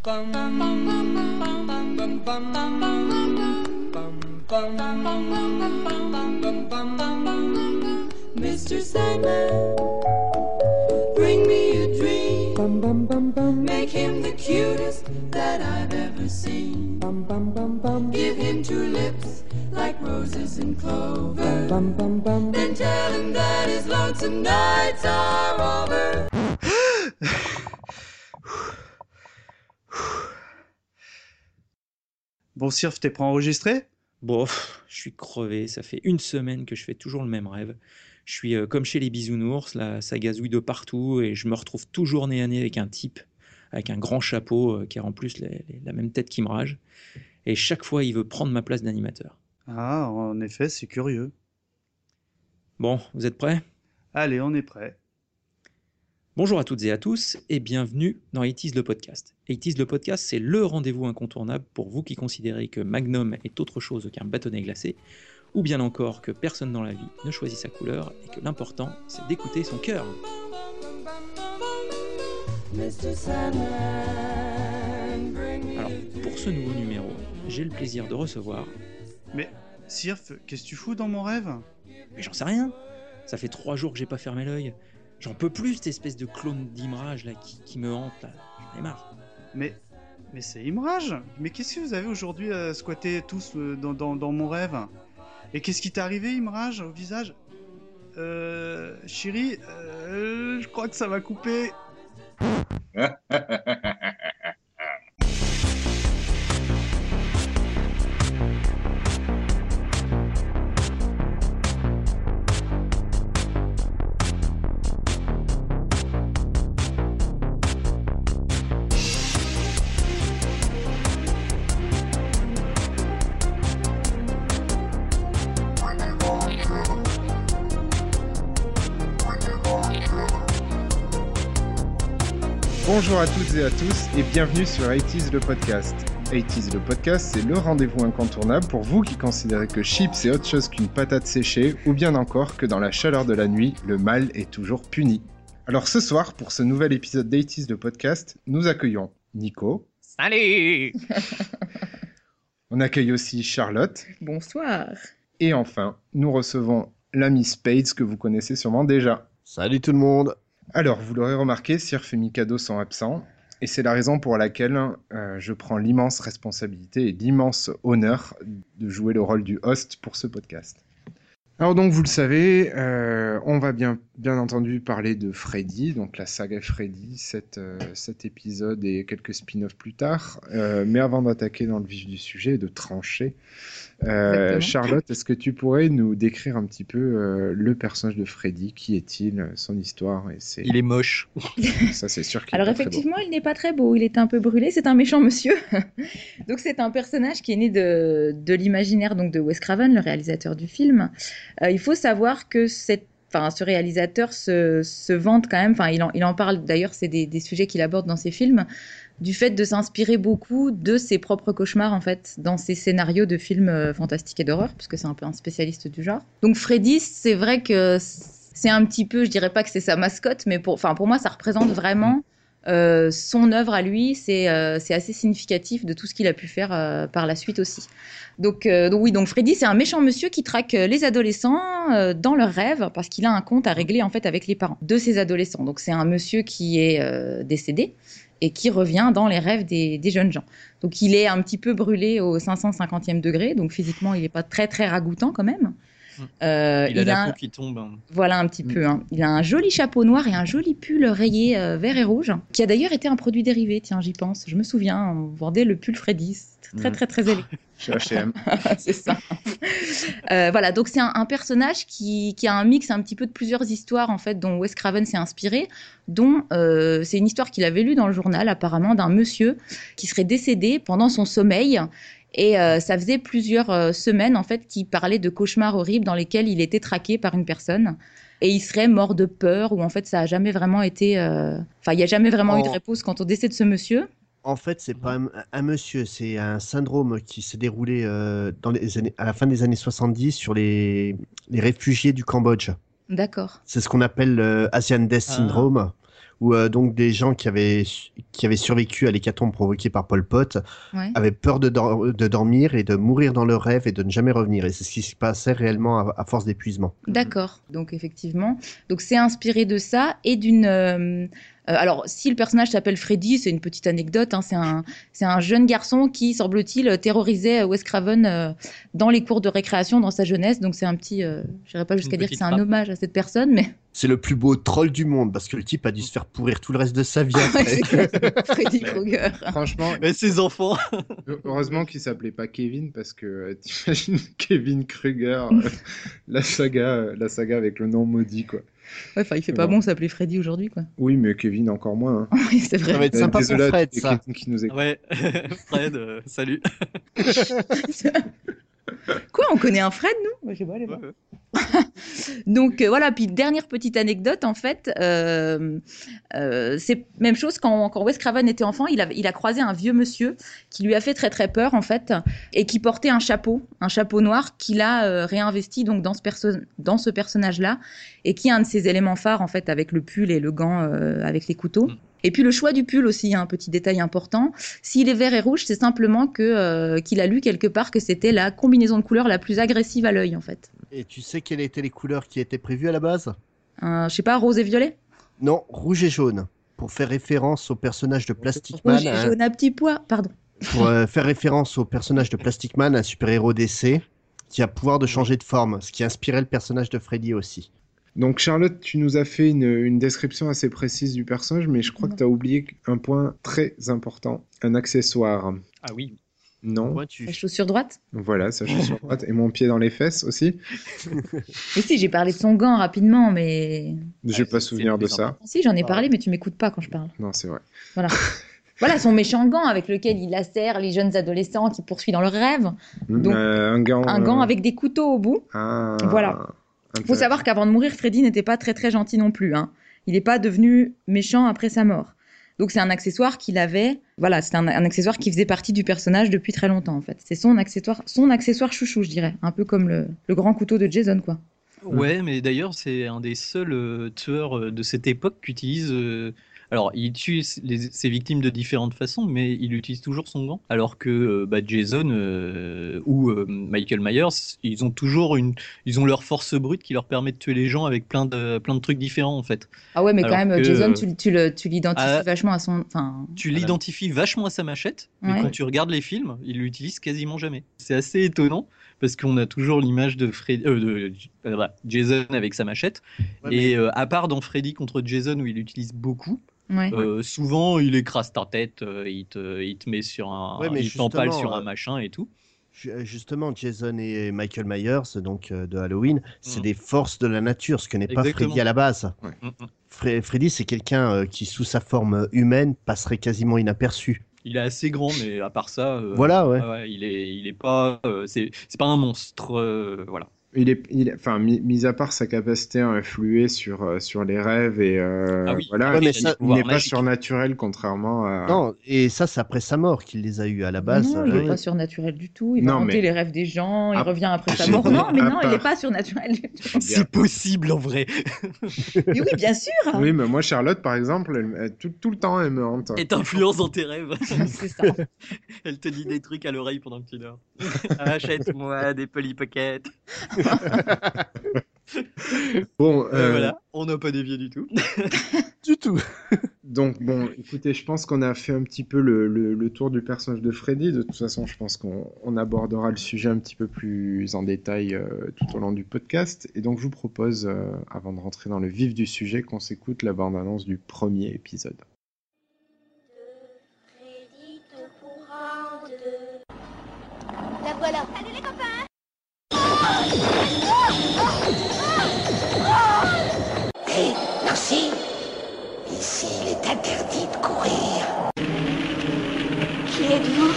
Mr. Sandman, bring me a dream. Make him the cutest that I've ever seen. Give him two lips like roses and clover. Then tell him that his lonesome nights are over. Bon, Sirf, t'es prêt à enregistrer ? Bon, je suis crevé, ça fait une semaine que je fais toujours le même rêve. Je suis comme chez les bisounours, là, ça gazouille de partout et je me retrouve toujours nez à nez avec un type, avec un grand chapeau qui a en plus la même tête qui me rage. Et chaque fois, il veut prendre ma place d'animateur. Ah, en effet, c'est curieux. Bon, vous êtes prêts ? Allez, on est prêt. Bonjour à toutes et à tous et bienvenue dans 80's le podcast. 80's le podcast, c'est le rendez-vous incontournable pour vous qui considérez que Magnum est autre chose qu'un bâtonnet glacé, ou bien encore que personne dans la vie ne choisit sa couleur et que l'important, c'est d'écouter son cœur. Alors, pour ce nouveau numéro, j'ai le plaisir de recevoir... Mais, Sirf, qu'est-ce que tu fous dans mon rêve ? Mais j'en sais rien. Ça fait 3 jours que j'ai pas fermé l'œil. J'en peux plus, cette espèce de clone d'Imrage là, qui me hante. Là. J'en ai marre. Mais c'est Imrage. Mais qu'est-ce que vous avez aujourd'hui à squatter tous dans mon rêve ? Et qu'est-ce qui t'est arrivé, Imrage, au visage ? Chérie, je crois que ça va couper. Bonjour à toutes et à tous et bienvenue sur 80's le podcast. 80's le podcast, c'est le rendez-vous incontournable pour vous qui considérez que chips c'est autre chose qu'une patate séchée ou bien encore que dans la chaleur de la nuit, le mal est toujours puni. Alors ce soir, pour ce nouvel épisode d'80's le podcast, nous accueillons Nico. Salut. On accueille aussi Charlotte. Bonsoir. Et enfin, nous recevons l'ami Spades que vous connaissez sûrement déjà. Salut tout le monde. Alors, vous l'aurez remarqué, Sirf et Mikado sont absents, et c'est la raison pour laquelle je prends l'immense responsabilité et l'immense honneur de jouer le rôle du host pour ce podcast. Alors donc, vous le savez, on va bien entendu parler de Freddy, donc la saga Freddy, cet épisode et quelques spin-offs plus tard. Mais avant d'attaquer dans le vif du sujet et de trancher, Charlotte, est-ce que tu pourrais nous décrire un petit peu le personnage de Freddy ? Qui est-il ? Son histoire et Il est moche. Ça, c'est sûr qu'il Alors est pas effectivement, il n'est pas très beau, il est un peu brûlé, c'est un méchant monsieur. Donc c'est un personnage qui est né de l'imaginaire donc de Wes Craven, le réalisateur du film. Il faut savoir que ce réalisateur se vante quand même, il en parle d'ailleurs, c'est des sujets qu'il aborde dans ses films, du fait de s'inspirer beaucoup de ses propres cauchemars en fait, dans ses scénarios de films fantastiques et d'horreur, parce que c'est un peu un spécialiste du genre. Donc Freddy, c'est vrai que c'est un petit peu, je dirais pas que c'est sa mascotte, mais pour moi ça représente vraiment son œuvre à lui, c'est assez significatif de tout ce qu'il a pu faire par la suite aussi. Donc Freddy, c'est un méchant monsieur qui traque les adolescents dans leurs rêves parce qu'il a un compte à régler en fait avec les parents de ces adolescents. Donc c'est un monsieur qui est décédé et qui revient dans les rêves des jeunes gens. Donc il est un petit peu brûlé au 550e degré, donc physiquement il n'est pas très très ragoûtant quand même. Il a la peau qui tombe. Voilà un petit peu. Hein. Il a un joli chapeau noir et un joli pull rayé vert et rouge, qui a d'ailleurs été un produit dérivé, tiens j'y pense. Je me souviens, on vendait le pull Freddy, très très très élégant. chez H&M. C'est ça. Voilà, donc c'est un personnage qui a un mix un petit peu de plusieurs histoires en fait, dont Wes Craven s'est inspiré, dont c'est une histoire qu'il avait lue dans le journal apparemment d'un monsieur qui serait décédé pendant son sommeil. Et ça faisait plusieurs semaines en fait qu'il parlait de cauchemars horribles dans lesquels il était traqué par une personne et il serait mort de peur ou en fait ça a jamais vraiment été il y a jamais vraiment eu de réponse quant au décès de ce monsieur. En fait, c'est pas un monsieur, c'est un syndrome qui s'est déroulé à la fin des années 70 sur les réfugiés du Cambodge. D'accord. C'est ce qu'on appelle Asian Death Syndrome, où donc des gens qui avaient survécu à l'hécatombe provoquée par Pol Pot avaient peur de dormir et de mourir dans leur rêve et de ne jamais revenir. Et c'est ce qui se passait réellement à force d'épuisement. D'accord. Donc effectivement, c'est inspiré de ça et d'une... alors, si le personnage s'appelle Freddy, c'est une petite anecdote. C'est un jeune garçon qui, semble-t-il, terrorisait Wes Craven dans les cours de récréation dans sa jeunesse. Donc c'est un petit... je n'irai pas jusqu'à dire que c'est un hommage à cette personne, mais... C'est le plus beau troll du monde, parce que le type a dû se faire pourrir tout le reste de sa vie après. Freddy Krueger. Franchement, Mais ses enfants. heureusement qu'il s'appelait pas Kevin, parce que t'imagines Kevin Krueger, la saga avec le nom maudit, quoi. Ouais, il fait pas bon s'appeler Freddy aujourd'hui, quoi. Oui, mais Kevin encore moins. Hein. Oui, c'est vrai. Ça va être sympa pour Désolé Fred, à ça. quelqu'un qui nous écoute. Ouais, Fred, salut. Quoi, on connaît un Fred, nous? Je sais pas, allez voir. Ouais. Donc voilà, puis dernière petite anecdote, en fait, c'est même chose quand Wes Craven était enfant, il a croisé un vieux monsieur qui lui a fait très très peur, en fait, et qui portait un chapeau noir qu'il a réinvesti donc dans ce personnage-là, et qui est un de ses éléments phares, en fait, avec le pull et le gant avec les couteaux. Et puis le choix du pull aussi, un petit détail important. S'il est vert et rouge, c'est simplement qu'il a lu quelque part que c'était la combinaison de couleurs la plus agressive à l'œil, en fait. Et tu sais quelles étaient les couleurs qui étaient prévues à la base? Je sais pas, rose et violet? Non, rouge et jaune. Pour faire référence au personnage de Plastic Man. Rouge et jaune à petits pois, pardon. Pour faire référence au personnage de Plastic Man, un super-héros d'essai, qui a pouvoir de changer de forme, ce qui inspirait le personnage de Freddy aussi. Donc Charlotte, tu nous as fait une description assez précise du personnage, mais je crois que tu as oublié un point très important, un accessoire. Ah oui. Non. La chaussure droite? Voilà, sa chaussure droite et mon pied dans les fesses aussi. Mais si, j'ai parlé de son gant rapidement, mais... J'ai pas souvenir de ça. Si, j'en ai parlé, mais tu m'écoutes pas quand je parle. Non, c'est vrai. Voilà. Voilà son méchant gant avec lequel il lacère les jeunes adolescents qu'il poursuit dans leurs rêves. Donc, un gant avec des couteaux au bout. Ah, voilà. Il faut savoir qu'avant de mourir, Freddy n'était pas très très gentil non plus. Hein. Il n'est pas devenu méchant après sa mort. Donc c'est un accessoire qu'il avait. Voilà, c'est un accessoire qui faisait partie du personnage depuis très longtemps en fait. C'est son accessoire chouchou, je dirais. Un peu comme le grand couteau de Jason, quoi. Ouais, mais d'ailleurs, c'est un des seuls tueurs de cette époque qui utilise. Alors, il tue ses victimes de différentes façons, mais il utilise toujours son gant. Alors que Jason ou Michael Myers, ils ont leur force brute qui leur permet de tuer les gens avec plein de trucs différents, en fait. Ah ouais, mais alors quand même, que, Jason, tu l'identifies vachement à son... Tu l'identifies vachement à sa machette, mais quand tu regardes les films, il l'utilise quasiment jamais. C'est assez étonnant, parce qu'on a toujours l'image de Jason avec sa machette. Ouais, et à part dans Freddy contre Jason, où il l'utilise beaucoup, souvent il écrase ta tête, il te met sur il t'empale sur un machin et tout. Justement, Jason et Michael Myers, donc de Halloween, c'est des forces de la nature, ce que n'est pas Freddy à la base. Freddy, c'est quelqu'un qui, sous sa forme humaine, passerait quasiment inaperçu. Il est assez grand, mais à part ça, il est pas, c'est pas un monstre, voilà. Enfin, mis à part sa capacité à influer sur les rêves et voilà, mais ça, il n'est pas surnaturel contrairement à... Non, et ça c'est après sa mort qu'il les a eus à la base. Non, il n'est pas surnaturel du tout. Il va hanter les rêves des gens, il revient après sa mort. Non, il n'est pas surnaturel du tout. C'est possible en vrai. Mais oui, bien sûr. Oui, mais moi Charlotte par exemple, tout le temps elle me hante. Elle t'influence dans tes rêves. C'est ça. Elle te dit des trucs à l'oreille pendant que tu dors. Achète-moi des Polly Pocket. Bon, voilà, on n'a pas dévié du tout. Du tout. Donc bon, écoutez, je pense qu'on a fait un petit peu le tour du personnage de Freddy. De toute façon, je pense qu'on abordera le sujet un petit peu plus en détail tout au long du podcast. Et donc je vous propose, avant de rentrer dans le vif du sujet, qu'on s'écoute la bande-annonce du premier épisode. La voilà. Salut les copains. Hé, Nancy, ici il est interdit de courir. Qui êtes-vous?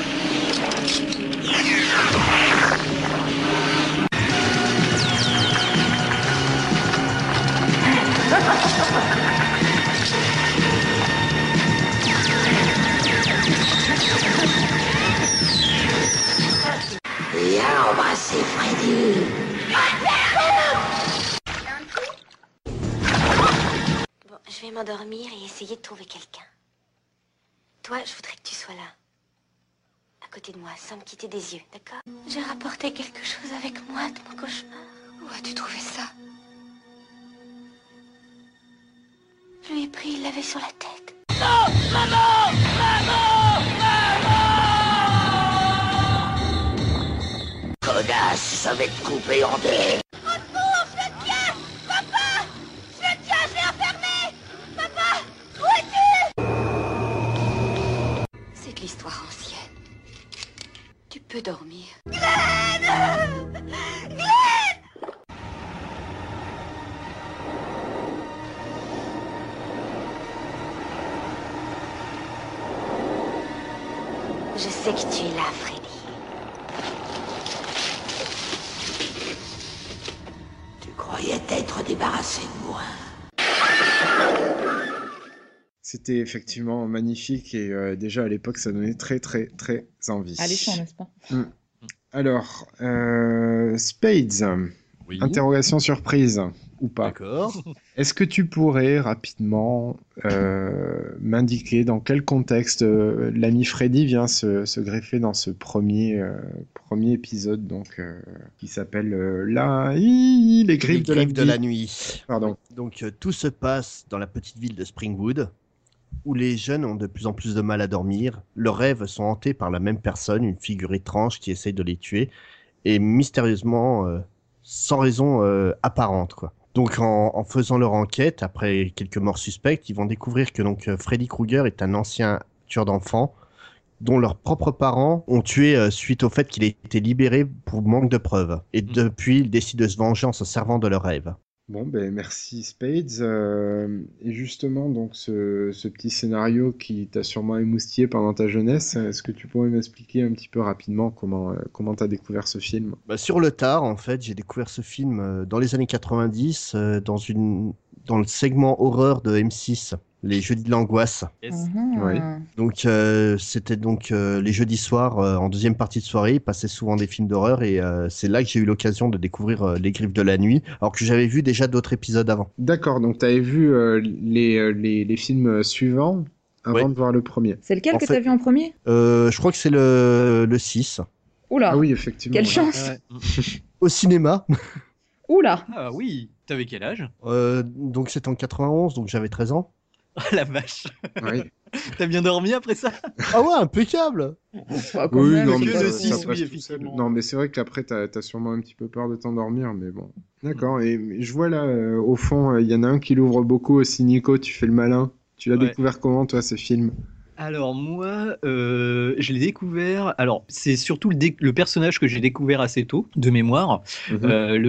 Viens embrasser Freddy. Je vais m'endormir et essayer de trouver quelqu'un. Toi, je voudrais que tu sois là. À côté de moi, sans me quitter des yeux, d'accord? J'ai rapporté quelque chose avec moi de mon cauchemar. Où as-tu trouvé ça? Je lui ai pris, il l'avait sur la tête. Non! Maman! Maman! Maman! Connasse, ça va te couper en deux. Recours, je le tiens! Papa! Je le tiens, je l'ai enfermé! Papa! Où es-tu? C'est de l'histoire ancienne. Tu peux dormir. Glenn! Glenn! Je sais que tu es là, Freddy. Tu croyais t'être débarrassé de moi. C'était effectivement magnifique et déjà à l'époque ça donnait très très très envie. Alléchant, n'est-ce pas? Alors, Spades, Oui. interrogation surprise ou pas. D'accord. Est-ce que tu pourrais rapidement m'indiquer dans quel contexte l'ami Freddy vient se greffer dans ce premier épisode donc, qui s'appelle Les Griffes de la Nuit. Pardon. Donc tout se passe dans la petite ville de Springwood, où les jeunes ont de plus en plus de mal à dormir. Leurs rêves sont hantés par la même personne, une figure étrange qui essaye de les tuer, et mystérieusement, sans raison apparente, quoi. Donc en faisant leur enquête, après quelques morts suspectes, ils vont découvrir que donc Freddy Krueger est un ancien tueur d'enfants, dont leurs propres parents ont tué suite au fait qu'il ait été libéré pour manque de preuves. Et depuis, ils décident de se venger en se servant de leurs rêves. Bon, ben merci Spades. Et justement, donc ce petit scénario qui t'a sûrement émoustillé pendant ta jeunesse, est-ce que tu pourrais m'expliquer un petit peu rapidement comment t'as découvert ce film? Bah, sur le tard, en fait, j'ai découvert ce film dans les années 90, dans le segment horreur de M6, les jeudis de l'angoisse. Yes. Oui. Donc c'était donc les jeudis soirs, en deuxième partie de soirée, ils passaient souvent des films d'horreur et c'est là que j'ai eu l'occasion de découvrir Les Griffes de la Nuit, alors que j'avais vu déjà d'autres épisodes avant. D'accord, donc t'avais vu les films suivants avant de voir le premier. C'est lequel En que fait- t'as vu en premier? Je crois que c'est le 6. Oula, Ah oui, effectivement. quelle ouais. chance! Au cinéma. Oula! Ah oui, t'avais quel âge? Donc c'est en 91, donc j'avais 13 ans. Ah la vache. Oui. T'as bien dormi après ça? Ah ouais, impeccable. Bah, quand Oui, même, non, c'est mais pas- que de ça six, passe oui, tout seul. effectivement. Non, mais c'est vrai qu'après, t'as sûrement un petit peu peur de t'endormir, mais bon. D'accord, et je vois là, au fond, il y en a un qui l'ouvre beaucoup aussi, Nico, tu fais le malin. Tu l'as Ouais. découvert comment, toi, ce film? Alors moi, je l'ai découvert. Alors c'est surtout le personnage que j'ai découvert assez tôt, de mémoire. La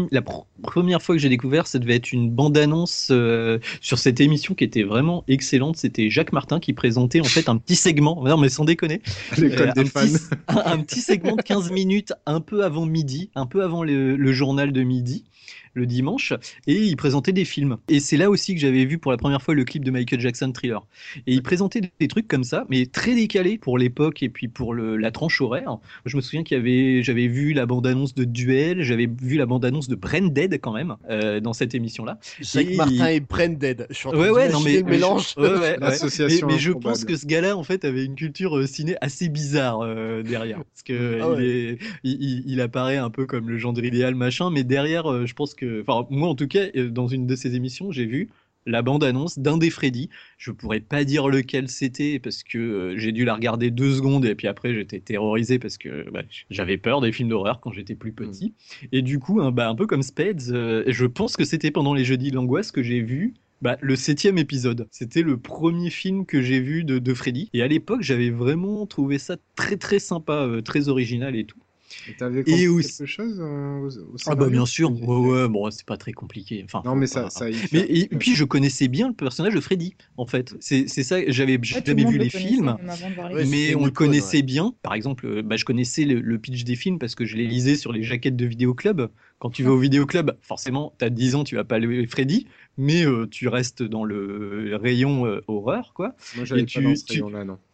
première fois que j'ai découvert, ça devait être une bande-annonce sur cette émission qui était vraiment excellente. C'était Jacques Martin qui présentait en fait un petit segment. Non mais sans déconner, L'école des fans. un petit segment de 15 minutes, un peu avant midi, un peu avant le journal de midi. Le dimanche, et il présentait des films. Et c'est là aussi que j'avais vu pour la première fois le clip de Michael Jackson, Thriller. Et il présentait des trucs comme ça, mais très décalés pour l'époque et puis pour la tranche horaire. Je me souviens j'avais vu la bande-annonce de Duel, j'avais vu la bande-annonce de Brain Dead quand même, dans cette émission-là. Jacques Et- Martin et Brain Dead. Je suis en train Ouais, non, d'imaginer le mélange. L'association Mais je improbable. pense que ce gars-là, en fait, avait une culture ciné assez bizarre derrière. Parce que Ah ouais. il apparaît un peu comme le gendre idéal, machin, mais derrière, je pense que. Enfin, moi, en tout cas, dans une de ces émissions, j'ai vu la bande-annonce d'un des Freddy. Je pourrais pas dire lequel c'était parce que j'ai dû la regarder 2 secondes et puis après j'étais terrorisé parce que j'avais peur des films d'horreur quand j'étais plus petit. Et du coup, un peu comme Spades, je pense que c'était pendant les jeudis de l'angoisse que j'ai vu le 7e épisode. C'était le premier film que j'ai vu de Freddy. Et à l'époque, j'avais vraiment trouvé ça très très sympa, très original et tout. Et t'avais Et compris aussi- quelque chose au Ah scénario? bien sûr, ouais, bon, c'est pas très compliqué. Enfin, Non, faut mais pas- ça y Mais fait. et puis je connaissais bien le personnage de Freddy, en fait. C'est ça, j'avais Ouais, tout le jamais monde vu le les connaissait, films. même avant de voir les Ouais, films. Mais c'était on une le icône, connaissait ouais. bien. Par exemple, je connaissais le pitch des films parce que je les lisais sur les jaquettes de vidéoclub. Quand tu vas au vidéoclub, forcément, t'as 10 ans, tu vas pas aller Freddy, mais tu restes dans le rayon horreur, quoi. Moi, j'allais et pas tu- dans ce tu- rayon-là, non.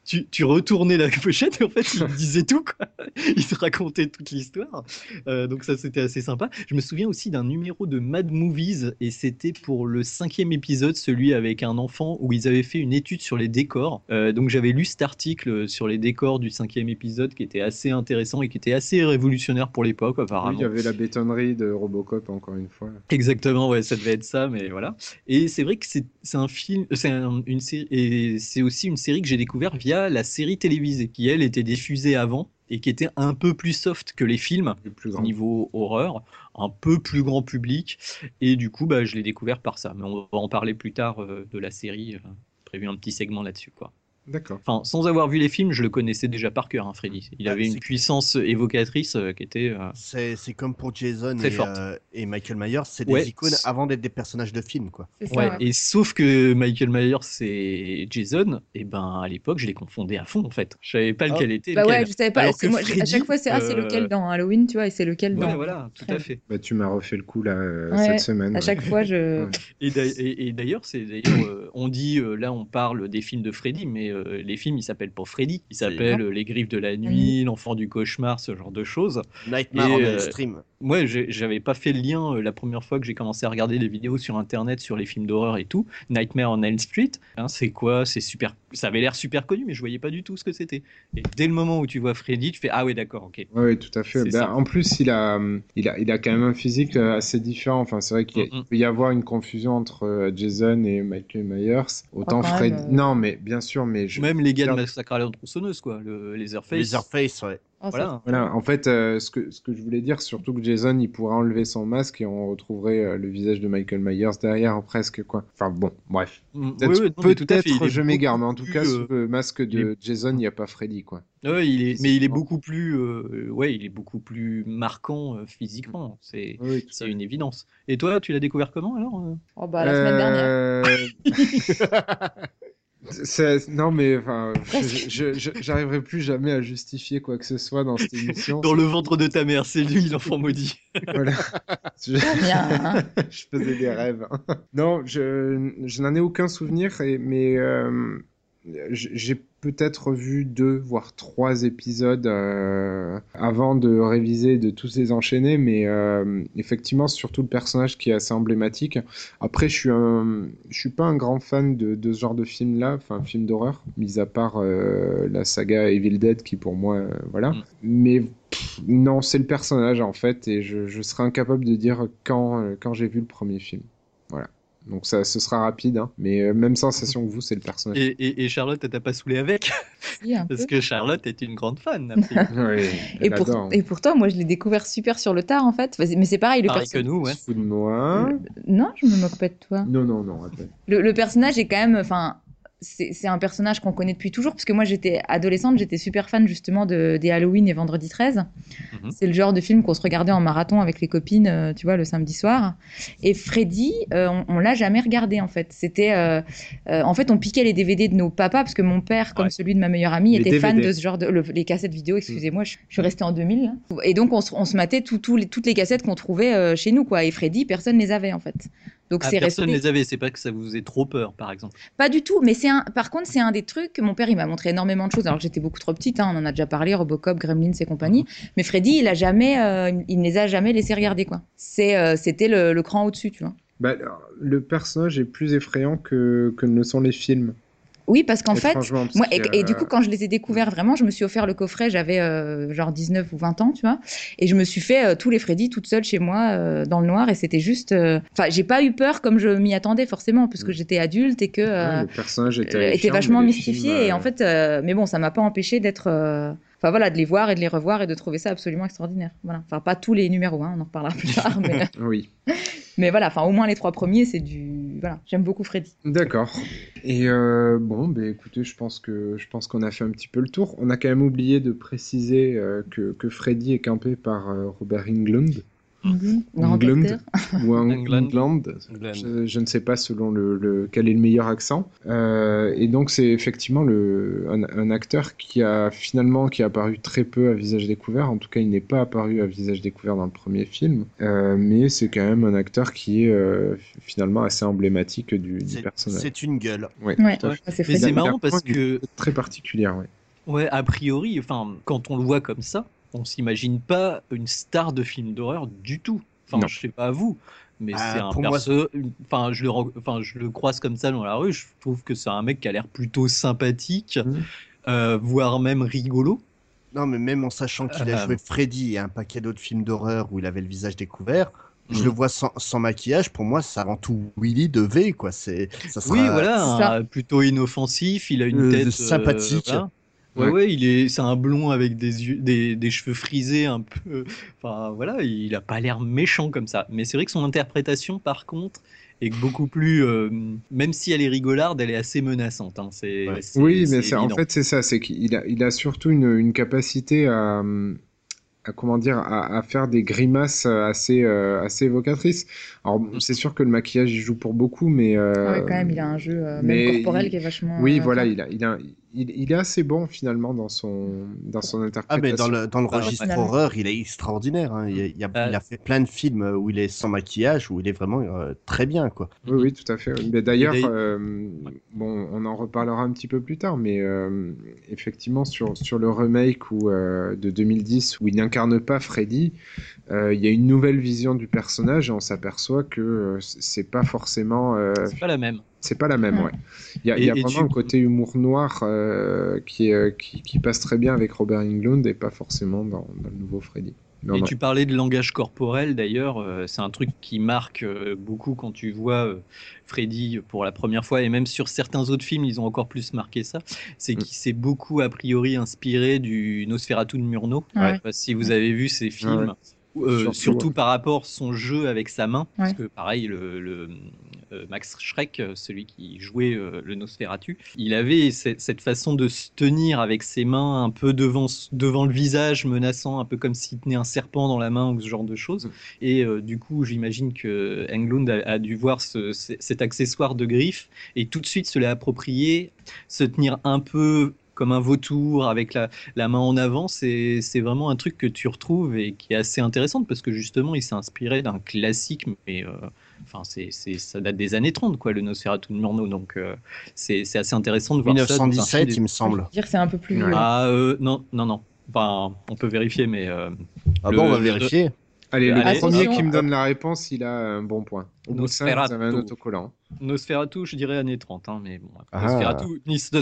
tu retournais la pochette et en fait, il disait tout, quoi. Il te racontait toute l'histoire. Donc ça, c'était assez sympa. Je me souviens aussi d'un numéro de Mad Movies et c'était pour le 5e épisode, celui avec un enfant où ils avaient fait une étude sur les décors. Donc j'avais lu cet article sur les décors du 5e épisode qui était assez intéressant et qui était assez révolutionnaire pour l'époque, apparemment. Oui, il y avait la bétonnerie de Robocop, encore une fois. Exactement, ouais, ça devait être ça, mais voilà. Et c'est vrai que c'est un film, une série, et c'est aussi une série que j'ai découvert via la série télévisée, qui elle était diffusée avant et qui était un peu plus soft que les films, niveau horreur, un peu plus grand public. Et du coup, je l'ai découvert par ça. Mais on va en parler plus tard de la série. Prévu un petit segment là-dessus, quoi. D'accord. Enfin, sans avoir vu les films, je le connaissais déjà par cœur, hein, Freddy. Il avait une puissance évocatrice qui était c'est comme pour Jason et Michael Myers, c'est des icônes avant d'être des personnages de film, quoi. Ouais. Et sauf que Michael Myers et Jason, et ben à l'époque, je les confondais à fond, en fait. Je savais pas lequel était. Ouais, je savais pas. Alors que moi, Freddy, à chaque fois, c'est lequel dans Halloween, tu vois, et c'est lequel dans. Ouais, voilà, tout à fait. Tu m'as refait le coup là cette semaine. À chaque fois, je. Et d'ailleurs, on dit là, on parle des films de Freddy, mais les films, ils s'appellent pas Freddy, ils s'appellent Les Griffes de la Nuit, L'Enfant du Cauchemar, ce genre de choses. Nightmare on Elm Street. Moi, j'avais pas fait le lien la première fois que j'ai commencé à regarder des vidéos sur internet sur les films d'horreur et tout. Nightmare on Elm Street, c'est quoi? C'est super. Ça avait l'air super connu, mais je voyais pas du tout ce que c'était. Et dès le moment où tu vois Freddy, tu fais ah ouais, d'accord, ok. Oui, tout à fait. En plus, il a quand même un physique assez différent. Enfin, c'est vrai qu'il peut y avoir une confusion entre Jason et Michael Myers. Autant Freddy. Non, mais bien sûr, mais même les gars de Massacre à la tronçonneuse, quoi. Le Leatherface. Leatherface, ouais. Voilà. En fait, ce que je voulais dire, surtout que Jason, il pourrait enlever son masque et on retrouverait le visage de Michael Myers derrière, presque, quoi. Enfin bon, bref. Peut-être je m'égare, mais en tout cas, sous le masque de Jason, il n'y a pas Freddy, quoi. Ouais, il est beaucoup plus, il est beaucoup plus marquant physiquement. C'est une évidence. Et toi, tu l'as découvert comment alors? La semaine dernière. Non mais enfin, j'arriverai plus jamais à justifier quoi que ce soit dans cette émission. Dans le ventre de ta mère, c'est lui l'enfant maudit. Voilà. Je faisais des rêves. Non, je n'en ai aucun souvenir, mais j'ai peut-être vu 2 voire 3 épisodes avant de réviser, de tous les enchaîner, mais effectivement, c'est surtout le personnage qui est assez emblématique. Après, je suis pas un grand fan de ce genre de film-là, enfin film d'horreur, mis à part la saga Evil Dead qui pour moi, voilà. Mais non, c'est le personnage en fait, et je serais incapable de dire quand j'ai vu le premier film. Voilà. Donc ce sera rapide, hein. Mais même sensation que vous, c'est le personnage. Et Charlotte, elle t'a pas saoulé avec? Parce que Charlotte est une grande fan. Oui, et pourtant, moi, je l'ai découvert super sur le tard, en fait. Mais c'est pareil, le personnage. Que nous, ouais. Fous de moi. Non, je me moque pas de toi. Non, attends. Le personnage est quand même, enfin. C'est un personnage qu'on connaît depuis toujours, parce que moi j'étais adolescente, j'étais super fan justement des Halloween et Vendredi 13. C'est le genre de film qu'on se regardait en marathon avec les copines, tu vois, le samedi soir. Et Freddy, on l'a jamais regardé en fait. C'était, en fait, on piquait les DVD de nos papas, parce que mon père, comme celui de ma meilleure amie, était fan de ce genre les cassettes vidéo. Excusez-moi, je suis restée en 2000. Là. Et donc on se matait toutes les cassettes qu'on trouvait chez nous, quoi. Et Freddy, personne les avait en fait. Donc personne les avait, c'est pas que ça vous faisait trop peur, par exemple. Pas du tout, mais par contre, c'est un des trucs. Mon père, il m'a montré énormément de choses, alors que j'étais beaucoup trop petite, hein, on en a déjà parlé, Robocop, Gremlins et compagnie. Mais Freddy, il ne les a jamais laissés regarder, quoi. C'était le cran au-dessus, tu vois. Le personnage est plus effrayant que ne le sont les films. Oui, parce qu'en fait, moi, et du coup, quand je les ai découverts vraiment, je me suis offert le coffret, j'avais genre 19 ou 20 ans, tu vois, et je me suis fait tous les Freddy toute seule chez moi, dans le noir, et c'était juste... Enfin, j'ai pas eu peur comme je m'y attendais, forcément, parce que j'étais adulte et que le personnage était vachement mystifié, et en fait, mais bon, ça m'a pas empêché d'être... Enfin voilà, de les voir et de les revoir et de trouver ça absolument extraordinaire. Voilà. Enfin, pas tous les numéros, hein, on en reparlera plus tard. Mais... Oui. Mais voilà, enfin, au moins les 3 premiers, c'est du... Voilà, j'aime beaucoup Freddy. D'accord. Et écoutez, je pense qu'on a fait un petit peu le tour. On a quand même oublié de préciser que Freddy est campé par Robert Englund. England ou England. England. Je ne sais pas selon quel est le meilleur accent. Et donc c'est effectivement un acteur qui a apparu très peu à visage découvert. En tout cas, il n'est pas apparu à visage découvert dans le premier film. Mais c'est quand même un acteur qui est finalement assez emblématique du personnage. C'est une gueule. Ouais, Ouais, tout à fait. ça, c'est Mais fait. c'est marrant parce que Très particulière, ouais. ouais, a priori, enfin, quand on le voit comme ça, on s'imagine pas une star de film d'horreur du tout. Enfin, Non. je sais pas vous, mais c'est un pour moi, Enfin, je le croise comme ça dans la rue. Je trouve que c'est un mec qui a l'air plutôt sympathique, voire même rigolo. Non, mais même en sachant qu'il a joué Freddy et un paquet d'autres films d'horreur où il avait le visage découvert, je le vois sans maquillage. Pour moi, ça rend tout Willy de V, quoi. Ça sera Oui, voilà, plutôt inoffensif. Il a une tête sympathique. Voilà. Ouais, c'est un blond avec des cheveux frisés un peu. Enfin, voilà, il a pas l'air méchant comme ça. Mais c'est vrai que son interprétation, par contre, est beaucoup plus. Même si elle est rigolarde, elle est assez menaçante. Hein. Oui, mais évident. en fait, c'est ça. C'est qu'il a surtout une capacité à faire des grimaces assez évocatrices. Alors, c'est sûr que le maquillage il joue pour beaucoup, mais Ouais, quand même, il a un jeu même corporel qui est vachement. Oui, voilà, il est assez bon finalement dans son interprétation. Ah, mais dans le registre horreur, il est extraordinaire. Hein. Il a fait plein de films où il est sans maquillage, où il est vraiment très bien, quoi. Oui, tout à fait. Mais d'ailleurs, bon, on en reparlera un petit peu plus tard, mais effectivement, sur le remake de 2010, où il n'incarne pas Freddy, il y a une nouvelle vision du personnage et on s'aperçoit que c'est pas forcément... c'est pas la même. C'est pas la même, ouais. Il y a vraiment un côté humour noir qui passe très bien avec Robert Englund et pas forcément dans le nouveau Freddy. Et tu parlais de langage corporel d'ailleurs, c'est un truc qui marque beaucoup quand tu vois Freddy pour la première fois, et même sur certains autres films ils ont encore plus marqué ça, c'est qu'il s'est beaucoup a priori inspiré du Nosferatu de Murnau. Je sais pas si vous avez vu ces films. Surtout par rapport à son jeu avec sa main, parce que pareil, Max Schreck, celui qui jouait le Nosferatu, il avait cette façon de se tenir avec ses mains un peu devant le visage, menaçant, un peu comme s'il tenait un serpent dans la main ou ce genre de choses. Et du coup, j'imagine que Englund a dû voir cet accessoire de griffe et tout de suite se l'est approprié, se tenir un peu comme un vautour avec la main en avant, c'est vraiment un truc que tu retrouves et qui est assez intéressant parce que justement il s'est inspiré d'un classique, mais enfin ça date des années 30 quoi, le Nosferatu de Murnau, donc c'est assez intéressant de voir 1917 il me semble. Dire c'est un peu plus. Non, enfin on peut vérifier, mais on va vérifier. Allez, le premier qui me donne la réponse, il a un bon point. Au bout de ça, vous avez un autocollant. Nosferatu, je dirais années 30, hein, mais bon. Nosferatu,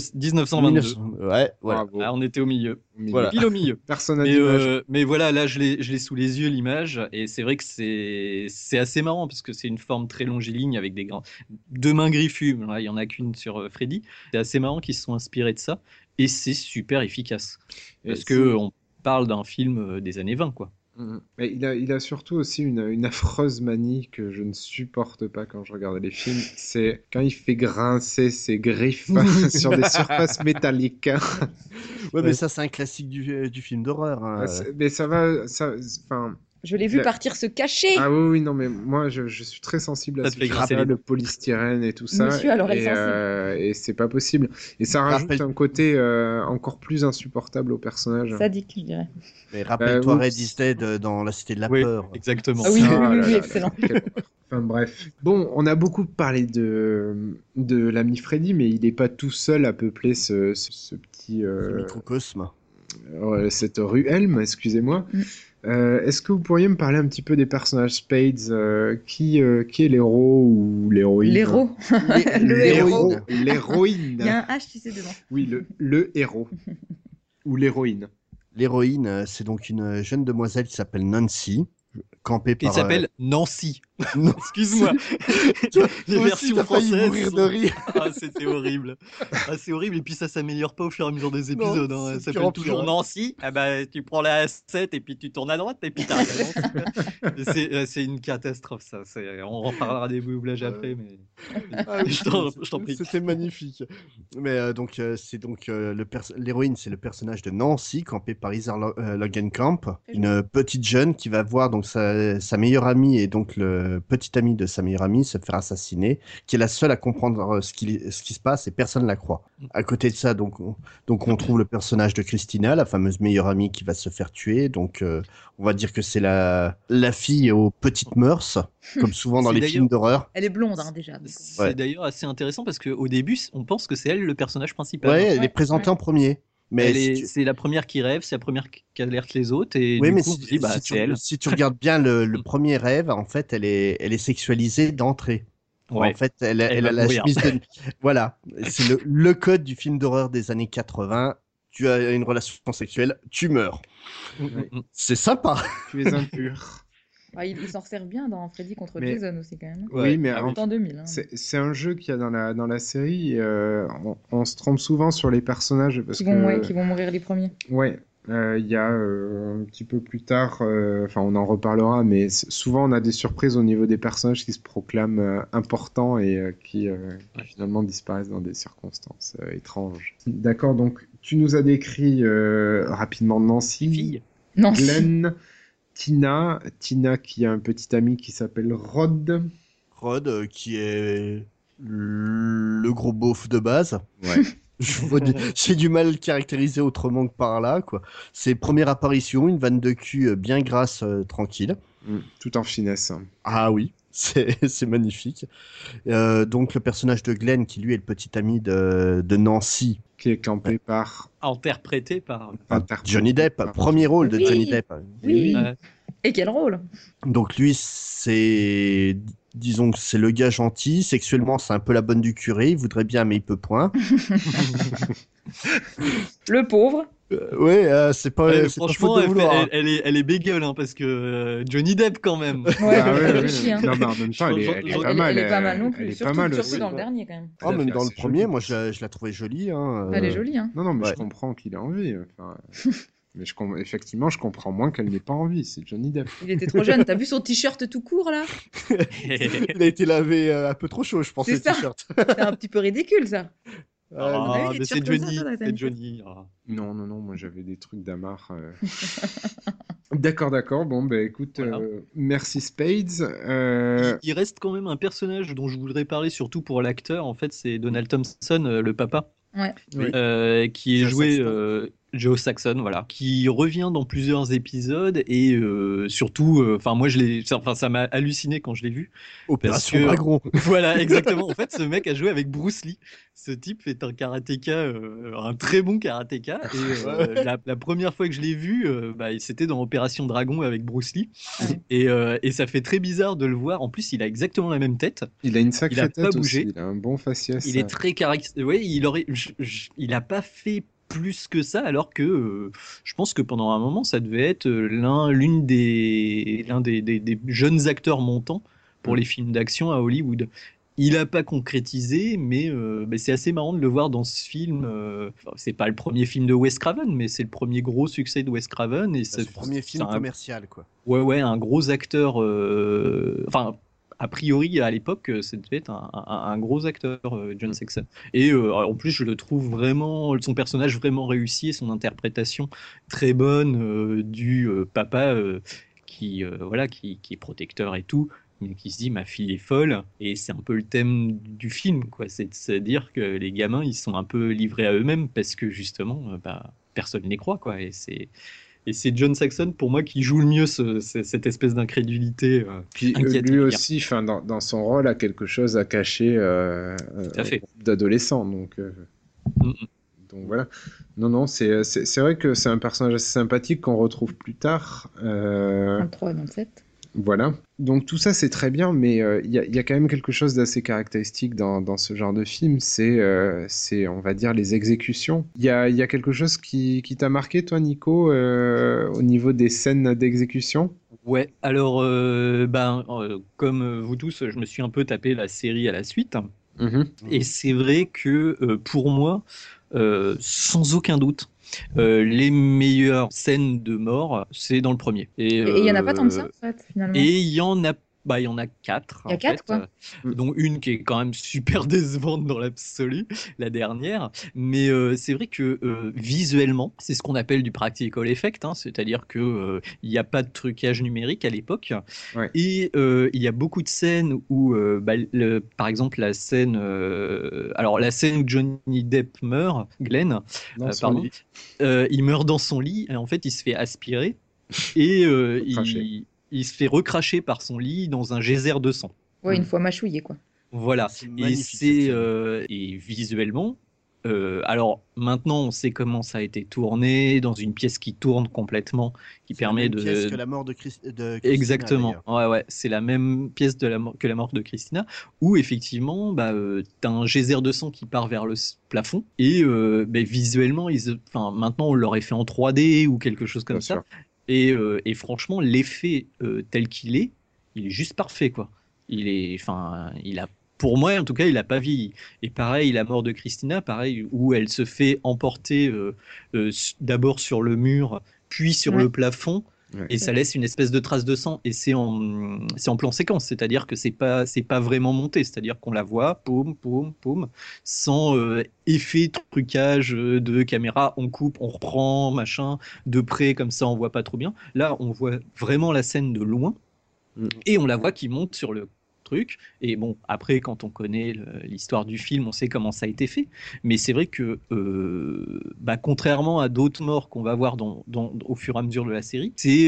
1922. Ouais, voilà. Ah, on était au milieu. Voilà. Pile au milieu. Personne n'a d'image. Mais voilà, là, je l'ai sous les yeux, l'image, et c'est vrai que c'est assez marrant, parce que c'est une forme très longiligne, avec deux mains griffues. Là, il n'y en a qu'une sur Freddy. C'est assez marrant qu'ils se sont inspirés de ça, et c'est super efficace. Parce qu'on parle d'un film des années 20, quoi. Mais il a surtout aussi une affreuse manie que je ne supporte pas quand je regarde les films, c'est quand il fait grincer ses griffes sur des surfaces métalliques. Ouais, mais ça c'est un classique du film d'horreur. Hein. Mais ça va, enfin. Je l'ai vu partir se cacher. Ah oui, non, mais moi je suis très sensible à ce truc-là, le polystyrène et tout ça. Monsieur à l'oreille sensible. Et c'est pas possible. Et ça rajoute un côté encore plus insupportable au personnage. Sadique, je dirais. Mais rappelle-toi Red is Dead dans La Cité de la Peur. Exactement. Ah oui, excellent. Enfin bref. Bon, on a beaucoup parlé de l'ami Freddy, mais il n'est pas tout seul à peupler ce petit... microcosme. Cette rue Elm, excusez-moi. Est-ce que vous pourriez me parler un petit peu des personnages Spades qui est l'héros ou l'héroïne? L'héros. L'héroïne. Il y a un H, tu sais, dedans. Oui, le héros. Ou l'héroïne. L'héroïne, c'est donc une jeune demoiselle qui s'appelle Nancy, campée par... Qui s'appelle Nancy. Excuse-moi. Les versions françaises. Mourir de rire. Ah, c'était horrible. Ah, c'est horrible. Et puis ça s'améliore pas au fur et à mesure des épisodes. Non, ça s'appelle toujours Nancy. Ah bah, tu prends la 7 et puis tu tournes à droite et puis t'as c'est une catastrophe ça. On reparlera des doublages après, mais je t'en prie. C'était magnifique. Mais l'héroïne, c'est le personnage de Nancy, campée par Heather Langenkamp, une petite jeune qui va voir donc sa sa meilleure amie et donc le petit ami de sa meilleure amie se faire assassiner, qui est la seule à comprendre ce qui se passe et personne ne la croit. À côté de ça, donc on trouve le personnage de Christina, la fameuse meilleure amie qui va se faire tuer. Donc on va dire que c'est la fille aux petites mœurs, comme souvent dans les films d'horreur. Elle est blonde déjà. C'est d'ailleurs assez intéressant parce qu'au début, on pense que c'est elle le personnage principal. Ouais, elle est présentée en premier. Mais c'est la première qui rêve, c'est la première qui alerte les autres, et oui, du mais coup, on se dit, c'est elle. si tu regardes bien le premier rêve, en fait, elle est sexualisée d'entrée. Ouais. En fait, elle a la chemise de... Voilà, c'est le code du film d'horreur des années 80. Tu as une relation sexuelle, tu meurs. C'est sympa. Tu es impur. Il s'en sert bien dans Freddy contre Jason aussi quand même. Oui, mais en 2000. Hein. C'est un jeu qu'il y a dans la série. On se trompe souvent sur les personnages qui vont mourir les premiers. Ouais. Il y a un petit peu plus tard, on en reparlera, mais souvent on a des surprises au niveau des personnages qui se proclament importants et qui finalement disparaissent dans des circonstances étranges. D'accord, donc tu nous as décrit rapidement Nancy, Glenn, Tina qui a un petit ami qui s'appelle Rod. Rod qui est le gros beauf de base. Ouais. J'ai du mal à le caractériser autrement que par là, quoi. C'est première apparition, une vanne de cul bien grasse, tranquille. Tout en finesse. Ah oui, c'est magnifique. Donc le personnage de Glenn, qui lui est le petit ami de Nancy. Qui est campé par... Interprété par Johnny Depp. Premier rôle de Johnny Depp. Oui. Et quel rôle? Donc lui, disons que c'est le gars gentil. Sexuellement, c'est un peu la bonne du curé. Il voudrait bien, mais il peut point. Le pauvre. Ouais, c'est pas. Franchement, elle est bégueule, hein, parce que Johnny Depp quand même. Ouais, hein. Non, mais en même temps, elle est pas mal. Elle est pas mal non plus. Elle est pas mal surtout aussi. dans le dernier quand même. Ah, même dans le premier, moi, je la trouvais jolie. Hein. Elle est jolie, hein. Non, mais je comprends qu'il a envie. Mais effectivement, je comprends moins qu'elle n'ait pas envie. C'est Johnny Depp. Il était trop jeune. T'as vu son t-shirt tout court là? Il a été lavé un peu trop chaud, je pense, le t-shirt. C'est un petit peu ridicule ça. Mais c'est Johnny. C'est Johnny. Non, moi j'avais des trucs d'Amar. D'accord. Bon, écoute, voilà. Merci Spades. Il reste quand même un personnage dont je voudrais parler, surtout pour l'acteur. En fait, c'est Donald Thompson, le papa. Ouais. Qui est joué Joe Saxon, voilà, qui revient dans plusieurs épisodes et surtout, moi ça m'a halluciné quand je l'ai vu. Opération Dragon. Voilà, exactement. En fait, ce mec a joué avec Bruce Lee. Ce type est un karatéka, un très bon karatéka. Et la première fois que je l'ai vu, c'était dans Opération Dragon avec Bruce Lee. Et ça fait très bizarre de le voir. En plus, il a exactement la même tête. Il a une sacrée tête pas bougé. aussi. Il a un bon faciès. Il est très caractéristique. Ouais, il a pas fait plus que ça, alors que je pense que pendant un moment, ça devait être l'un des jeunes acteurs montants pour les films d'action à Hollywood. Il n'a pas concrétisé, mais c'est assez marrant de le voir dans ce film. C'est pas le premier film de Wes Craven, mais c'est le premier gros succès de Wes Craven. Et c'est le premier film commercial, quoi. Ouais, un gros acteur. A priori, à l'époque, ça devait être un gros acteur, John Saxon. Et en plus, je le trouve vraiment, son personnage vraiment réussi, et son interprétation très bonne du papa qui est protecteur et tout, mais qui se dit ma fille est folle. Et c'est un peu le thème du film, quoi. C'est-à-dire que les gamins, ils sont un peu livrés à eux-mêmes parce que justement, personne n'y croit, quoi. Et c'est John Saxon, pour moi, qui joue le mieux cette espèce d'incrédulité. Puis lui aussi, dans son rôle, a quelque chose à cacher d'adolescent. Donc voilà. Non, c'est vrai que c'est un personnage assez sympathique qu'on retrouve plus tard. 23 et 27. Voilà. Donc tout ça c'est très bien, mais il y a quand même quelque chose d'assez caractéristique dans ce genre de film, c'est on va dire les exécutions. Il y a quelque chose qui t'a marqué toi Nico au niveau des scènes d'exécution? Ouais, alors comme vous tous, je me suis un peu tapé la série à la suite. Et c'est vrai que pour moi, sans aucun doute, les meilleures scènes de mort, c'est dans le premier. Et il n'y en a pas tant que ça, en fait, finalement. Et il y en a Bah, il y en a 4 Il y a en 4 fait, quoi. dont une qui est quand même super décevante dans l'absolu, la dernière. Mais c'est vrai que visuellement, c'est ce qu'on appelle du practical effect, hein, c'est-à-dire que il n'y a pas de trucage numérique à l'époque. Ouais. Et il y a beaucoup de scènes où, par exemple, la scène où Johnny Depp meurt, Glenn, Dans son pardon, lit. il meurt dans son lit et en fait il se fait aspirer et il se fait recracher par son lit dans un geyser de sang. Ouais, une fois mâchouillé quoi. Voilà. C'est Et magnifique, cette scène. et visuellement, alors maintenant on sait comment ça a été tourné dans une pièce qui tourne complètement, qui C'est la permet même de pièce que la mort de Christina, Exactement. d'ailleurs. Ouais, c'est la même pièce que la mort de Christina, où effectivement, t'as un geyser de sang qui part vers le plafond, et visuellement, maintenant on l'aurait fait en 3D ou quelque chose comme Bien ça, sûr. et franchement, l'effet tel qu'il est, il est juste parfait, quoi. Pour moi, en tout cas, il a pas vieilli. Et pareil, la mort de Christina, pareil, où elle se fait emporter d'abord sur le mur, puis sur le plafond. Ouais. Et ça laisse une espèce de trace de sang, et c'est en plan séquence, c'est-à-dire que c'est pas vraiment monté, c'est-à-dire qu'on la voit, poum, poum, poum, sans effet, trucage de caméra, on coupe, on reprend, machin, de près, comme ça on voit pas trop bien. Là, on voit vraiment la scène de loin, et on la voit qui monte sur le truc. Et bon, après, quand on connaît l'histoire du film, on sait comment ça a été fait. Mais c'est vrai que, contrairement à d'autres morts qu'on va voir au fur et à mesure de la série, tu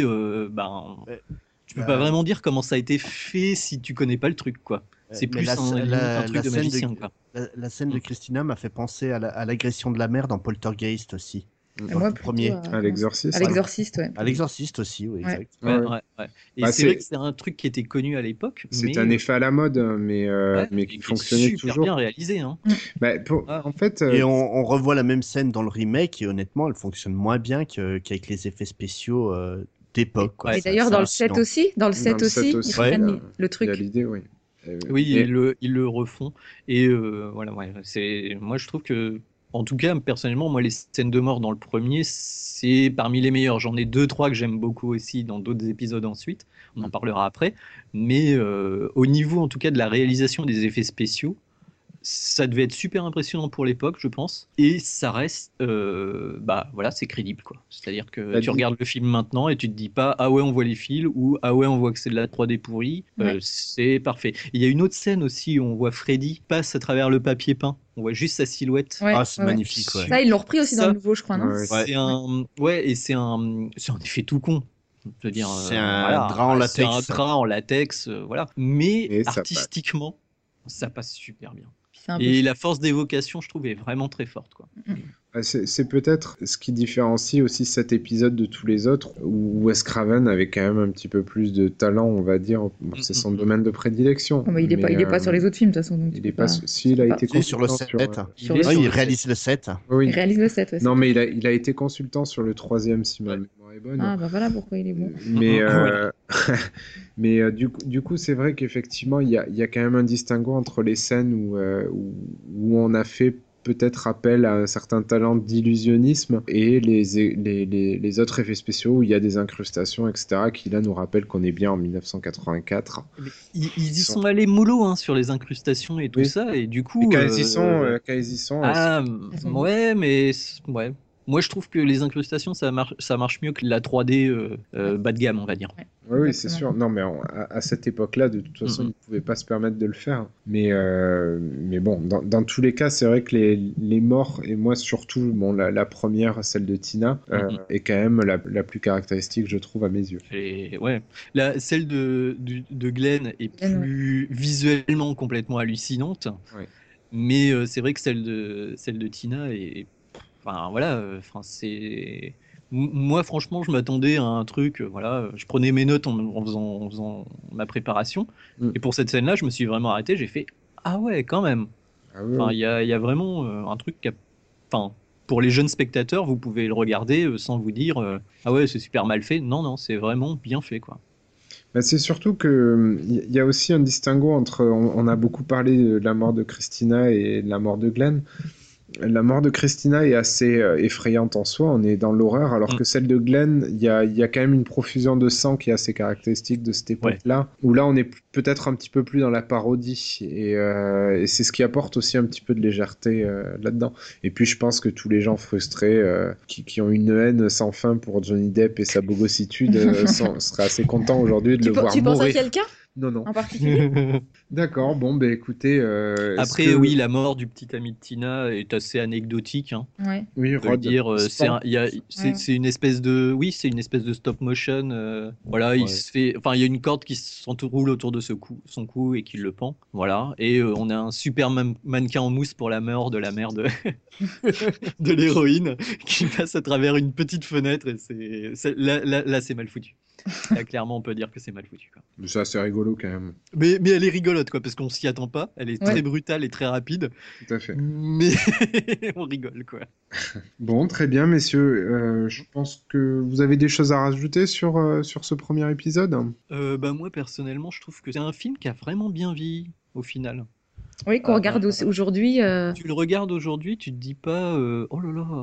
peux pas vraiment dire comment ça a été fait si tu connais pas le truc, quoi. C'est plus un truc de magicien, quoi. La scène de Christina m'a fait penser à l'agression de la mère dans Poltergeist aussi. Moi, Le premier. À l'exorciste. À l'exorciste, ouais. À l'exorciste aussi, oui, exact. Ouais. Et Bah, c'est vrai que c'est un truc qui était connu à l'époque. C'est un effet à la mode, mais qui fonctionnait super toujours. bien réalisé, hein. En fait, Et on revoit la même scène dans le remake, et honnêtement, elle fonctionne moins bien qu'avec les effets spéciaux d'époque, quoi. Et d'ailleurs, dans le 7 aussi, ils reprennent le truc. Il y a l'idée, oui. Oui, ils le refont. Et voilà, moi je trouve que, en tout cas, personnellement, moi les scènes de mort dans le premier, c'est parmi les meilleures. J'en ai 2-3 que j'aime beaucoup aussi dans d'autres épisodes ensuite. On en parlera après. Mais au niveau, en tout cas, de la réalisation des effets spéciaux, ça devait être super impressionnant pour l'époque, je pense. Et ça reste, c'est crédible, quoi. C'est-à-dire que tu regardes le film maintenant et tu te dis pas, ah ouais, on voit les fils, ou ah ouais, on voit que c'est de la 3D pourrie. C'est parfait. Il y a une autre scène aussi où on voit Freddy passe à travers le papier peint. On voit juste sa silhouette. Ouais, c'est magnifique. Ouais. Ça, ils l'ont repris aussi dans le nouveau, je crois, non? C'est un effet tout con. C'est un drap en latex. C'est un drap en latex, voilà. Mais Et ça artistiquement, ça passe super bien. Un peu Et la force d'évocation, je trouve, est vraiment très forte, quoi. C'est peut-être ce qui différencie aussi cet épisode de tous les autres, où Wes Craven avait quand même un petit peu plus de talent, on va dire. Bon, c'est son domaine de prédilection. Oh, mais il est pas sur les autres films, de toute façon. Donc il est pas. Si, il a été sur le 7. Il réalise le 7. Oui. Il réalise le 7. Ouais, non, mais il a été consultant sur le 3e, si ma mémoire est bonne. Ah, bah voilà pourquoi il est bon. Mais du coup, c'est vrai qu'effectivement, il y a quand même un distinguo entre les scènes où on a fait peut-être appel à un certain talent d'illusionnisme et les autres effets spéciaux où il y a des incrustations, etc., qui là nous rappellent qu'on est bien en 1984. Mais ils y sont allés mollo, hein, sur les incrustations et tout ça, et du coup... Quand ils y sont... ouais, mais... Ouais. Moi, je trouve que les incrustations, ça marche mieux que la 3D bas de gamme, on va dire. Oui, c'est sûr. Non, mais à cette époque-là, de toute façon, ils ne pouvaient pas se permettre de le faire. Mais bon, dans tous les cas, c'est vrai que les morts, et moi surtout, bon, la première, celle de Tina, est quand même la plus caractéristique, je trouve, à mes yeux. Et ouais, celle de Glenn est plus visuellement complètement hallucinante. Ouais. Mais c'est vrai que celle de Tina est... Enfin, voilà, c'est... Moi, franchement, je m'attendais à un truc, je prenais mes notes en faisant ma préparation, et pour cette scène-là, je me suis vraiment arrêté, j'ai fait « Ah ouais, quand même !» Enfin, il y a vraiment un truc pour les jeunes spectateurs, vous pouvez le regarder sans vous dire « Ah ouais, c'est super mal fait !» Non, c'est vraiment bien fait, quoi. Bah, c'est surtout qu'il y a aussi un distinguo entre... On a beaucoup parlé de la mort de Christina et de la mort de Glenn. La mort de Christina est assez effrayante en soi, on est dans l'horreur, alors que celle de Glenn, il y a quand même une profusion de sang qui est assez caractéristique de cette époque-là, où là on est peut-être un petit peu plus dans la parodie, et c'est ce qui apporte aussi un petit peu de légèreté là-dedans. Et puis je pense que tous les gens frustrés qui ont une haine sans fin pour Johnny Depp et sa bogossitude seraient assez contents aujourd'hui de le voir mourir. Tu penses à quelqu'un ? Non. En particulier. D'accord, bon, ben écoutez... Après, oui, la mort du petit ami de Tina est assez anecdotique. Hein. Ouais. Oui, Rod. C'est une espèce de... Oui, c'est une espèce de stop motion. Voilà, il se fait... Enfin, il y a une corde qui s'enroule autour de son cou et qui le pend. Voilà. Et on a un super mannequin en mousse pour la mort de la mère de l'héroïne qui passe à travers une petite fenêtre. Et là, c'est mal foutu. Là, clairement, on peut dire que c'est mal foutu. Quoi. Ça, c'est rigolo quand même. Mais elle est rigolote, quoi, parce qu'on s'y attend pas. Elle est très brutale et très rapide. Tout à fait. Mais on rigole, quoi. Bon, très bien, messieurs. Je pense que vous avez des choses à rajouter sur ce premier épisode. Moi, personnellement, je trouve que c'est un film qui a vraiment bien vieilli, au final. Oui, qu'on regarde aujourd'hui. Tu le regardes aujourd'hui, tu te dis pas oh là là,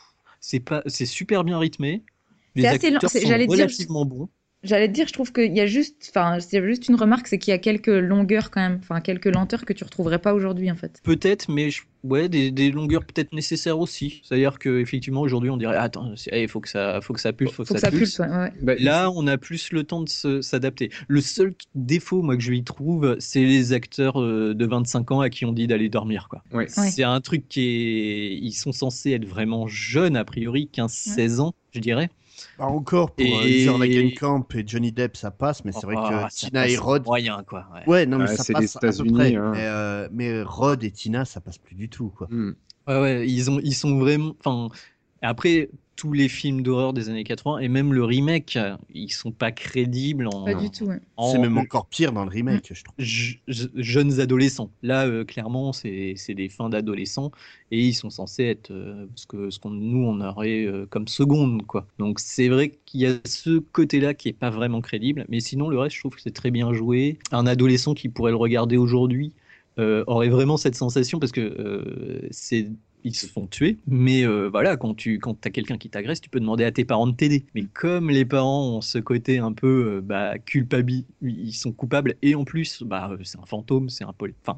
c'est super bien rythme. Les acteurs sont relativement bons. J'allais te dire, je trouve qu'il y a juste une remarque, c'est qu'il y a quelques longueurs quand même, enfin quelques lenteurs que tu retrouverais pas aujourd'hui en fait. Peut-être, mais des longueurs peut-être nécessaires aussi. C'est-à-dire que effectivement aujourd'hui on dirait attends, il faut que ça pulse, faut que ça pulse. Ouais. Là on a plus le temps de s'adapter. Le seul défaut moi que je lui trouve, c'est les acteurs de 25 ans à qui on dit d'aller dormir quoi. Ouais. C'est un truc ils sont censés être vraiment jeunes a priori, 15-16 ans je dirais. Bah encore pour Heather Langenkamp et Johnny Depp ça passe, mais c'est vrai que Tina et Rod moyen quoi. Ouais non mais ça c'est passe les à peu près. Hein. Mais Rod et Tina ça passe plus du tout quoi. Ouais ils sont vraiment. Enfin après tous les films d'horreur des années 80 et même le remake ils sont pas crédibles pas du tout. Ouais. C'est même encore pire dans le remake je trouve. Jeunes adolescents là clairement c'est des fins d'adolescents et ils sont censés être ce qu'on nous on aurait comme seconde quoi. Donc c'est vrai qu'il y a ce côté là qui est pas vraiment crédible mais sinon le reste je trouve que c'est très bien joué. Un adolescent qui pourrait le regarder aujourd'hui aurait vraiment cette sensation parce que ils se font tuer, mais voilà, quand t'as quelqu'un qui t'agresse, tu peux demander à tes parents de t'aider. Mais comme les parents ont ce côté un peu ils sont coupables, et en plus, c'est un fantôme, c'est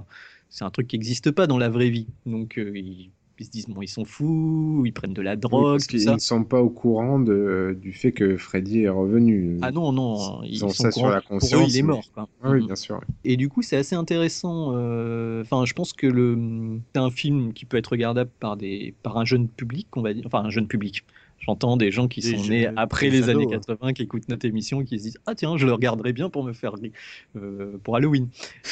un truc qui n'existe pas dans la vraie vie. Donc ils se disent, bon, ils sont fous, ils prennent de la drogue, parce qu'ils ne sont pas au courant du fait que Freddy est revenu. Ah non, ils ont ça sur la conscience. Pour eux, il est mort. Quoi. Ah oui, bien sûr. Et du coup, c'est assez intéressant. Je pense que c'est un film qui peut être regardable par un jeune public, on va dire. Enfin, un jeune public. J'entends des gens qui sont nés après les années 80, qui écoutent notre émission, qui se disent « Ah tiens, je le regarderai bien pour me faire pour Halloween. »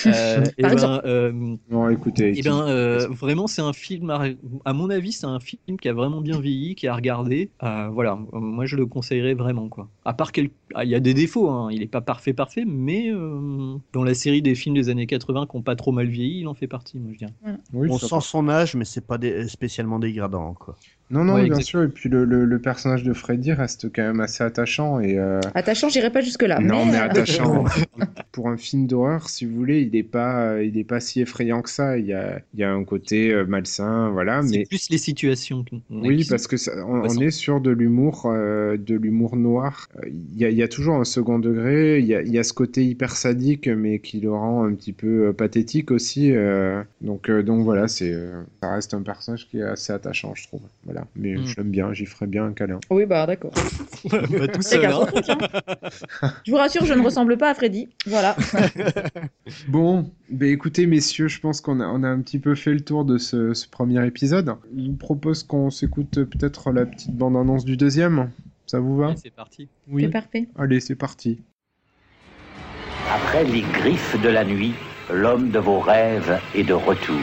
Non, écoutez. Vraiment, c'est un film, à mon avis, c'est un film qui a vraiment bien vieilli, qui a regardé. Voilà, moi je le conseillerais vraiment. Quoi. À part qu'il y a des défauts, hein, il n'est pas parfait, mais dans la série des films des années 80 qui n'ont pas trop mal vieilli, il en fait partie, moi je dirais. Oui, on sent son âge, mais c'est pas spécialement dégradant. Quoi. Non, bien sûr. Et puis le personnage de Freddy reste quand même assez attachant. Attachant, j'irai pas jusque-là. Non, mais attachant. Pour un film d'horreur, si vous voulez, il n'est pas si effrayant que ça. Il y a un côté malsain, voilà. C'est plus les situations. Oui, parce que on est sur de l'humour noir. Il y a toujours un second degré. Il y a ce côté hyper sadique, mais qui le rend un petit peu pathétique aussi. Donc voilà, ça reste un personnage qui est assez attachant, je trouve. Voilà. Mais je l'aime bien, j'y ferais bien un câlin. Oui, d'accord. Tout seul, hein. Je vous rassure, je ne ressemble pas à Freddy. Voilà. Bon, écoutez, messieurs, je pense qu'on a un petit peu fait le tour de ce premier épisode. Je vous propose qu'on s'écoute peut-être la petite bande-annonce du deuxième. Ça vous va ? Ouais, c'est parti. Oui. C'est parfait. Allez, c'est parti. Après les griffes de la nuit, l'homme de vos rêves est de retour.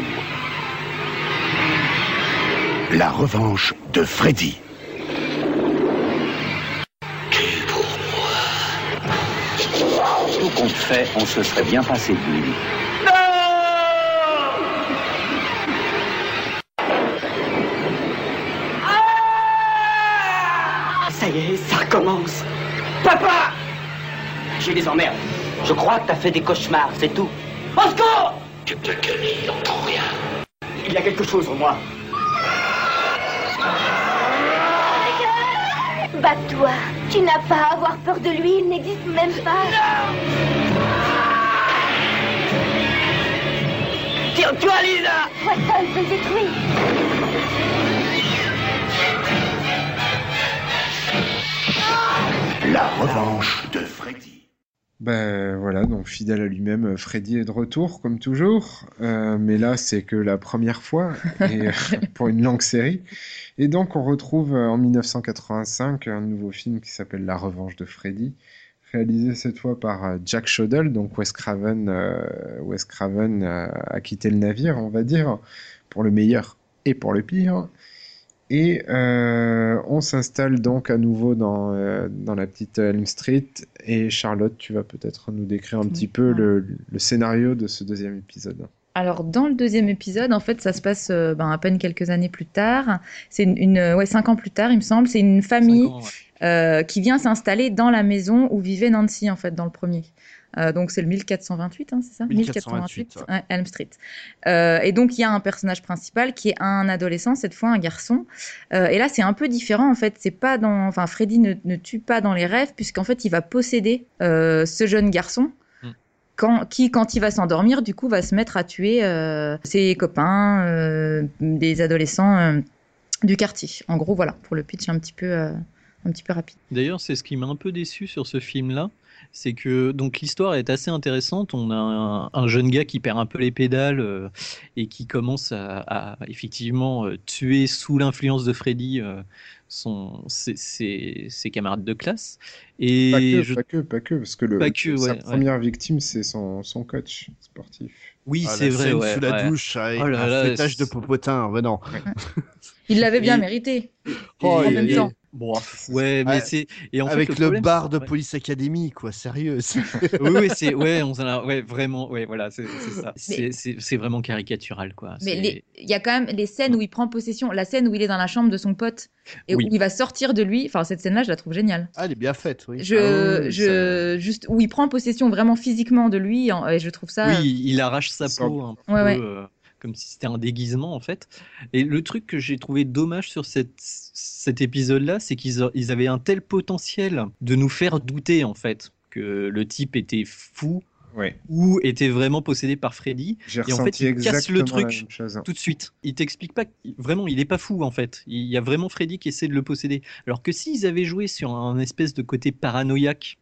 La revanche de Freddy. Tu pour moi. Tout compte fait, on se serait bien passé de lui. Ça y est, ça recommence. Papa! J'ai des emmerdes. Je crois que t'as fait des cauchemars, c'est tout. Au secours! Tu peux te calmer, il n'entend rien. Il y a quelque chose en moi. Bats-toi. Tu n'as pas à avoir peur de lui, il n'existe même pas. Tire-toi, Lisa! Toi seul peut le détruire. La revanche de Freddy. Ben voilà, donc fidèle à lui-même, Freddy est de retour, comme toujours. Mais là, c'est que la première fois, et, pour une longue série. Et donc, on retrouve en 1985 un nouveau film qui s'appelle La revanche de Freddy, réalisé cette fois par Jack Shodell. Donc, Wes Craven a quitté le navire, on va dire, pour le meilleur et pour le pire. Et on s'installe donc à nouveau dans la petite Elm Street. Et Charlotte, tu vas peut-être nous décrire un petit peu le scénario de ce deuxième épisode. Alors, dans le deuxième épisode, en fait, ça se passe à peine quelques années plus tard. C'est 5 ans plus tard, il me semble. C'est une famille qui vient s'installer dans la maison où vivait Nancy, en fait, dans le premier. Donc, c'est le 1428, c'est ça 1428, ouais, Elm Street. Et donc, il y a un personnage principal qui est un adolescent, cette fois un garçon. Et là, c'est un peu différent, en fait. C'est pas Freddy ne tue pas dans les rêves, puisqu'en fait, il va posséder ce jeune garçon. Quand il va s'endormir, du coup, va se mettre à tuer ses copains, des adolescents du quartier. En gros, voilà, pour le pitch un petit peu rapide. D'ailleurs, c'est ce qui m'a un peu déçu sur ce film-là, c'est que donc l'histoire est assez intéressante. On a un jeune gars qui perd un peu les pédales et qui commence à effectivement tuer sous l'influence de Freddy ses camarades de classe. Et pas que, parce que sa première victime, c'est son coach sportif. Oui, c'est vrai. Sous la douche, avec un feuilletage de popotin. Ouais, non. Il l'avait bien mérité. En même temps. Bon, ouais, mais c'est et en avec fait, le bar de Police Academy, quoi, sérieux. Oui, vraiment, voilà, c'est ça. C'est vraiment caricatural, quoi. Mais il y a quand même les scènes où il prend possession, la scène où il est dans la chambre de son pote et où il va sortir de lui. Enfin, cette scène-là, je la trouve géniale. Ah, elle est bien faite, oui. Juste où il prend possession vraiment physiquement de lui, et je trouve ça. Oui, il arrache sa peau un peu. Comme si c'était un déguisement en fait. Et le truc que j'ai trouvé dommage sur cet épisode-là, c'est qu'ils avaient un tel potentiel de nous faire douter en fait que le type était fou ou était vraiment possédé par Freddy. Et en fait, il casse le truc tout de suite. Il t'explique pas vraiment, il est pas fou en fait. Il y a vraiment Freddy qui essaie de le posséder. Alors que s'ils avaient joué sur un espèce de côté paranoïaque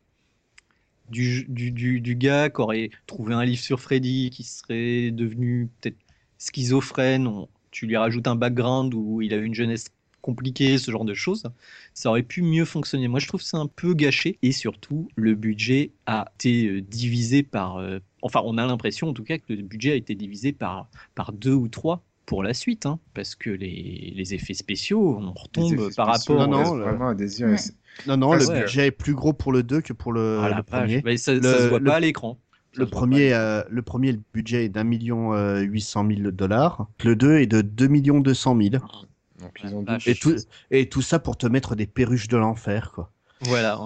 du gars qui aurait trouvé un livre sur Freddy, qui serait devenu peut-être schizophrène, tu lui rajoutes un background où il a eu une jeunesse compliquée, ce genre de choses, ça aurait pu mieux fonctionner. Moi, je trouve que c'est un peu gâché. Et surtout, le budget a été divisé par... Enfin, on a l'impression, en tout cas, que le budget a été divisé par 2 ou 3 pour la suite, parce que les effets spéciaux, on retombe par rapport... vraiment à des yeux. Non, le budget est plus gros pour le 2 que pour le premier. Mais ça se voit pas à l'écran. Le premier, le budget est d'1 800 000 $. Le 2 est de 2 200 000. Donc, ils ont et tout ça pour te mettre des perruches de l'enfer, quoi. Voilà,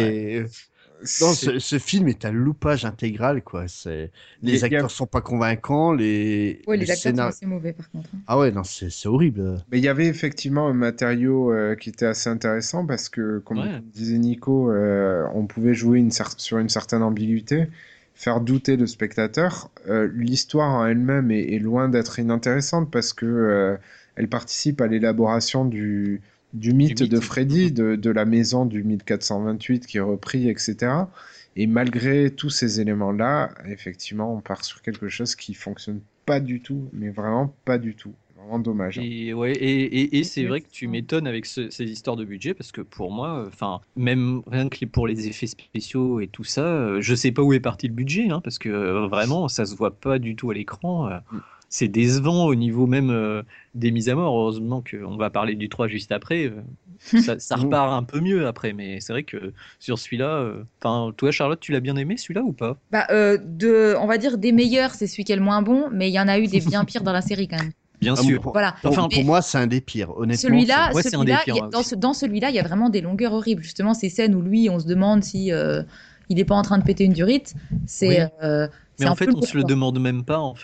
Non, ce film est un loupage intégral, quoi. Les acteurs sont pas convaincants, les acteurs sont assez mauvais, par contre. Ah ouais, non, c'est horrible. Mais il y avait effectivement un matériau qui était assez intéressant parce que, comme disait Nico, on pouvait jouer sur une certaine ambiguïté, faire douter le spectateur. L'histoire en elle-même est loin d'être inintéressante parce que elle participe à l'élaboration du mythe de Freddy, de la maison du 1428 qui est repris, etc. Et malgré tous ces éléments-là, effectivement, on part sur quelque chose qui fonctionne pas du tout, mais vraiment pas du tout. Vraiment dommage. Et c'est vrai que tu m'étonnes avec ces histoires de budget, parce que pour moi, même rien que pour les effets spéciaux et tout ça, je sais pas où est parti le budget, parce que vraiment, ça se voit pas du tout à l'écran. C'est décevant au niveau même des mises à mort. Heureusement qu'on va parler du 3 juste après. Ça repart un peu mieux après, mais c'est vrai que sur celui-là, toi Charlotte, tu l'as bien aimé celui-là ou pas? On va dire des meilleurs, c'est celui qui est le moins bon, mais il y en a eu des bien pires dans la série quand même. Bien sûr. Voilà. Pour moi, c'est un des pires, honnêtement. Celui-là, c'est un des pires. Dans celui-là, il y a vraiment des longueurs horribles. Justement, ces scènes où lui, on se demande si il n'est pas en train de péter une durite. Mais en fait, on se le demande même pas, en fait.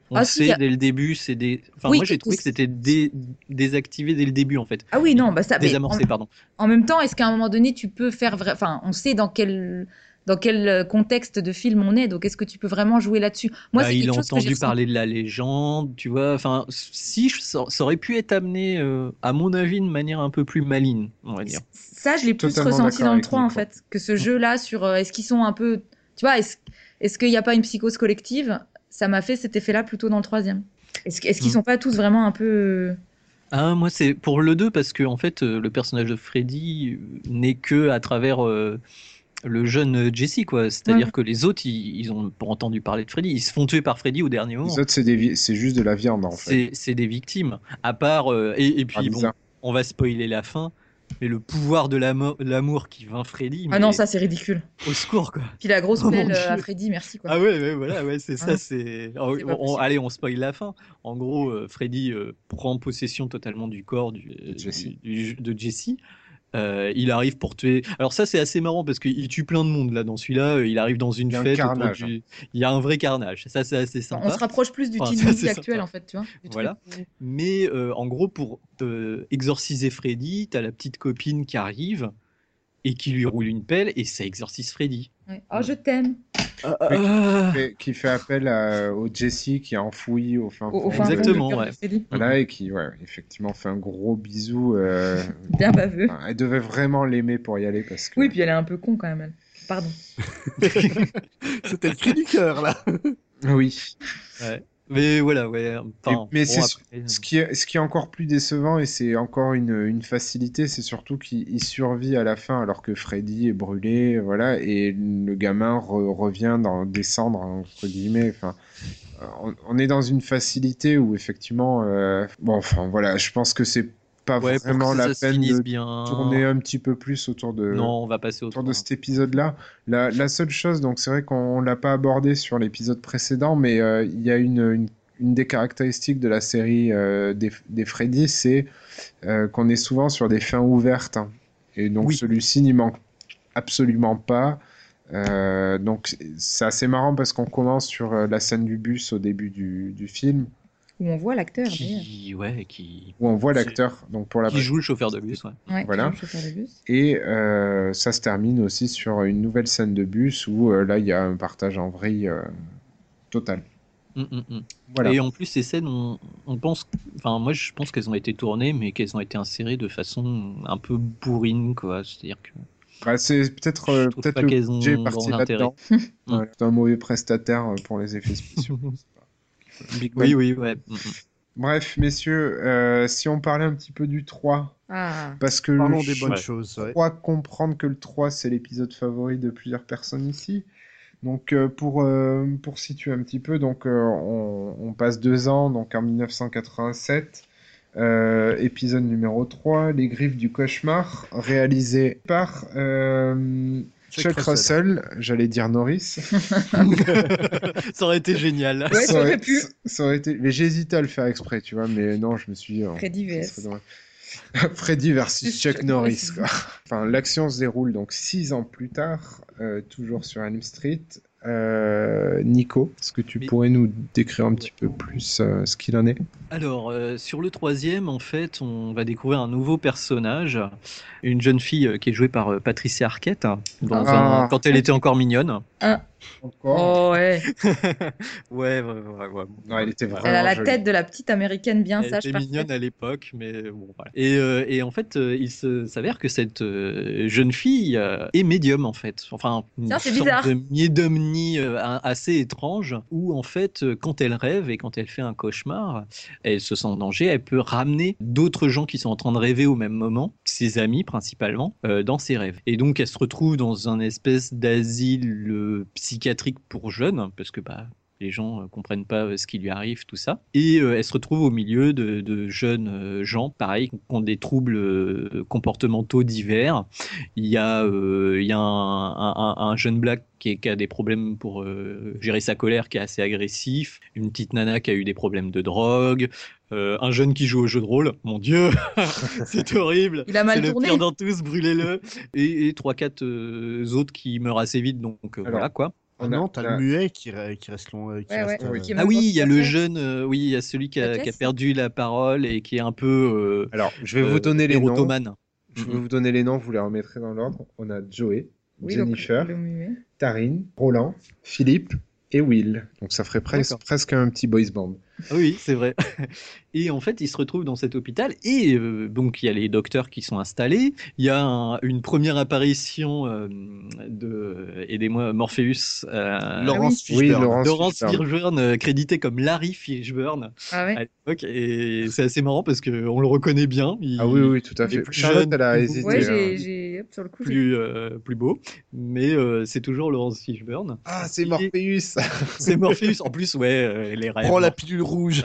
On sait dès le début, moi j'ai trouvé que c'était désactivé dès le début en fait. Ah oui, non, ça. Désamorcé, pardon. En même temps, est-ce qu'à un moment donné, tu peux faire on sait dans quel contexte de film on est, donc est-ce que tu peux vraiment jouer là-dessus? Moi, c'est il quelque a chose que entendu parler de la légende, tu vois. Enfin, si ça aurait pu être amené, à mon avis, de manière un peu plus maligne, on va dire. Ça, je l'ai plus ressenti dans le 3 en fait, que ce jeu-là sur est-ce qu'ils sont un peu, tu vois, est-ce qu'il n'y a pas une psychose collective? Ça m'a fait cet effet-là plutôt dans le 3e. Est-ce qu'ils sont pas tous vraiment un peu... Moi c'est pour le 2 parce que en fait le personnage de Freddy n'est que à travers le jeune Jesse, quoi. C'est-à-dire que les autres ils ont pas entendu parler de Freddy, ils se font tuer par Freddy au dernier moment. Les autres c'est juste de la viande en fait. C'est des victimes. À part et puis bon, on va spoiler la fin. Mais le pouvoir de l'amour qui vainc Freddy. Ah non, ça c'est ridicule. Au secours, quoi. Puis la grosse pelle à Freddy, merci, quoi. Ah ouais, voilà, c'est ça. Allez, on spoil la fin. En gros, Freddy prend possession totalement du corps de Jesse. Il arrive pour tuer. Alors ça c'est assez marrant parce qu'il tue plein de monde là dans celui-là. Il arrive dans une fête. Il y a un vrai carnage. Ça c'est assez sympa. On se rapproche plus du teen movie actuel en fait, tu vois. Voilà. Mais en gros pour exorciser Freddy, t'as la petite copine qui arrive et qui lui roule une pelle et ça exorcise Freddy. Ouais. Oh je t'aime. Qui fait appel au Jesse qui est enfoui au fin fond. Exactement, ouais. Voilà, et qui, effectivement, fait un gros bisou. Bien baveux. Elle devait vraiment l'aimer pour y aller parce que... Oui, puis elle est un peu con quand même. Pardon. C'était le cri du cœur, là. Oui. Ouais. Mais voilà, ouais. Enfin, mais ce qui est encore plus décevant, et c'est encore une facilité, c'est surtout qu'il survit à la fin alors que Freddy est brûlé, voilà, et le gamin revient dans des cendres, entre guillemets. Enfin, on est dans une facilité où effectivement, voilà, je pense que c'est pas vraiment la peine de tourner un petit peu plus autour de. Non, on va passer autour de cet épisode-là. La seule chose, donc c'est vrai qu'on l'a pas abordé sur l'épisode précédent, mais il y a une des caractéristiques de la série des Freddy, c'est qu'on est souvent sur des fins ouvertes. Hein. Et donc celui-ci n'y manque absolument pas. Donc c'est assez marrant parce qu'on commence sur la scène du bus au début du film. Où on voit l'acteur, où on voit l'acteur, donc pour la qui joue le chauffeur de bus, voilà. Qui joue le chauffeur de bus. Et ça se termine aussi sur une nouvelle scène de bus où là il y a un partage en vrille total. Voilà. Et en plus ces scènes, on pense, enfin moi je pense qu'elles ont été tournées, mais qu'elles ont été insérées de façon un peu bourrine, quoi. C'est-à-dire que c'est peut-être le budget parti là-dedans. C'est un mauvais prestataire pour les effets spéciaux. Oui, ouais. Bref, messieurs, si on parlait un petit peu du 3, parce que parlons des bonnes choses. Je crois comprendre que le 3, c'est l'épisode favori de plusieurs personnes ici. Donc, pour situer un petit peu, donc, on passe 2 ans, donc en 1987, épisode numéro 3, Les Griffes du Cauchemar, réalisé par... Chuck Russell, j'allais dire Norris. Ça aurait été génial. Ouais, ça aurait pu. Ça aurait été... Mais j'hésitais à le faire exprès, tu vois, mais non, je me suis dit... Freddy vs. Freddy versus Chuck Norris, quoi. Enfin, l'action se déroule donc 6 ans plus tard, toujours sur Elm Street. Nico, est-ce que tu pourrais nous décrire un petit peu plus ce qu'il en est? Alors, sur le 3e, en fait, on va découvrir un nouveau personnage, une jeune fille qui est jouée par Patricia Arquette, quand elle était encore mignonne. Encore Oh ouais. ouais. Non, elle était vraiment Elle a la jolie. tête de la petite américaine bien elle sage. était mignonne à l'époque, mais bon, voilà. Et en fait, il s'avère que cette jeune fille est médium, en fait. Enfin, une c'est sorte bizarre. de médiumnie assez étrange, où en fait, quand elle rêve et quand elle fait un cauchemar, elle se sent en danger, elle peut ramener d'autres gens qui sont en train de rêver au même moment, ses amis principalement, dans ses rêves. Et donc, elle se retrouve dans un espèce d'asile psychiatrique pour jeunes, parce que les gens comprennent pas ce qui lui arrive, tout ça. Et elle se retrouve au milieu de jeunes gens, pareil, qui ont des troubles comportementaux divers. Il y a un jeune black qui a des problèmes pour gérer sa colère, qui est assez agressif. Une petite nana qui a eu des problèmes de drogue. Un jeune qui joue au jeu de rôle. Mon Dieu, c'est horrible. Il a mal tourné. tourné. C'est le pire dans tous, brûlez-le. Et 3-4 autres qui meurent assez vite, donc voilà quoi. Non, t'as le muet qui reste long. Ah oui, il y a le jeune, oui, il y a celui qui a perdu la parole et qui est un peu. Alors, je vais vous donner les noms. Érotomane. Je vais vous donner les noms, vous les remettrez dans l'ordre. On a Joey, Jennifer, Taryn, Roland, Philippe et Will. Donc ça ferait presque un petit boys band. Oui, c'est vrai. Et en fait, ils se retrouvent dans cet hôpital et donc il y a les docteurs qui sont installés. Il y a une première apparition aidez-moi, Morpheus. Laurence Fishburne. Laurence Fishburne, crédité comme Larry Fishburne à l'époque. Et c'est assez marrant parce qu'on le reconnaît bien. Oui, tout à fait. Charlotte, elle a hésité. Ouais, j'ai sur le coup. Plus beau. Mais c'est toujours Laurence Fishburne. Ah, c'est Morpheus. C'est Morpheus. En plus, les rêves. Prends la pilule rouge.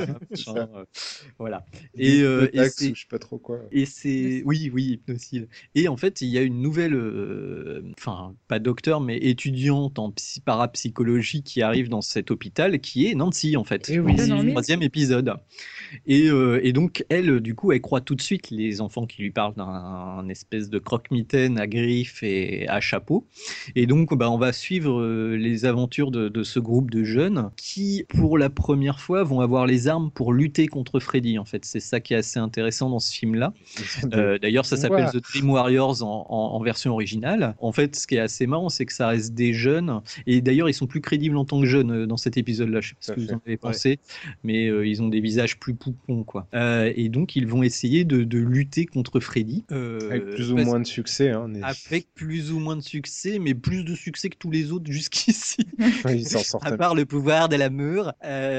Voilà. Et c'est, je sais pas trop quoi. Et c'est oui, hypnocile. Et en fait, il y a une nouvelle, enfin pas docteur, mais étudiante en parapsychologie qui arrive dans cet hôpital, qui est Nancy en fait. Et oui. C'est le 3e épisode. Et donc elle, du coup, elle croit tout de suite les enfants qui lui parlent d'un espèce de croque-mitaine à griffes et à chapeau. Et donc, on va suivre les aventures de ce groupe de jeunes qui, pour la première fois, vont avoir les armes pour lutter contre Freddy. En fait, c'est ça qui est assez intéressant dans ce film-là. D'ailleurs, ça s'appelle The Dream Warriors en version originale. En fait, ce qui est assez marrant, c'est que ça reste des jeunes. Et d'ailleurs, ils sont plus crédibles en tant que jeunes dans cet épisode-là. Je sais pas ce que vous en avez pensé, mais ils ont des visages plus poupons, quoi. Et donc, ils vont essayer de lutter contre Freddy. Avec plus ou moins de succès. Avec plus ou moins de succès, mais plus de succès que tous les autres jusqu'ici. Ils s'en sortent. À part le pouvoir de l'amour.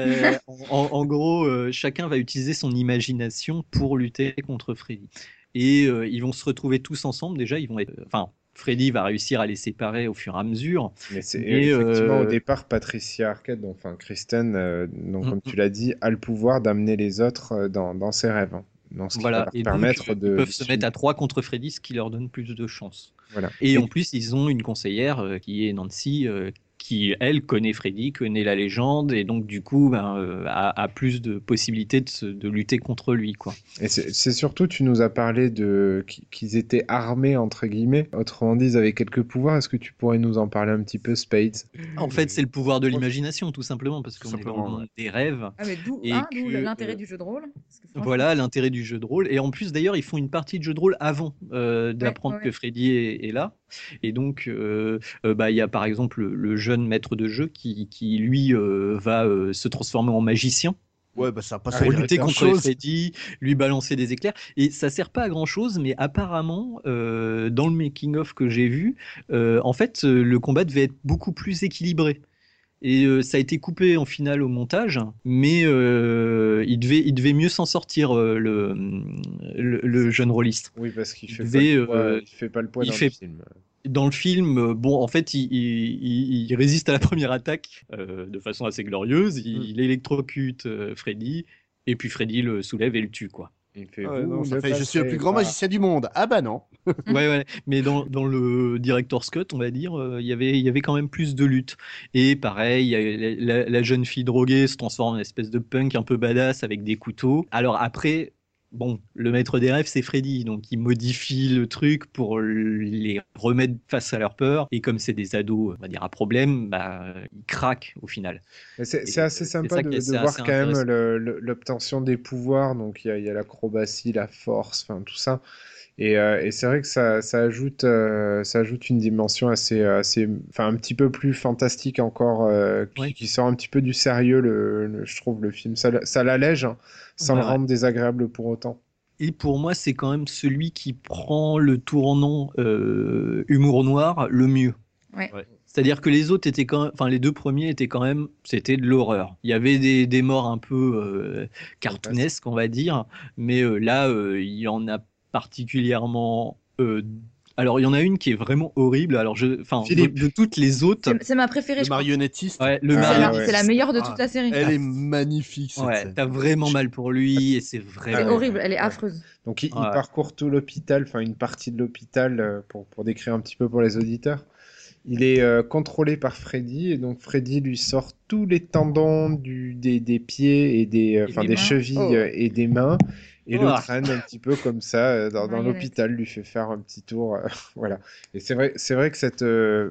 En gros, chacun va utiliser son imagination pour lutter contre Freddy. Et ils vont se retrouver tous ensemble. Déjà, ils vont être... Freddy va réussir à les séparer au fur et à mesure. Mais c'est effectivement au départ Patricia Arquette, enfin Kristen, comme tu l'as dit, a le pouvoir d'amener les autres dans ses rêves. Ce qui va leur permettre ils peuvent se mettre à 3 contre Freddy, ce qui leur donne plus de chance. Voilà. Et en plus, ils ont une conseillère qui est Nancy, qui, elle, connaît Freddy, connaît la légende, et donc, du coup, a plus de possibilités de lutter contre lui, quoi. Et c'est surtout, tu nous as parlé qu'ils étaient armés, entre guillemets. Autrement dit, ils avaient quelques pouvoirs. Est-ce que tu pourrais nous en parler un petit peu, Spades ? En fait, c'est le pouvoir de l'imagination, tout simplement, parce qu'on est dans le monde des rêves. Ah, mais d'où l'intérêt du jeu de rôle. Voilà, l'intérêt du jeu de rôle. Et en plus, d'ailleurs, ils font une partie de jeu de rôle avant d'apprendre que Freddy est là. Et donc, il y a par exemple le jeune maître de jeu qui lui, va se transformer en magicien. Ouais, ça passe pour lutter contre Freddy, lui balancer des éclairs. Et ça sert pas à grand chose, mais apparemment, dans le making-of que j'ai vu, en fait, le combat devait être beaucoup plus équilibré. Et ça a été coupé en finale au montage, mais il devait mieux s'en sortir, le jeune rôliste. Oui, parce qu'il fait pas le poids dans le film. Dans le film, en fait, il résiste à la première attaque de façon assez glorieuse. Il électrocute Freddy, et puis Freddy le soulève et le tue, quoi. Il fait, je suis le plus grand magicien du monde. Ah bah non. ouais. Mais dans le director's cut, on va dire, il y avait quand même plus de lutte. Et pareil, la jeune fille droguée se transforme en espèce de punk un peu badass avec des couteaux. Alors après... le maître des rêves, c'est Freddy, donc il modifie le truc pour les remettre face à leur peur. Et comme c'est des ados, on va dire, à problème, ils craquent au final. C'est assez sympa de voir quand même l'obtention des pouvoirs. Donc il y a l'acrobatie, la force, enfin tout ça. Et c'est vrai que ça ajoute une dimension assez, un petit peu plus fantastique encore, qui sort un petit peu du sérieux, je trouve, le film. Ça l'allège, sans le rendre désagréable pour autant. Et pour moi, c'est quand même celui qui prend le tournant humour noir le mieux. Ouais. C'est-à-dire que les autres étaient les 2 premiers étaient quand même, c'était de l'horreur. Il y avait des morts un peu cartoonesques, on va dire, mais là, il y en a particulièrement. Alors, il y en a une qui est vraiment horrible. Alors, de toutes les autres. C'est ma préférée. Le marionnettiste. Ouais, c'est la meilleure de toute la série. Elle est magnifique. T'as vraiment mal pour lui et c'est vraiment. C'est horrible, elle est affreuse. Donc, il parcourt tout l'hôpital, une partie de l'hôpital, pour décrire un petit peu pour les auditeurs. Il est contrôlé par Freddy, et donc Freddy lui sort tous les tendons des pieds et des chevilles et des mains. Et le traîne un petit peu comme ça dans l'hôpital, lui fait faire un petit tour, voilà. Et c'est vrai que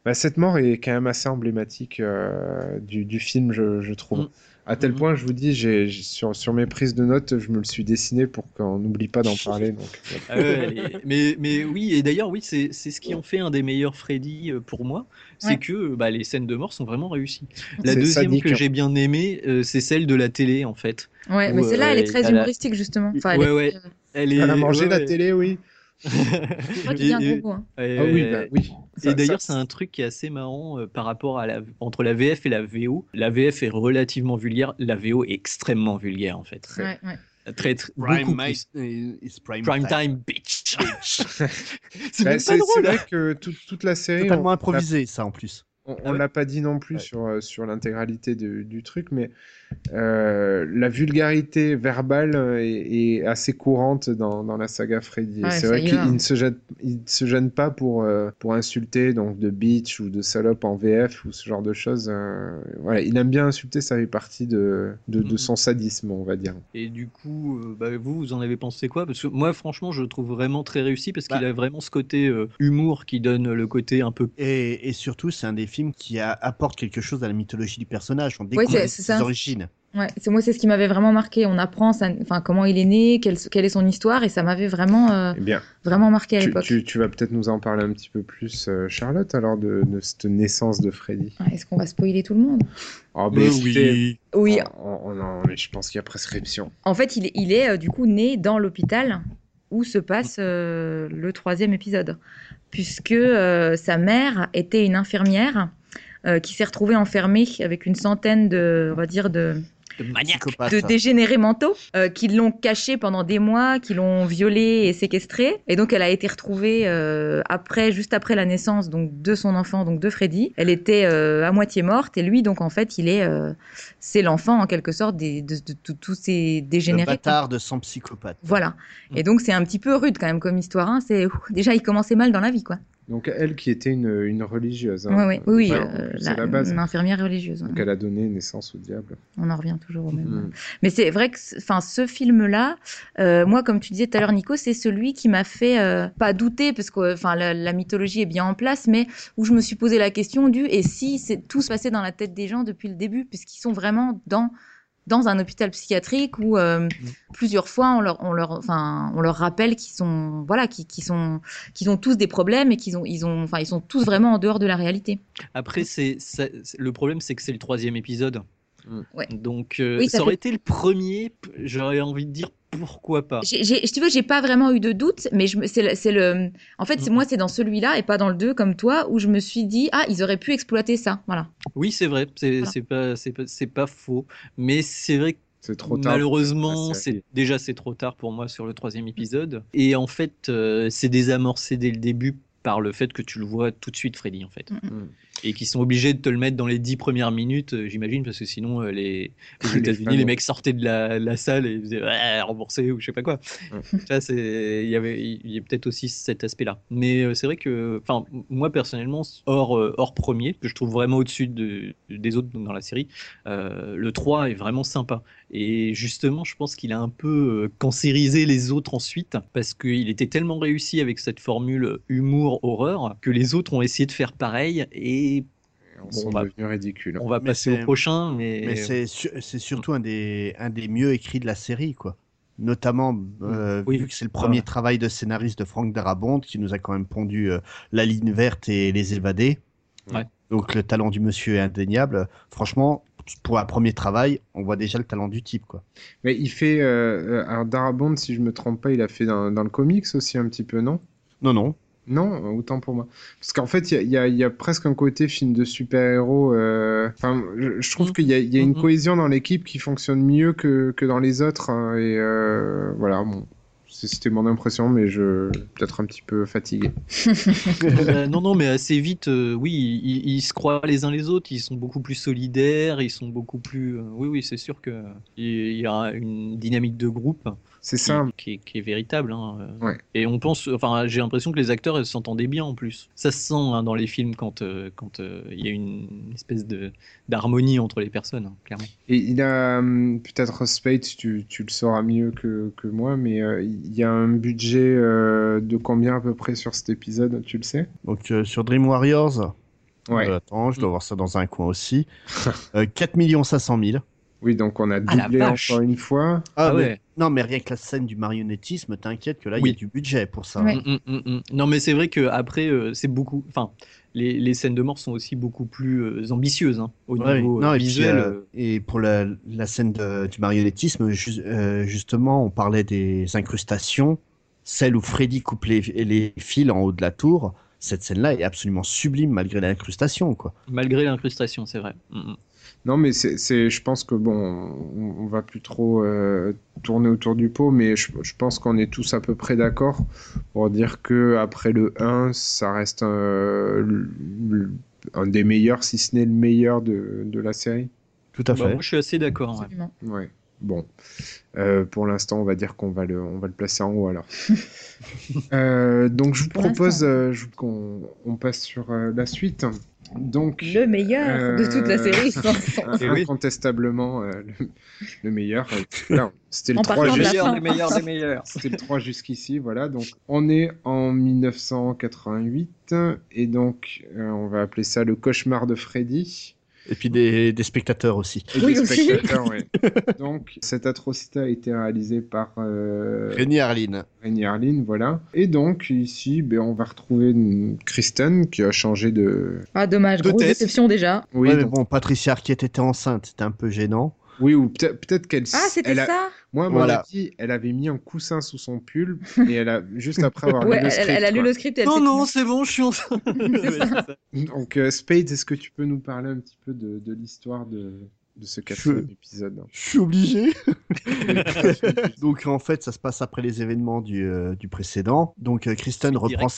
Cette mort est quand même assez emblématique du film, je trouve. À tel point, je vous dis, sur mes prises de notes, je me le suis dessiné pour qu'on n'oublie pas d'en parler. Donc. Mais oui, et d'ailleurs, oui, c'est ce qui en fait un des meilleurs Freddy pour moi, c'est que les scènes de mort sont vraiment réussies. La deuxième que j'ai bien aimée, c'est celle de la télé, en fait. Ouais, mais celle-là, elle est très humoristique, justement. Enfin, elle a mangé la télé, oui. Je crois qu'il y a un gros goût. Oui. Et d'ailleurs, c'est un truc qui est assez marrant par rapport à entre la VF et la VO. La VF est relativement vulgaire, la VO est extrêmement vulgaire en fait. Très beaucoup plus. Prime time, bitch. C'est vrai que toute la série. Totalement improvisé, ça en plus. On l'a pas dit non plus sur l'intégralité du truc, mais la vulgarité verbale est assez courante dans la saga Freddy. C'est vrai qu'il ne se gêne pas pour insulter donc de bitch ou de salope en VF ou ce genre de choses. Voilà, il aime bien insulter, ça fait partie de son sadisme, on va dire. Et du coup, vous en avez pensé quoi? Parce que moi, franchement, je le trouve vraiment très réussi parce qu'il a vraiment ce côté humour qui donne le côté un peu. Et surtout, c'est un des films qui apporte quelque chose à la mythologie du personnage. On découvre ses origines. Ouais, c'est ce qui m'avait vraiment marqué. On apprend comment il est né, quelle est son histoire, et ça m'avait vraiment, vraiment marqué à l'époque. Tu vas peut-être nous en parler un petit peu plus, Charlotte, alors de cette naissance de Freddy. Est-ce qu'on va spoiler tout le monde? Oui. Mais je pense qu'il y a prescription. En fait, il est du coup né dans l'hôpital où se passe le 3e épisode, puisque sa mère était une infirmière qui s'est retrouvée enfermée avec une centaine de dégénérés mentaux qui l'ont cachée pendant des mois, qui l'ont violée et séquestrée. Et donc, elle a été retrouvée juste après la naissance donc, de son enfant, donc de Freddy. Elle était à moitié morte et lui, donc en fait, c'est l'enfant en quelque sorte de tous ces dégénérés. Le bâtard de son psychopathe. Voilà. Et donc, c'est un petit peu rude quand même comme histoire. Hein. Déjà, il commençait mal dans la vie, quoi. Donc elle qui était une religieuse. Oui, la base. Une infirmière religieuse. Donc elle a donné naissance au diable. On en revient toujours au même. Mais c'est vrai que ce film-là, moi comme tu disais tout à l'heure Nico, c'est celui qui m'a fait pas douter parce que la mythologie est bien en place, mais où je me suis posé la question et si tout se passait dans la tête des gens depuis le début, puisqu'ils sont vraiment dans un hôpital psychiatrique où plusieurs fois on leur rappelle qu'ils sont qu'ils ont tous des problèmes et ils sont tous vraiment en dehors de la réalité. Après le problème c'est que c'est le 3e épisode. Ouais. Donc ça aurait été le premier, j'aurais envie de dire pourquoi pas. J'ai pas vraiment eu de doute, mais en fait moi c'est dans celui-là et pas dans le 2 comme toi où je me suis dit ils auraient pu exploiter ça, voilà. Oui c'est vrai, c'est pas faux, mais c'est vrai que c'est trop tard. Malheureusement, c'est trop tard pour moi sur le 3e épisode. Et en fait, c'est désamorcé dès le début par le fait que tu le vois tout de suite, Freddy, en fait. Et qu'ils sont obligés de te le mettre dans les 10 premières minutes, j'imagine, parce que sinon, les États-Unis, les mecs sortaient de la salle et ils faisaient rembourser ou je sais pas quoi. Il y a peut-être aussi cet aspect-là. Mais c'est vrai que, moi personnellement, hors premier, que je trouve vraiment au-dessus des autres dans la série, le 3 est vraiment sympa. Et justement, je pense qu'il a un peu cancérisé les autres ensuite, parce qu'il était tellement réussi avec cette formule humour-horreur que les autres ont essayé de faire pareil et on va devenir ridicule. On va passer au prochain, mais c'est surtout un des mieux écrits de la série, quoi. Notamment vu que c'est le premier travail de scénariste de Frank Darabont qui nous a quand même pondu La Ligne Verte et Les Évadés. Ouais. Donc le talent du monsieur est indéniable. Franchement, pour un premier travail, on voit déjà le talent du type, quoi. Mais il fait alors Darabont, si je me trompe pas, il a fait dans le comics aussi un petit peu, non? Non, autant pour moi. Parce qu'en fait, il y a presque un côté film de super-héros. Je trouve qu'il y a une cohésion dans l'équipe qui fonctionne mieux que dans les autres. Hein, et voilà, bon. C'était mon impression, mais peut-être un petit peu fatigué. Non, mais assez vite, oui, ils se croient les uns les autres, ils sont beaucoup plus solidaires, ils sont beaucoup plus... oui, c'est sûr qu'il y a une dynamique de groupe. C'est ça. Qui est véritable. Hein. Ouais. Et on pense, j'ai l'impression que les acteurs s'entendaient bien en plus. Ça se sent dans les films quand il y a une espèce d'harmonie entre les personnes, clairement. Et il a, peut-être Spade, tu le sauras mieux que moi, mais il y a un budget de combien à peu près sur cet épisode, tu le sais? Donc sur Dream Warriors, Ouais. Attends, je dois voir ça dans un coin aussi. 4 500 000. Oui, donc on a doublé encore une fois. Ouais. Non, mais rien que la scène du marionnettisme, t'inquiète que là, il y a du budget pour ça. Ouais. Non, mais c'est vrai qu'après, c'est beaucoup. Enfin, les scènes de mort sont aussi beaucoup plus ambitieuses au niveau visuel. Et pour la scène du marionnettisme, justement, on parlait des incrustations. Celle où Freddy coupe les fils en haut de la tour. Cette scène-là est absolument sublime malgré l'incrustation, quoi. Malgré l'incrustation, c'est vrai. Non, mais je pense que bon, on va plus trop tourner autour du pot, mais je pense qu'on est tous à peu près d'accord pour dire que après le 1, ça reste un des meilleurs, si ce n'est le meilleur de la série. Tout à fait. Moi, je suis assez d'accord. Ouais. Bon, pour l'instant, on va dire qu'on va le placer en haut alors. Donc, je vous propose qu'on passe sur la suite. Donc, le meilleur de toute la série, incontestablement le meilleur. Là, c'était le 3 des meilleurs. C'était le 3 jusqu'ici, voilà. Donc, on est en 1988 et donc on va appeler ça le cauchemar de Freddy. Et puis des spectateurs aussi. Et des spectateurs, oui. Donc, cette atrocité a été réalisée par Renny Harlin. Renny Harlin, voilà. Et donc, ici, on va retrouver Kristen qui a changé de... Ah, dommage, grosse déception déjà. Oui, mais bon, Patricia Arquette était enceinte, c'était un peu gênant. Oui, ou peut-être qu'elle... Ah, c'était ça. Moi, à mon avis, elle avait mis un coussin sous son pull et elle a juste après avoir lu le script. Elle a lu le script. Non, c'est bon, je suis enceinte. Donc, Spade, est-ce que tu peux nous parler un petit peu de l'histoire de ce 4e épisode? Je suis obligé. Donc, en fait, ça se passe après les événements du précédent. Donc, Kristen reprend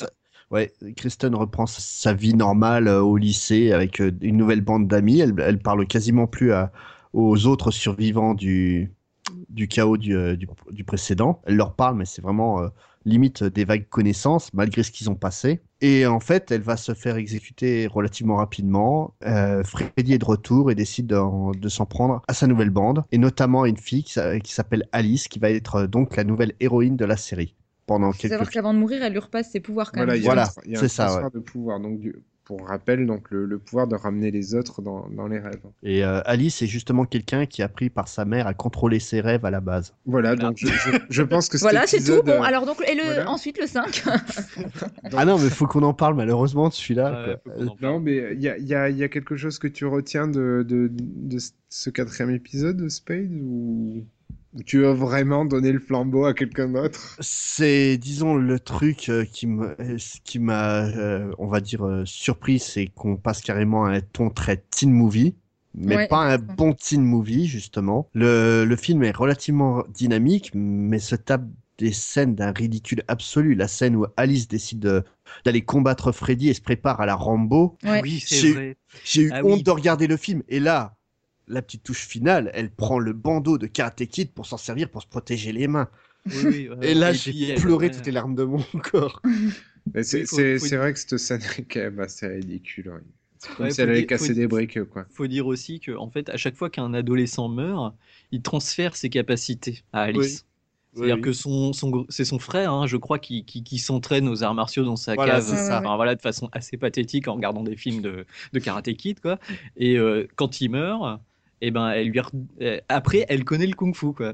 sa vie normale au lycée avec une nouvelle bande d'amis. Elle parle quasiment plus aux autres survivants du chaos du précédent. Elle leur parle, mais c'est vraiment limite des vagues connaissances, malgré ce qu'ils ont passé. Et en fait, elle va se faire exécuter relativement rapidement. Freddy est de retour et décide de s'en prendre à sa nouvelle bande, et notamment à une fille qui s'appelle Alice, qui va être donc la nouvelle héroïne de la série. Il faut savoir qu'avant de mourir, elle lui repasse ses pouvoirs quand même. Il y a un transfert de pouvoir. Donc, pour rappel, donc le pouvoir de ramener les autres dans les rêves. Et Alice est justement quelqu'un qui a appris par sa mère à contrôler ses rêves à la base. Voilà, donc je pense que voilà, c'est tout. Bon, alors donc, ensuite le 5. Ah non, mais faut qu'on en parle malheureusement de celui-là. Non, mais il y a quelque chose que tu retiens de ce 4e épisode de Spade ou tu as vraiment donné le flambeau à quelqu'un d'autre? C'est, disons, le truc qui m'a, on va dire, surpris, c'est qu'on passe carrément à un ton très teen movie, mais pas un bon teen movie, justement. Le film est relativement dynamique, mais se tape des scènes d'un ridicule absolu. La scène où Alice décide d'aller combattre Freddy et se prépare à la Rambo. Ouais. Oui, c'est vrai. J'ai eu honte de regarder le film. Et là, la petite touche finale, elle prend le bandeau de Karate Kid pour s'en servir pour se protéger les mains. Oui, et là, j'ai pleuré toutes les larmes de mon corps. C'est vrai que cette scène est quand même assez ridicule. Hein. C'est comme si elle avait cassé des briques, quoi. Faut dire aussi que, en fait, à chaque fois qu'un adolescent meurt, il transfère ses capacités à Alice. C'est-à-dire que c'est son frère, je crois, qui s'entraîne aux arts martiaux dans sa cave. Enfin, voilà, de façon assez pathétique en regardant des films de Karate Kid, quoi. Et quand il meurt, et ben après elle connaît le kung-fu, quoi.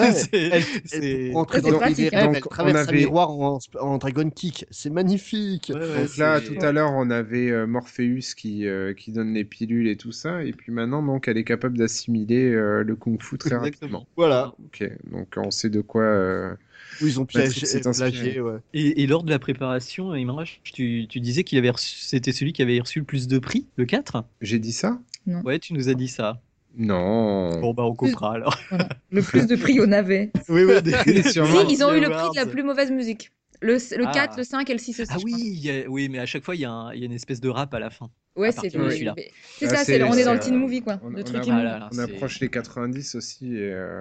Elle entrer dans les rêves, elle traverse un miroir en Dragon Kick, c'est magnifique. Donc là, tout à l'heure, on avait Morpheus qui donne les pilules et tout ça, et puis maintenant, donc, elle est capable d'assimiler le kung-fu très rapidement. Voilà. Ok, donc on sait de quoi. Où ils ont plagié, Et lors de la préparation, Imraj, tu disais c'était celui qui avait reçu le plus de prix, le 4 ? J'ai dit ça ? Non. Ouais, tu nous as dit ça. Non. Bon, on coupera alors. Voilà. Le plus de prix au navet. Oui, sûrement. Ils ont eu le prix de la plus mauvaise musique. Le 4, le 5 et le 6 aussi. Ah oui, mais à chaque fois, il y a une espèce de rap à la fin. Ouais, c'est celui-là. C'est ça, on est dans le teen movie, quoi. On approche les 90 aussi.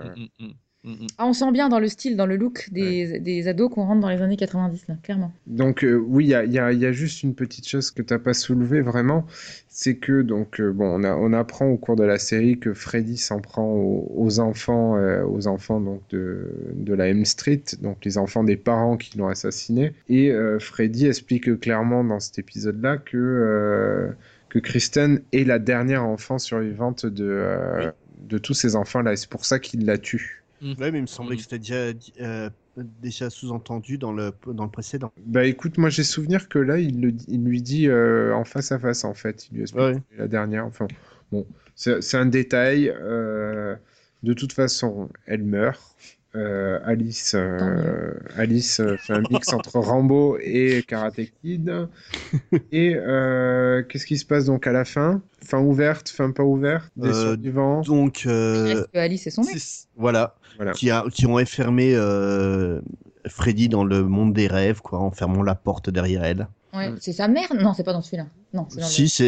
On sent bien dans le style, dans le look des ados qu'on rentre dans les années 90, là, clairement. Donc oui, il y a juste une petite chose que tu n'as pas soulevée vraiment, c'est que donc on apprend au cours de la série que Freddy s'en prend aux enfants donc de la M Street, donc les enfants des parents qui l'ont assassiné, et Freddy explique clairement dans cet épisode-là que que Kristen est la dernière enfant survivante de tous ces enfants-là. Et c'est pour ça qu'il la tue. Ouais, mais il me semblait que c'était déjà sous-entendu dans le précédent. Bah écoute, moi j'ai souvenir que là, il lui dit en face à face, en fait. Il lui explique que c'est la dernière. Enfin, bon, c'est un détail. De toute façon, elle meurt. Alice fait un mix entre Rambo et Karate Kid. Et qu'est-ce qui se passe donc à la fin? Fin ouverte, fin pas ouverte, des survivants. Donc Alice et son mec. Voilà. Qui ont enfermé Freddy dans le monde des rêves, quoi, en fermant la porte derrière elle. Ouais, c'est sa mère? Non, c'est pas dans celui-là. Non, c'est dans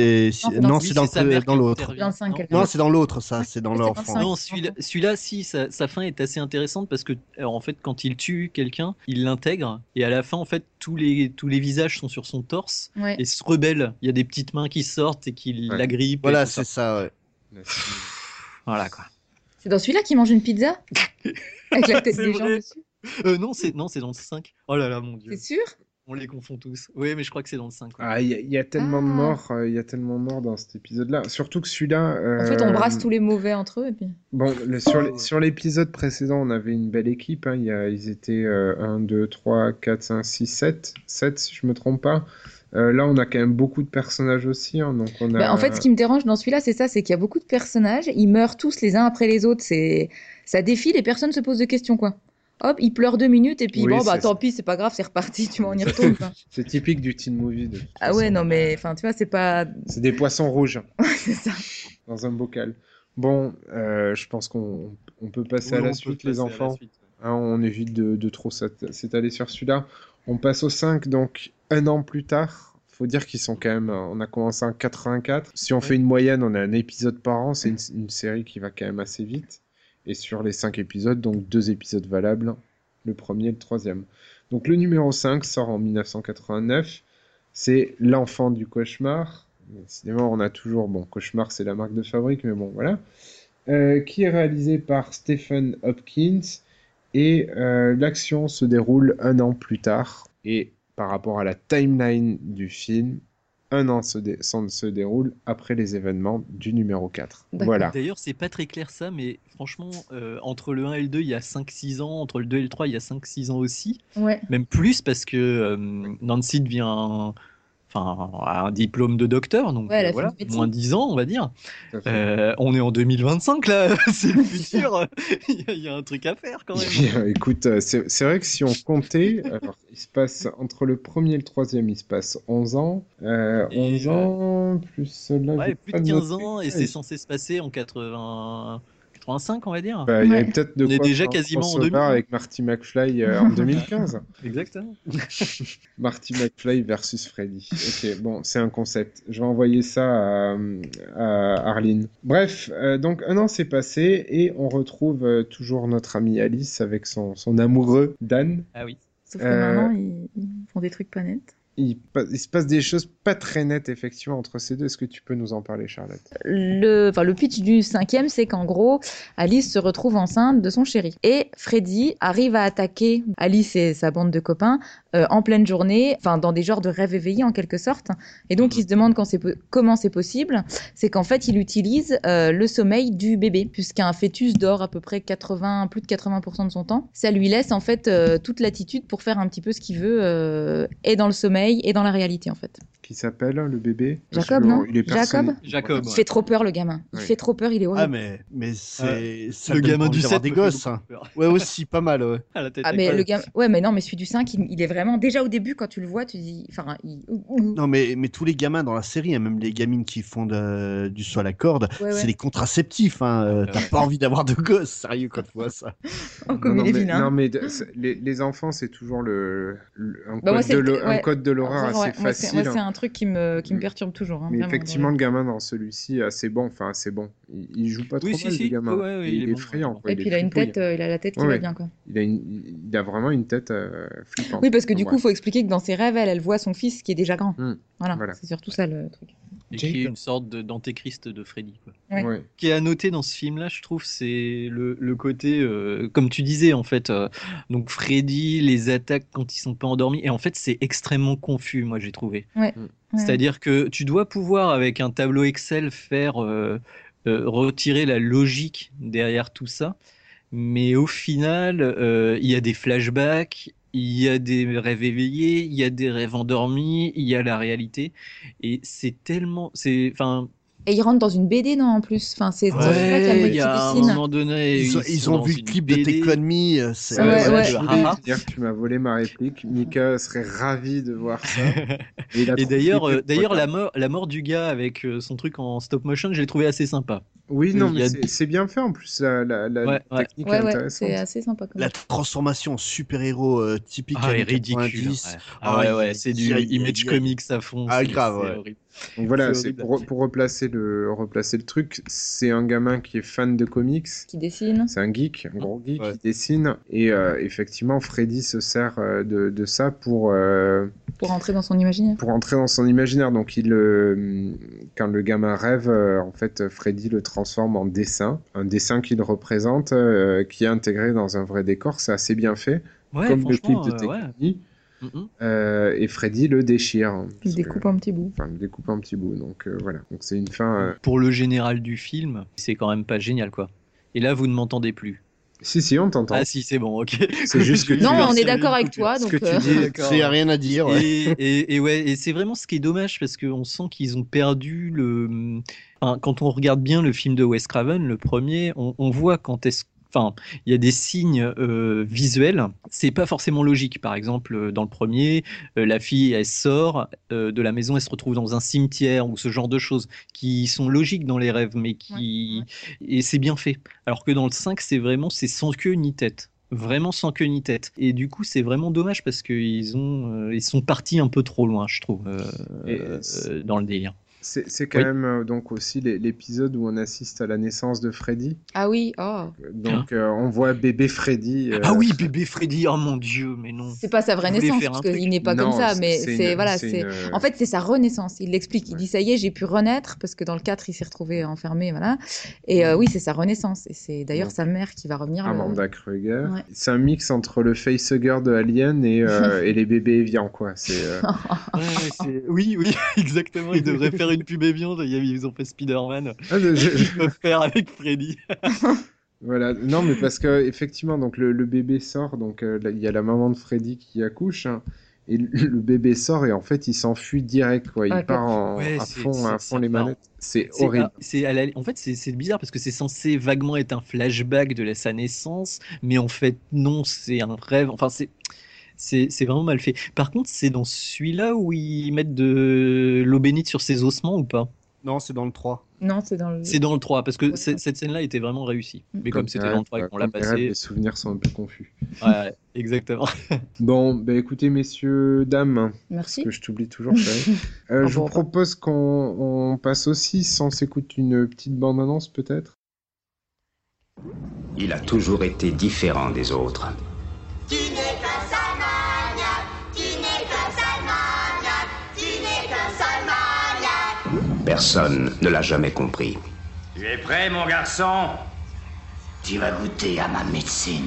c'est dans l'autre. Dans le 5, non, c'est dans l'autre, ça. C'est dans l'enfant. Non, celui-là, si, sa fin est assez intéressante parce que, alors, en fait, quand il tue quelqu'un, il l'intègre et à la fin, en fait, tous les visages sont sur son torse et se rebellent. Il y a des petites mains qui sortent et qui l'agrippent. Voilà, c'est ça, ouais. Voilà, quoi. C'est dans celui-là qu'il mange une pizza avec la tête des gens dessus? Non, c'est dans le 5. Oh là là, mon Dieu. C'est sûr? On les confond tous. Oui, mais je crois que c'est dans le 5. Ah, il y a tellement de morts, il y a tellement de morts dans cet épisode-là. Surtout que celui-là... En fait, on brasse tous les mauvais entre eux et puis... Bon, sur l'épisode précédent, on avait une belle équipe. Hein. Ils étaient 1, 2, 3, 4, 5, 6, 7. 7, si je me trompe pas. Là, on a quand même beaucoup de personnages aussi. Hein, donc on a... en fait, ce qui me dérange dans celui-là, c'est qu'il y a beaucoup de personnages. Ils meurent tous les uns après les autres. Ça défile et personne ne se pose de questions, quoi. Hop, il pleure 2 minutes et puis tant pis, c'est pas grave, c'est reparti, tu vois, on y retourne. C'est typique du teen movie. Ah ouais, non mais, enfin, tu vois, c'est pas... C'est des poissons rouges. C'est ça. Dans un bocal. Bon, je pense qu'on peut passer à la suite, les enfants. Hein, on évite de trop s'étaler sur celui-là. On passe au 5, donc 1 an plus tard. Faut dire qu'ils sont quand même... On a commencé en 84. Si on fait une moyenne, on a un épisode par an. C'est une série qui va quand même assez vite. Et sur les 5 épisodes, donc 2 épisodes valables, le premier et le troisième. Donc le numéro 5 sort en 1989, c'est L'enfant du cauchemar. Décidément, on a toujours... Bon, cauchemar, c'est la marque de fabrique, mais bon, voilà. Qui est réalisé par Stephen Hopkins, et l'action se déroule 1 an plus tard. Et par rapport à la timeline du film... 1 an se déroule après les événements du numéro 4. Voilà. D'ailleurs, c'est pas très clair ça, mais franchement, entre le 1 et le 2, il y a 5-6 ans. Entre le 2 et le 3, il y a 5-6 ans aussi. Ouais. Même plus, parce que Nancy devient un diplôme de docteur, donc voilà, moins 10 ans, on va dire. On est en 2025, là, c'est le futur. Il y a un truc à faire, quand même. Écoute, c'est vrai que si on comptait, alors, il se passe, entre le premier et le troisième, il se passe 11 ans. 11 ans, plus... Là, ouais, plus de 15 ans, et c'est censé se passer en 85, on va dire. Il y avait peut-être de on est déjà quasiment en 2000. Avec Marty McFly en 2015. Exactement. Marty McFly versus Freddy. Ok, bon, c'est un concept. Je vais envoyer ça à Arline. Bref, donc 1 an s'est passé et on retrouve toujours notre amie Alice avec son amoureux Dan. Ah oui. Sauf que maintenant, ils font des trucs pas nets. Il se passe des choses pas très nettes, effectivement, entre ces deux. Est-ce que tu peux nous en parler, Charlotte? Le pitch du 5e, c'est qu'en gros, Alice se retrouve enceinte de son chéri. Et Freddy arrive à attaquer Alice et sa bande de copains en pleine journée, dans des genres de rêves éveillés, en quelque sorte. Et donc, il se demande comment c'est possible. C'est qu'en fait, il utilise le sommeil du bébé, puisqu'un fœtus dort à peu près plus de 80% de son temps. Ça lui laisse, en fait, toute latitude pour faire un petit peu ce qu'il veut, et dans le sommeil, et dans la réalité, en fait. Qui s'appelle, le bébé? Jacob, non? Il est Jacob. Il fait trop peur, le gamin. Il fait trop peur, il est horrible. Ah, mais c'est... le gamin du 7 des gosses. Hein. Ouais, aussi, pas mal, ouais. À la tête mais le gamin... Ouais, mais non, mais celui du 5, il est vraiment... Déjà, au début, quand tu le vois, tu dis... Non, mais tous les gamins dans la série, hein, même les gamines qui font du saut à la corde, c'est des contraceptifs. Hein. T'as pas envie d'avoir de gosses, sérieux, quand tu vois ça. Comme il est vilain. Non, mais les enfants, c'est toujours un code de l'horreur assez facile. Moi, c'est un truc qui me perturbe toujours. Hein, mais vraiment, effectivement, le gamin dans celui-ci, assez bon. Il joue pas trop mal, le gamin. Il est effrayant. Et puis il a une tête, il a la tête qui va bien, quoi. Il a vraiment une tête flippante. Oui, parce que du coup, il faut expliquer que dans ses rêves, elle voit son fils qui est déjà grand. Voilà, c'est surtout ça le truc. Et qui est une sorte d'antéchrist de Freddy, quoi. Ouais. Ce qui est à noter dans ce film-là, je trouve, c'est le côté, comme tu disais, en fait, donc Freddy, les attaques quand ils sont pas endormis, et en fait, c'est extrêmement confus, moi, j'ai trouvé. Ouais. C'est-à-dire que tu dois pouvoir, avec un tableau Excel, faire retirer la logique derrière tout ça. Mais au final, il y a des flashbacks, il y a des rêves éveillés, il y a des rêves endormis, il y a la réalité. Et c'est tellement... Et ils rentrent dans une BD, non, en plus. Enfin, c'est il y a un moment donné... Ils ont vu le clip de Take On Me. Je dire que tu m'as volé ma réplique. Mika serait ravi de voir ça. Et d'ailleurs, la mort du gars avec son truc en stop motion, je l'ai trouvé assez sympa. Oui, non, mais c'est bien fait en plus. La technique est intéressante. C'est assez sympa. La transformation en super-héros typique est ridicule. C'est du Image Comics à fond. Grave, horrible. Donc voilà, c'est pour replacer le truc, c'est un gamin qui est fan de comics, qui dessine. C'est un geek, un gros geek qui dessine, et effectivement Freddy se sert de ça pour rentrer dans son imaginaire. Pour rentrer dans son imaginaire, donc quand le gamin rêve, en fait Freddy le transforme en dessin, un dessin qu'il représente, qui est intégré dans un vrai décor, c'est assez bien fait, comme le clip de Tekumi. Et Freddy le déchire. Il découpe un petit bout. Enfin, il découpe un petit bout. Donc voilà. Donc c'est une fin. Pour le général du film, c'est quand même pas génial, quoi. Et là, vous ne m'entendez plus. Si, on t'entend. Ah si, c'est bon, ok. C'est juste que non, on est d'accord avec toi. Donc ce que tu dis, il n'y a rien à dire. Ouais. Et c'est vraiment ce qui est dommage parce qu'on sent qu'ils ont perdu le. Enfin, quand on regarde bien le film de Wes Craven, le premier, on voit quand est-ce. Enfin, il y a des signes visuels, c'est pas forcément logique. Par exemple, dans le premier, la fille, elle sort de la maison, elle se retrouve dans un cimetière ou ce genre de choses qui sont logiques dans les rêves, mais et c'est bien fait. Alors que dans le 5, c'est sans queue ni tête. Vraiment sans queue ni tête. Et du coup, c'est vraiment dommage parce qu'ils sont partis un peu trop loin, je trouve, dans le délire. C'est quand même donc aussi l'épisode où on assiste à la naissance de Freddy. Ah oui, Donc on voit bébé Freddy. Ah oui, bébé Freddy, oh mon Dieu, mais non. C'est pas sa vraie naissance, parce qu'il n'est pas comme ça, mais en fait c'est sa renaissance. Il l'explique, il dit ça y est, j'ai pu renaître, parce que dans le 4 il s'est retrouvé enfermé, voilà. Et oui, c'est sa renaissance. Et c'est d'ailleurs sa mère qui va revenir. Amanda Kruger. Ouais. C'est un mix entre le facehugger de Alien et les bébés Evian, quoi. Oui, exactement. Ils devraient faire une pub Evian, ils ont fait Spider-Man. Ils peuvent faire avec Freddy. Voilà, non mais parce que effectivement donc le bébé sort, donc il y a la maman de Freddy qui accouche, hein, et le bébé sort et en fait il s'enfuit direct, quoi. Il part à fond les manettes. C'est horrible. En fait c'est bizarre parce que c'est censé vaguement être un flashback de sa naissance, mais en fait non, c'est un rêve. Enfin c'est vraiment mal fait. Par contre, c'est dans celui-là où ils mettent de l'eau bénite sur ses ossements ou pas? Non, c'est dans le 3. Non, c'est dans le... C'est dans le 3, parce que cette scène-là était vraiment réussie. Mais comme c'était dans le 3 et qu'on l'a passé... Les souvenirs sont un peu confus. Ouais, exactement. Bon, bah écoutez, messieurs, dames. Merci. Parce que je t'oublie toujours, je vous propose qu'on passe aussi, sans s'écouter une petite bande-annonce, peut-être. Il a toujours été différent des autres. Tu n'es qu'un sale maniaque, tu n'es qu'un sale maniaque, tu n'es qu'un sale maniaque. Personne ne l'a jamais compris. Tu es prêt, mon garçon? Tu vas goûter à ma médecine.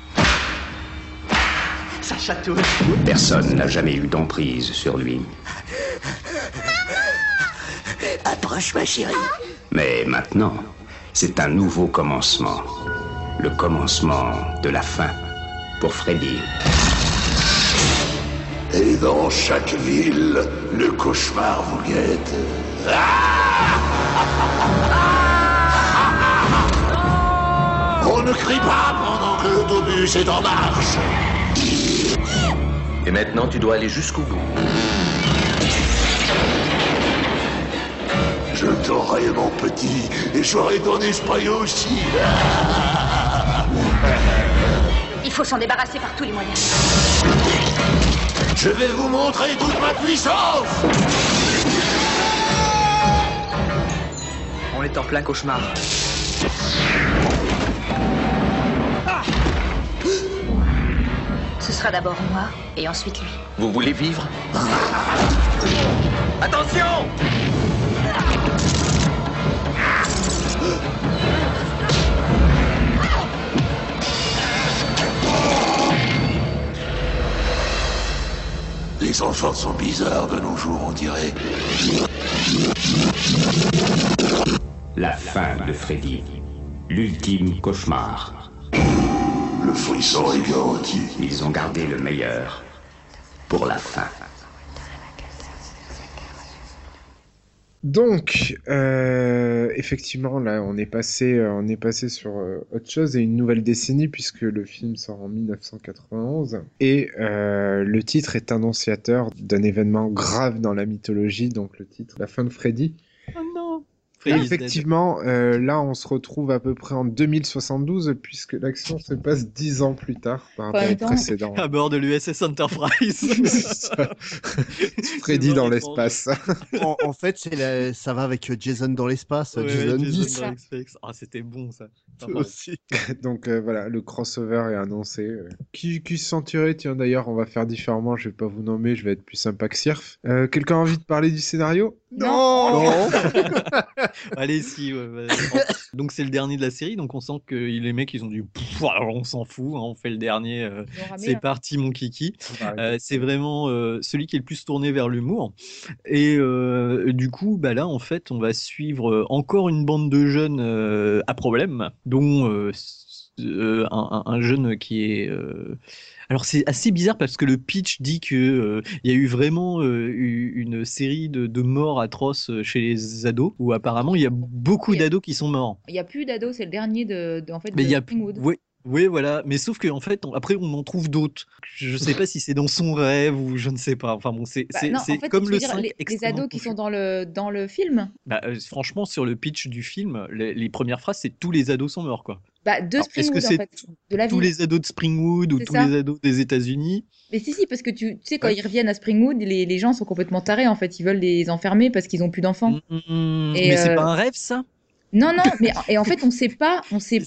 Ça chatouille. Personne n'a jamais eu d'emprise sur lui. Approche, ma chérie. Mais maintenant, c'est un nouveau commencement. Le commencement de la fin. Pour Freddy. Et dans chaque ville, le cauchemar vous guette. On ne crie pas pendant que l'autobus est en marche. Et maintenant, tu dois aller jusqu'au bout. Je t'aurai, mon petit, et j'aurai ton esprit aussi. Il faut s'en débarrasser par tous les moyens. Je vais vous montrer toute ma puissance. On est en plein cauchemar. Ce sera d'abord moi, et ensuite lui. Vous voulez vivre? Attention! Les Les enfants sont bizarres de nos jours, on dirait. La fin de Freddy. L'ultime cauchemar. Le frisson est garanti. Ils ont gardé le meilleur pour la fin. Donc, effectivement, là, on est passé sur autre chose et une nouvelle décennie puisque le film sort en 1991 et le titre est annonciateur d'un événement grave dans la mythologie, donc le titre, la fin de Freddy. Oh non. Effectivement, là, on se retrouve à peu près en 2072 puisque l'action se passe 10 ans plus tard par rapport au précédent. À bord de l'USS Enterprise. Freddy dans l'espace. En fait, ça va avec Jason dans l'espace, Ouais, Jason Jason 10. dans l'espace. Ah, c'était bon ça. Aussi. Donc voilà, le crossover est annoncé. Qui se sentirait, tiens d'ailleurs, on va faire différemment, je vais pas vous nommer, je vais être plus sympa que Sirf. Quelqu'un a envie de parler du scénario? Non. Allez, si. Donc c'est le dernier de la série, donc on sent que les mecs ils ont dit alors on s'en fout, hein, on fait le dernier. C'est parti mon kiki. C'est vraiment celui qui est le plus tourné vers l'humour. Et du coup, bah là en fait, on va suivre encore une bande de jeunes à problème, dont un jeune qui est. Alors c'est assez bizarre parce que le pitch dit que il y a eu vraiment une série de morts atroces chez les ados, où apparemment il y a beaucoup d'ados qui sont morts. Il n'y a plus d'ados, c'est le dernier en fait, Mais de il y a Springwood. Oui, voilà. Mais sauf qu'en fait, après, on en trouve d'autres. Je sais pas si c'est dans son rêve ou je ne sais pas. Enfin bon, c'est Non, en fait, comme tu le veux dire, 5 les ados qui sont dans le film. Bah, franchement, sur le pitch du film, les premières phrases, c'est tous les ados sont morts, quoi. Bah, de Alors, est-ce que Springwood, en c'est fait, de la tous ville. les ados de Springwood ou C'est tous ça. les ados des États-Unis? Mais si, parce que tu sais, quand ils reviennent à Springwood, les gens sont complètement tarés, en fait. Ils veulent les enfermer parce qu'ils ont plus d'enfants. Mais c'est pas un rêve, ça? Non, mais et en fait, on sait pas. En fait,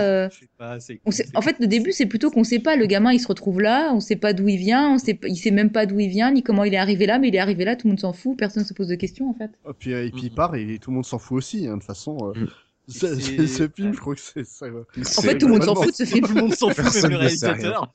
le début, c'est plutôt qu'on sait pas. Le gamin, il se retrouve là, on sait pas d'où il vient, il sait même pas d'où il vient, ni comment il est arrivé là, mais il est arrivé là, tout le monde s'en fout, personne se pose de questions, en fait. Et puis il part et tout le monde s'en fout aussi, hein, de toute façon. Ce film, je crois que c'est ça. En fait, tout le monde s'en fout de ce film. Tout le monde s'en fout, même Personne le ne sait réalisateur.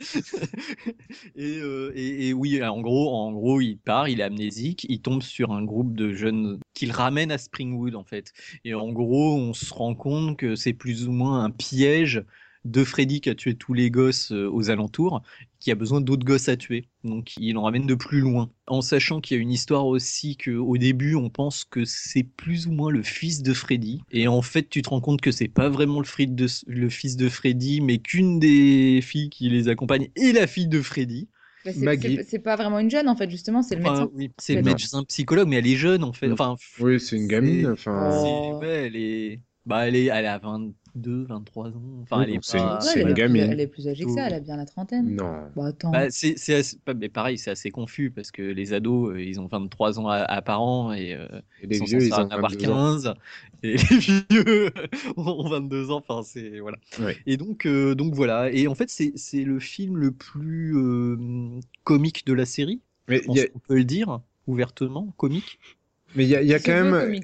Et oui, en gros, il part, il est amnésique, il tombe sur un groupe de jeunes qu'il ramène à Springwood, en fait. Et en gros, on se rend compte que c'est plus ou moins un piège de Freddy qui a tué tous les gosses aux alentours, qui a besoin d'autres gosses à tuer. Donc il en ramène de plus loin. En sachant qu'il y a une histoire aussi qu'au début on pense que c'est plus ou moins le fils de Freddy. Et en fait tu te rends compte que c'est pas vraiment le fils de Freddy, mais qu'une des filles qui les accompagne est la fille de Freddy. Bah, c'est pas vraiment une jeune, en fait, justement, c'est le médecin. Oui, c'est le médecin psychologue, mais elle est jeune en fait. Enfin, oui, c'est une gamine. Ouais, elle a 22, 23 ans. Enfin, Oui, elle est gamine. Elle est plus âgée que ça, elle a bien la trentaine. Non. Bah, attends. Mais pareil, c'est assez confus parce que les ados, ils ont 23 ans à par an et les vieux, ils en avoir 15. Et les vieux ont 22 ans. Enfin, c'est voilà. Ouais. Et donc voilà. Et en fait, c'est le film le plus comique de la série. Mais on peut le dire ouvertement, comique. Mais il y a quand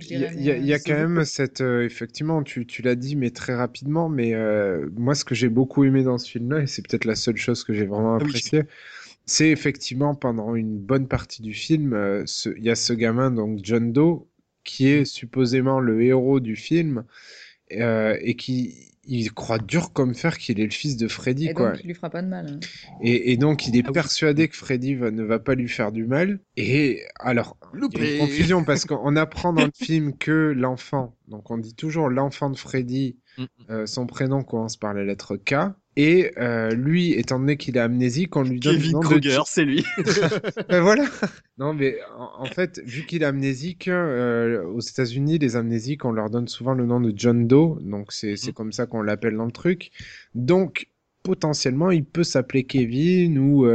même cette effectivement tu l'as dit mais très rapidement, mais moi ce que j'ai beaucoup aimé dans ce film-là, et c'est peut-être la seule chose que j'ai vraiment apprécié, c'est effectivement pendant une bonne partie du film, il y a ce gamin, donc John Doe, qui est supposément le héros du film et il croit dur comme fer qu'il est le fils de Freddy, et quoi. donc il lui fera pas de mal, hein. Et donc il est persuadé que Freddy ne va pas lui faire du mal. Et alors, il y a une confusion parce qu'on apprend dans le film que l'enfant, donc on dit toujours l'enfant de Freddy, son prénom commence par la lettre K. Et lui, étant donné qu'il est amnésique, on lui donne Kevin Kruger, c'est lui. Ben voilà. Non, mais en fait, vu qu'il est amnésique, aux États-Unis, les amnésiques, on leur donne souvent le nom de John Doe, donc c'est comme ça qu'on l'appelle dans le truc. Donc potentiellement, il peut s'appeler Kevin ou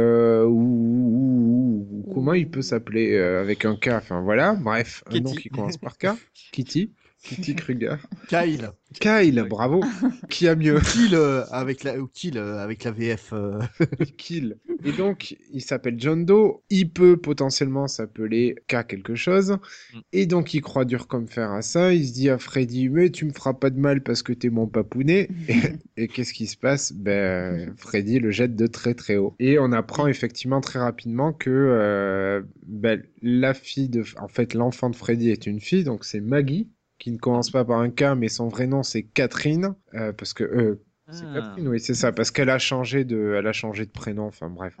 comment il peut s'appeler avec un K. Enfin voilà, bref, un nom qui commence par K. Kitty. Kitty Kruger. Kyle, bravo. Qui a mieux? Kill avec la VF. Kill. Et donc, il s'appelle John Doe. Il peut potentiellement s'appeler K quelque chose. Et donc, il croit dur comme fer à ça. Il se dit à Freddy, mais tu me feras pas de mal parce que t'es mon papounet. Et qu'est-ce qui se passe? Freddy le jette de très très haut. Et on apprend effectivement très rapidement que la fille en fait, l'enfant de Freddy est une fille, donc c'est Maggie, qui ne commence pas par un K, mais son vrai nom c'est Catherine, parce que c'est Catherine, oui, c'est ça, parce qu'elle a changé de prénom, enfin bref.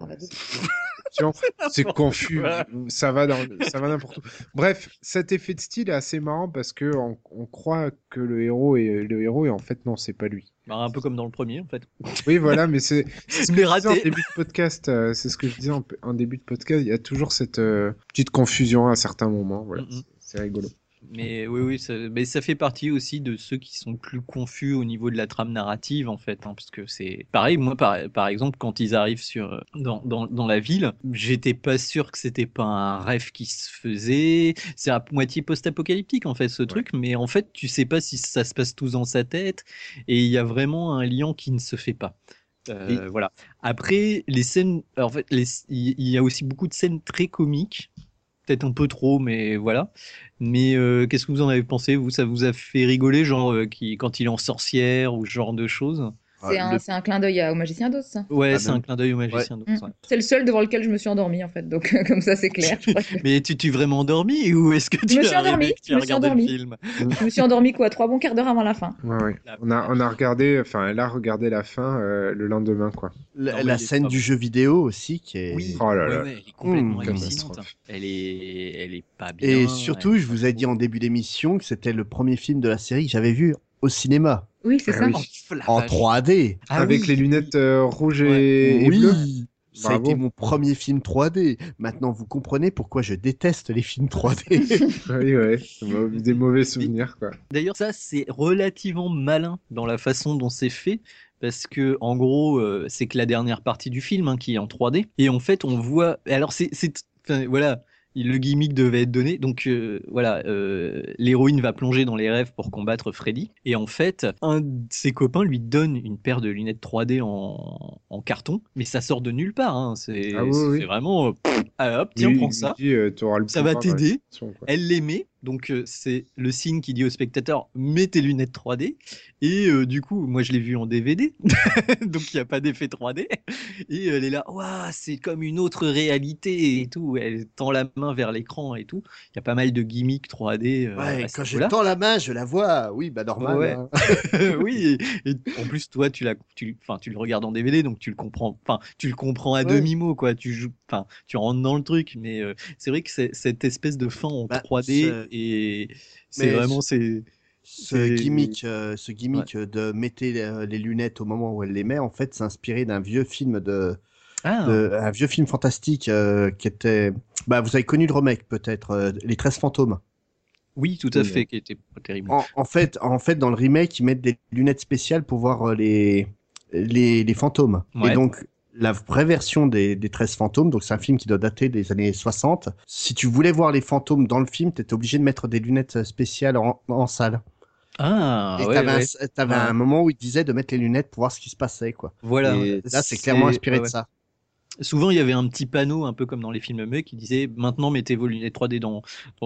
C'est confus, ça va n'importe où. Bref, cet effet de style est assez marrant parce que on croit que le héros et en fait non, c'est pas lui. Un peu comme dans le premier en fait. Oui, voilà, mais c'est ce que je disais en début de podcast. C'est ce que je disais en début de podcast. Il y a toujours cette petite confusion à certains moments. Voilà, c'est rigolo. Mais oui, ça fait partie aussi de ceux qui sont plus confus au niveau de la trame narrative en fait, parce que c'est pareil. Moi, par exemple, quand ils arrivent dans la ville, j'étais pas sûr que c'était pas un rêve qui se faisait. C'est à moitié post-apocalyptique en fait ce truc, mais en fait, tu sais pas si ça se passe tout dans sa tête, et il y a vraiment un lien qui ne se fait pas. Voilà. Après, les scènes, en fait, il y a aussi beaucoup de scènes très comiques. Peut-être un peu trop, mais voilà. Mais qu'est-ce que vous en avez pensé? Ça vous a fait rigoler, genre quand il est en sorcière ou ce genre de choses? C'est un clin d'œil au Magicien d'Oz, ça. Ouais, c'est un clin d'œil au Magicien d'Oz. Ouais. C'est le seul devant lequel je me suis endormie, en fait. Donc, comme ça, c'est clair. Mais tu t'es vraiment endormi ou est-ce que tu as regardé le film? Je me suis endormie, 3 bons quarts d'heure avant la fin. Ouais. On a regardé, elle a regardé la fin le lendemain, quoi. La scène du jeu vidéo aussi, qui est... Oui, oh là là. elle est complètement hallucinante. Elle est pas bien. Et surtout, je vous ai dit en début d'émission que c'était le premier film de la série que j'avais vu au cinéma. Oui, c'est ça. En 3D. Avec les lunettes rouges et bleues. Ça a été mon premier film 3D. Maintenant, vous comprenez pourquoi je déteste les films 3D. Oui, des mauvais souvenirs, quoi. D'ailleurs, ça, c'est relativement malin dans la façon dont c'est fait. Parce que, en gros, c'est que la dernière partie du film qui est en 3D. Et en fait, on voit. Alors, voilà. Le gimmick devait être donné, donc l'héroïne va plonger dans les rêves pour combattre Freddy, et en fait un de ses copains lui donne une paire de lunettes 3D en carton, mais ça sort de nulle part, c'est vraiment hop, tiens, prends ça, ça va t'aider. Elle les met, donc c'est le signe qui dit au spectateur mets tes lunettes 3D, et du coup moi je l'ai vu en DVD donc il n'y a pas d'effet 3D, et elle est là, waouh, c'est comme une autre réalité et tout, elle tend la main vers l'écran et tout, il y a pas mal de gimmicks 3D. Quand je tends la main je la vois, oui, normal. Ouais. Hein. Oui, et en plus toi tu le regardes en DVD, donc tu le comprends à demi-mot, quoi, tu rentres dans le truc, mais c'est vrai que c'est cette espèce de fin en 3D, et c'est vraiment ce gimmick de mettre les lunettes au moment où elle les met, en fait, c'est inspiré d'un vieux film un vieux film fantastique qui était... vous avez connu le remake, peut-être, Les 13 fantômes. Oui, tout à fait, qui était pas terrible. En fait, dans le remake, ils mettent des lunettes spéciales pour voir les fantômes. Ouais. Et donc, la vraie version des 13 fantômes, donc c'est un film qui doit dater des années 60. Si tu voulais voir les fantômes dans le film, tu étais obligé de mettre des lunettes spéciales en salle. Ah, et t'avais un moment où il disait de mettre les lunettes pour voir ce qui se passait, quoi. Voilà. Et là, c'est clairement inspiré de ça. Souvent, il y avait un petit panneau, un peu comme dans les films muets, qui disait maintenant mettez vos lunettes 3D dans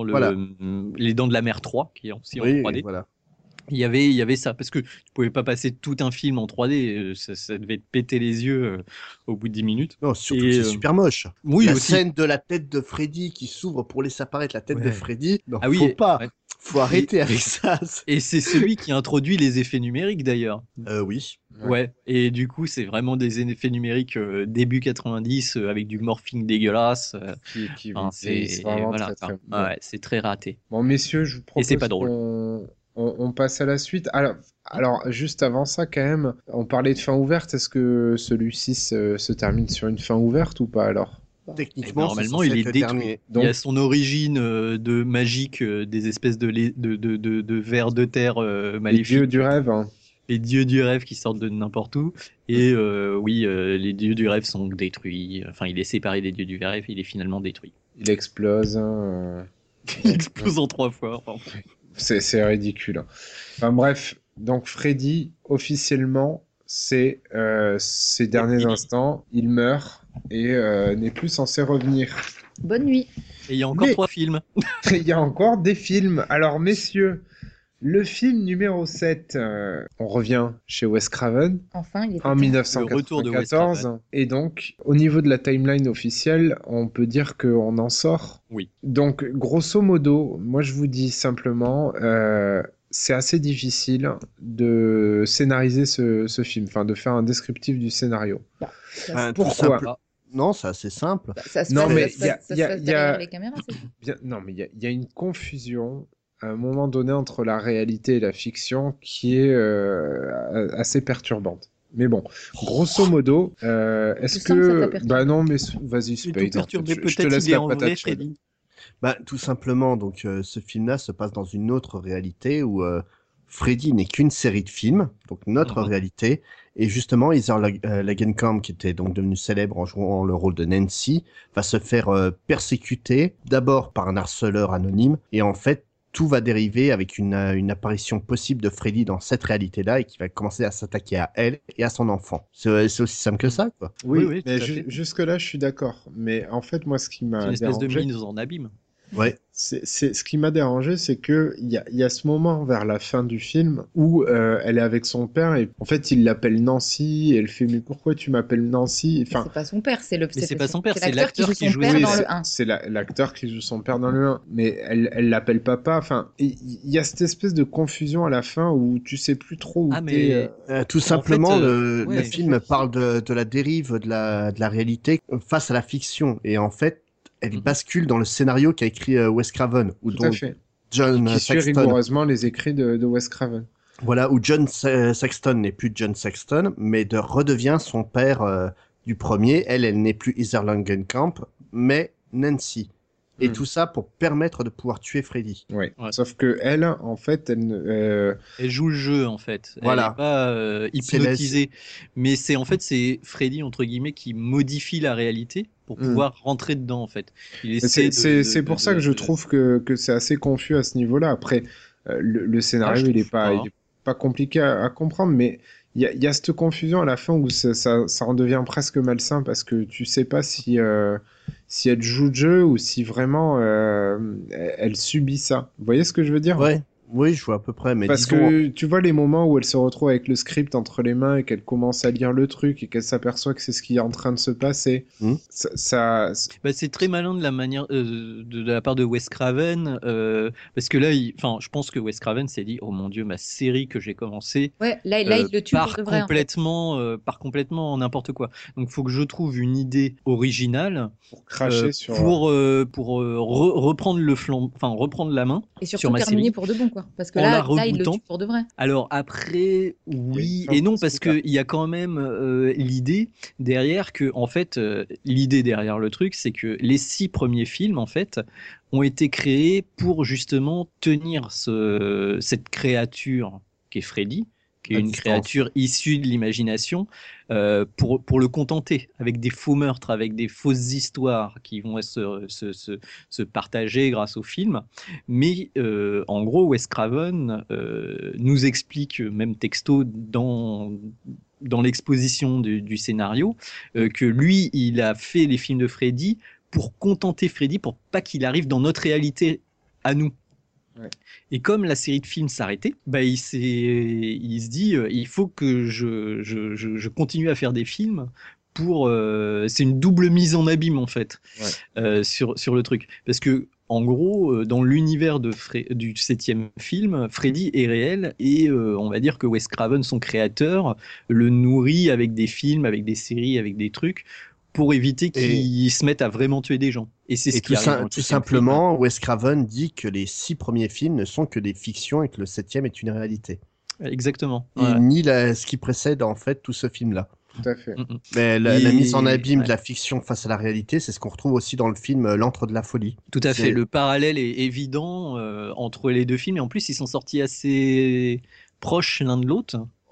Les Dents de la Mer 3, qui est aussi en 3D. Voilà. Il y avait ça, parce que tu pouvais pas passer tout un film en 3D, ça devait te péter les yeux au bout de 10 minutes. Non, surtout que c'est super moche. Oui, la scène de la tête de Freddy qui s'ouvre pour laisser apparaître la tête de Freddy, faut pas. Ouais. Faut arrêter avec ça. Et c'est celui qui introduit les effets numériques, d'ailleurs. Oui. Ouais. Et du coup, c'est vraiment des effets numériques début 90 avec du morphing dégueulasse. C'est vraiment très bon. C'est très raté. Bon, messieurs, je vous propose. Et c'est pas drôle. On passe à la suite. Alors, juste avant ça, quand même, on parlait de fin ouverte. Est-ce que celui-ci se termine sur une fin ouverte ou pas, alors? Techniquement, normalement, il est détruit. Donc... Il y a son origine de magique, des espèces de vers de terre maléfiques. Les dieux du rêve. Hein. Les dieux du rêve qui sortent de n'importe où. Et les dieux du rêve sont détruits. Enfin, il est séparé des dieux du rêve, il est finalement détruit. Il explose. Il explose en 3 fois. Enfin. C'est ridicule. Enfin bref, donc Freddy, officiellement, c'est ses derniers instants, il meurt et n'est plus censé revenir. Bonne nuit. Et il y a encore 3 films. Il y a encore des films. Alors messieurs, le film numéro 7, on revient chez Wes Craven, enfin, il est en Le retour de Wes 1994. Craven. Et donc, au niveau de la timeline officielle, on peut dire qu'on en sort. Oui. Donc, grosso modo, moi je vous dis simplement, c'est assez difficile de scénariser ce film, enfin de faire un descriptif du scénario. Pourquoi ? Non, c'est assez simple. Ça se Non, passe, mais ça se passe derrière les caméras, c'est tout. Non, mais il y a une confusion à un moment donné entre la réalité et la fiction qui est assez perturbante. Mais bon, grosso modo, est-ce sens que ça t'a que... perturbé. Bah non, mais vas-y, Spade. En fait. Je te laisse la patate chaude. Bah, tout simplement, donc ce film-là se passe dans une autre réalité où Freddy n'est qu'une série de films, donc notre réalité, et justement Heather Langenkamp, qui était donc devenue célèbre en jouant le rôle de Nancy, va se faire persécuter d'abord par un harceleur anonyme, et en fait tout va dériver avec une apparition possible de Freddy dans cette réalité-là et qui va commencer à s'attaquer à elle et à son enfant. C'est aussi simple que ça, quoi. Oui, mais jusque-là, je suis d'accord. Mais en fait, moi, ce qui m'a dérangé... C'est une espèce de mise en abîme. Ouais. C'est ce qui m'a dérangé, c'est que il y a ce moment vers la fin du film où elle est avec son père et en fait il l'appelle Nancy et elle fait mais pourquoi tu m'appelles Nancy, enfin c'est pas son père, c'est pas son père, c'est l'acteur qui joue son père dans le 1. C'est l'acteur qui joue son père dans le 1, mais elle l'appelle papa, enfin il y a cette espèce de confusion à la fin où tu sais plus trop où t'es. Tout simplement le film parle de la dérive de la réalité face à la fiction et en fait elle bascule dans le scénario qu'a écrit Wes Craven, ou Tout à fait. John qui Saxton. suit rigoureusement les écrits de Wes Craven. Voilà, où John Saxton n'est plus John Saxton, mais redevient son père du premier. Elle n'est plus Heather Langenkamp, mais Nancy. Et tout ça pour permettre de pouvoir tuer Freddy. Ouais. Sauf que elle, en fait, elle joue le jeu, en fait. Voilà. Elle n'est pas hypnotisée. Mais c'est Freddy, entre guillemets, qui modifie la réalité pour pouvoir rentrer dedans, en fait. C'est pour ça que je trouve que c'est assez confus à ce niveau-là. Après, le scénario, il est pas compliqué à comprendre, mais il y a cette confusion à la fin où ça en devient presque malsain parce que tu sais pas si elle joue le jeu ou si vraiment elle subit ça. Vous voyez ce que je veux dire? Ouais. Oui, je vois à peu près, mais parce que tu vois les moments où elle se retrouve avec le script entre les mains et qu'elle commence à lire le truc et qu'elle s'aperçoit que c'est ce qui est en train de se passer. C'est très malin de la manière de la part de Wes Craven parce que là, je pense que Wes Craven s'est dit oh mon Dieu, ma série que j'ai commencée. Ouais, là il le tue pour de vrai. Part complètement n'importe quoi. Donc faut que je trouve une idée originale pour cracher sur reprendre reprendre la main et surtout sur ma terminer série. Pour de bon quoi. Parce que là il le tue pour de vrai. Alors après, oui et non, parce qu'il y a quand même l'idée derrière que, en fait, l'idée derrière le truc, c'est que les 6 premiers films, en fait, ont été créés pour justement tenir cette créature qui est Freddy, qui est une créature issue de l'imagination, pour le contenter, avec des faux meurtres, avec des fausses histoires qui vont se partager grâce au film. Mais en gros, Wes Craven nous explique, même texto dans l'exposition du scénario, que lui, il a fait les films de Freddy pour contenter Freddy, pour pas qu'il arrive dans notre réalité à nous. Ouais. Et comme la série de films s'arrêtait, il se dit il faut que je continue à faire des films pour c'est une double mise en abîme en fait, sur le truc, parce que en gros dans l'univers du 7e film, Freddy est réel et on va dire que Wes Craven, son créateur, le nourrit avec des films, avec des séries, avec des trucs pour éviter qu'ils se mettent à vraiment tuer des gens. Et c'est ce qui arrive. Tout simplement, Wes Craven dit que les 6 premiers films ne sont que des fictions et que le 7e est une réalité. Exactement. Il nie ce qui précède en fait tout ce film-là. Tout à fait. Mais la mise en abîme de la fiction face à la réalité, c'est ce qu'on retrouve aussi dans le film L'Antre de la folie. Tout à fait. Le parallèle est évident entre les deux films, et en plus ils sont sortis assez proches l'un de l'autre.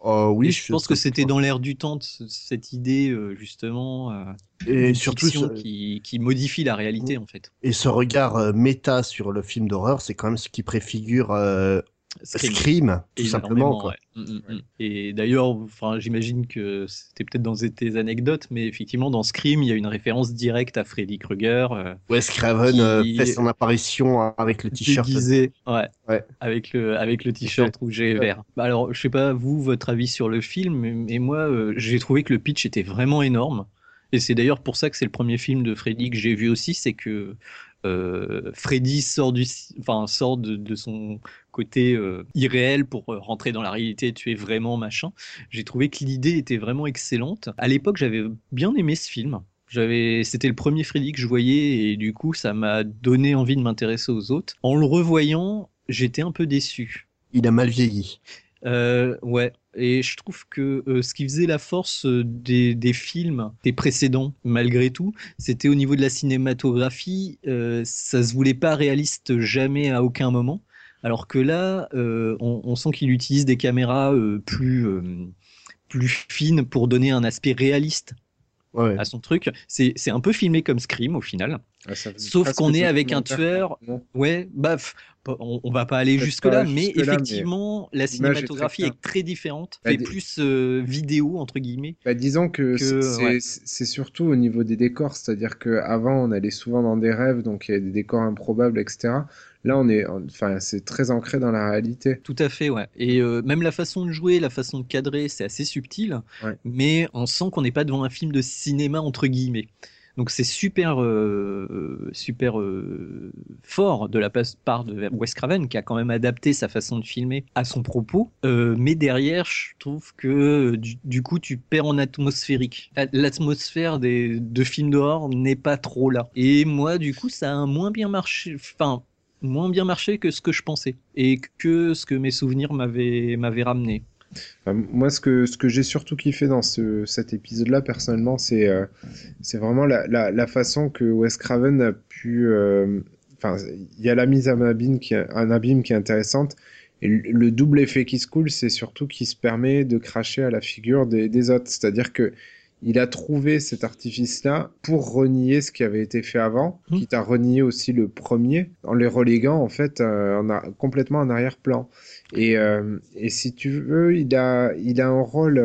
Oh oui, je pense que c'était dans l'air du temps, cette idée justement et surtout qui modifie la réalité en fait. Et ce regard méta sur le film d'horreur, c'est quand même ce qui préfigure Scream, tout simplement. Quoi. Ouais. Et d'ailleurs, j'imagine que c'était peut-être dans tes anecdotes, mais effectivement, dans Scream, il y a une référence directe à Freddy Krueger. Wes Craven fait son apparition avec le t-shirt. Déguisé, avec le t-shirt rouge et vert. Alors, je sais pas, vous, votre avis sur le film, mais moi, j'ai trouvé que le pitch était vraiment énorme. Et c'est d'ailleurs pour ça que c'est le premier film de Freddy que j'ai vu aussi, c'est que Freddy sort de son côté irréel pour rentrer dans la réalité et tuer vraiment machin. J'ai trouvé que l'idée était vraiment excellente. À l'époque, j'avais bien aimé ce film. C'était le premier Freddy que je voyais et du coup, ça m'a donné envie de m'intéresser aux autres. En le revoyant, j'étais un peu déçu. Il a mal vieilli. Ouais. Et je trouve que ce qui faisait la force des films, des précédents, malgré tout, c'était au niveau de la cinématographie, ça se voulait pas réaliste jamais à aucun moment. Alors que là, on sent qu'il utilise des caméras plus fines pour donner un aspect réaliste à son truc. C'est un peu filmé comme Scream au final. Sauf qu'on est avec un tueur. Ouais, on va pas aller jusque-là, mais effectivement, la cinématographie est très différente. Fait plus vidéo, entre guillemets. Disons que c'est surtout au niveau des décors. C'est-à-dire qu'avant, on allait souvent dans des rêves, donc il y a des décors improbables, etc. Là, c'est très ancré dans la réalité. Tout à fait, ouais. Et même la façon de jouer, la façon de cadrer, c'est assez subtil, mais on sent qu'on n'est pas devant un film de cinéma, entre guillemets. Donc c'est super fort de la part de Wes Craven qui a quand même adapté sa façon de filmer à son propos. Mais derrière, je trouve que du coup, tu perds en atmosphérique. L'atmosphère de films d'horreur n'est pas trop là. Et moi, du coup, ça a moins bien marché. Moins bien marché que ce que je pensais et que ce que mes souvenirs m'avaient ramené. Moi, ce que j'ai surtout kiffé dans cet épisode-là, personnellement, c'est vraiment la façon que Wes Craven a pu... il y a la mise en abîme qui est intéressante. Et le double effet qui se coule, c'est surtout qu'il se permet de cracher à la figure des autres. C'est-à-dire que il a trouvé cet artifice-là pour renier ce qui avait été fait avant, quitte à renier aussi le premier, en les reléguant en fait complètement en arrière-plan. Et si tu veux, il a un rôle,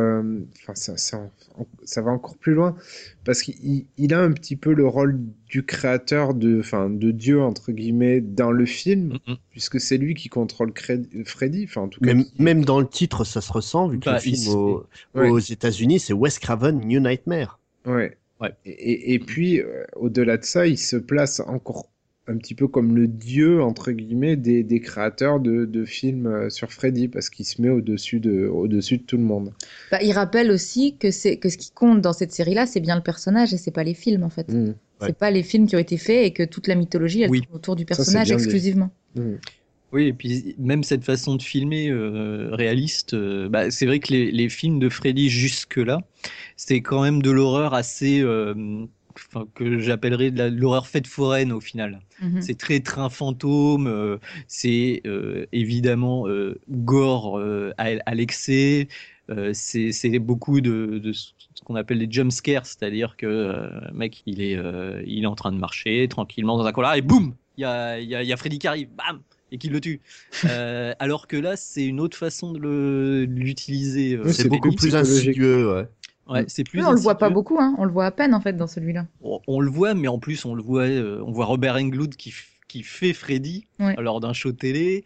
ça va encore plus loin, parce qu'il a un petit peu le rôle du créateur de Dieu entre guillemets dans le film, puisque c'est lui qui contrôle Freddy. En tout cas, même dans le titre, ça se ressent vu que le film aux États-Unis, c'est Wes Craven New Nightmare. Ouais. Et puis au-delà de ça, il se place encore un petit peu comme le dieu entre guillemets des créateurs de films sur Freddy, parce qu'il se met au-dessus de tout le monde. Il rappelle aussi que ce qui compte dans cette série-là, c'est bien le personnage et c'est pas les films en fait. C'est pas les films qui ont été faits et que toute la mythologie elle tourne autour du personnage exclusivement. Oui, et puis même cette façon de filmer réaliste, c'est vrai que les films de Freddy jusque-là, c'est quand même de l'horreur assez... que j'appellerais de l'horreur fête foraine au final. C'est très train fantôme, c'est évidemment gore à l'excès, c'est beaucoup de ce qu'on appelle des jump scares, c'est-à-dire que le mec il est en train de marcher tranquillement dans un couloir et boum, il y a Freddy qui arrive, bam, et qui le tue. Alors que là c'est une autre façon de l'utiliser. C'est beaucoup plus insidieux, ouais. Ouais, c'est plus on le voit pas beaucoup, on le voit à peine en fait dans celui-là. On le voit, mais en plus on voit Robert Englund qui fait Freddy lors d'un show télé.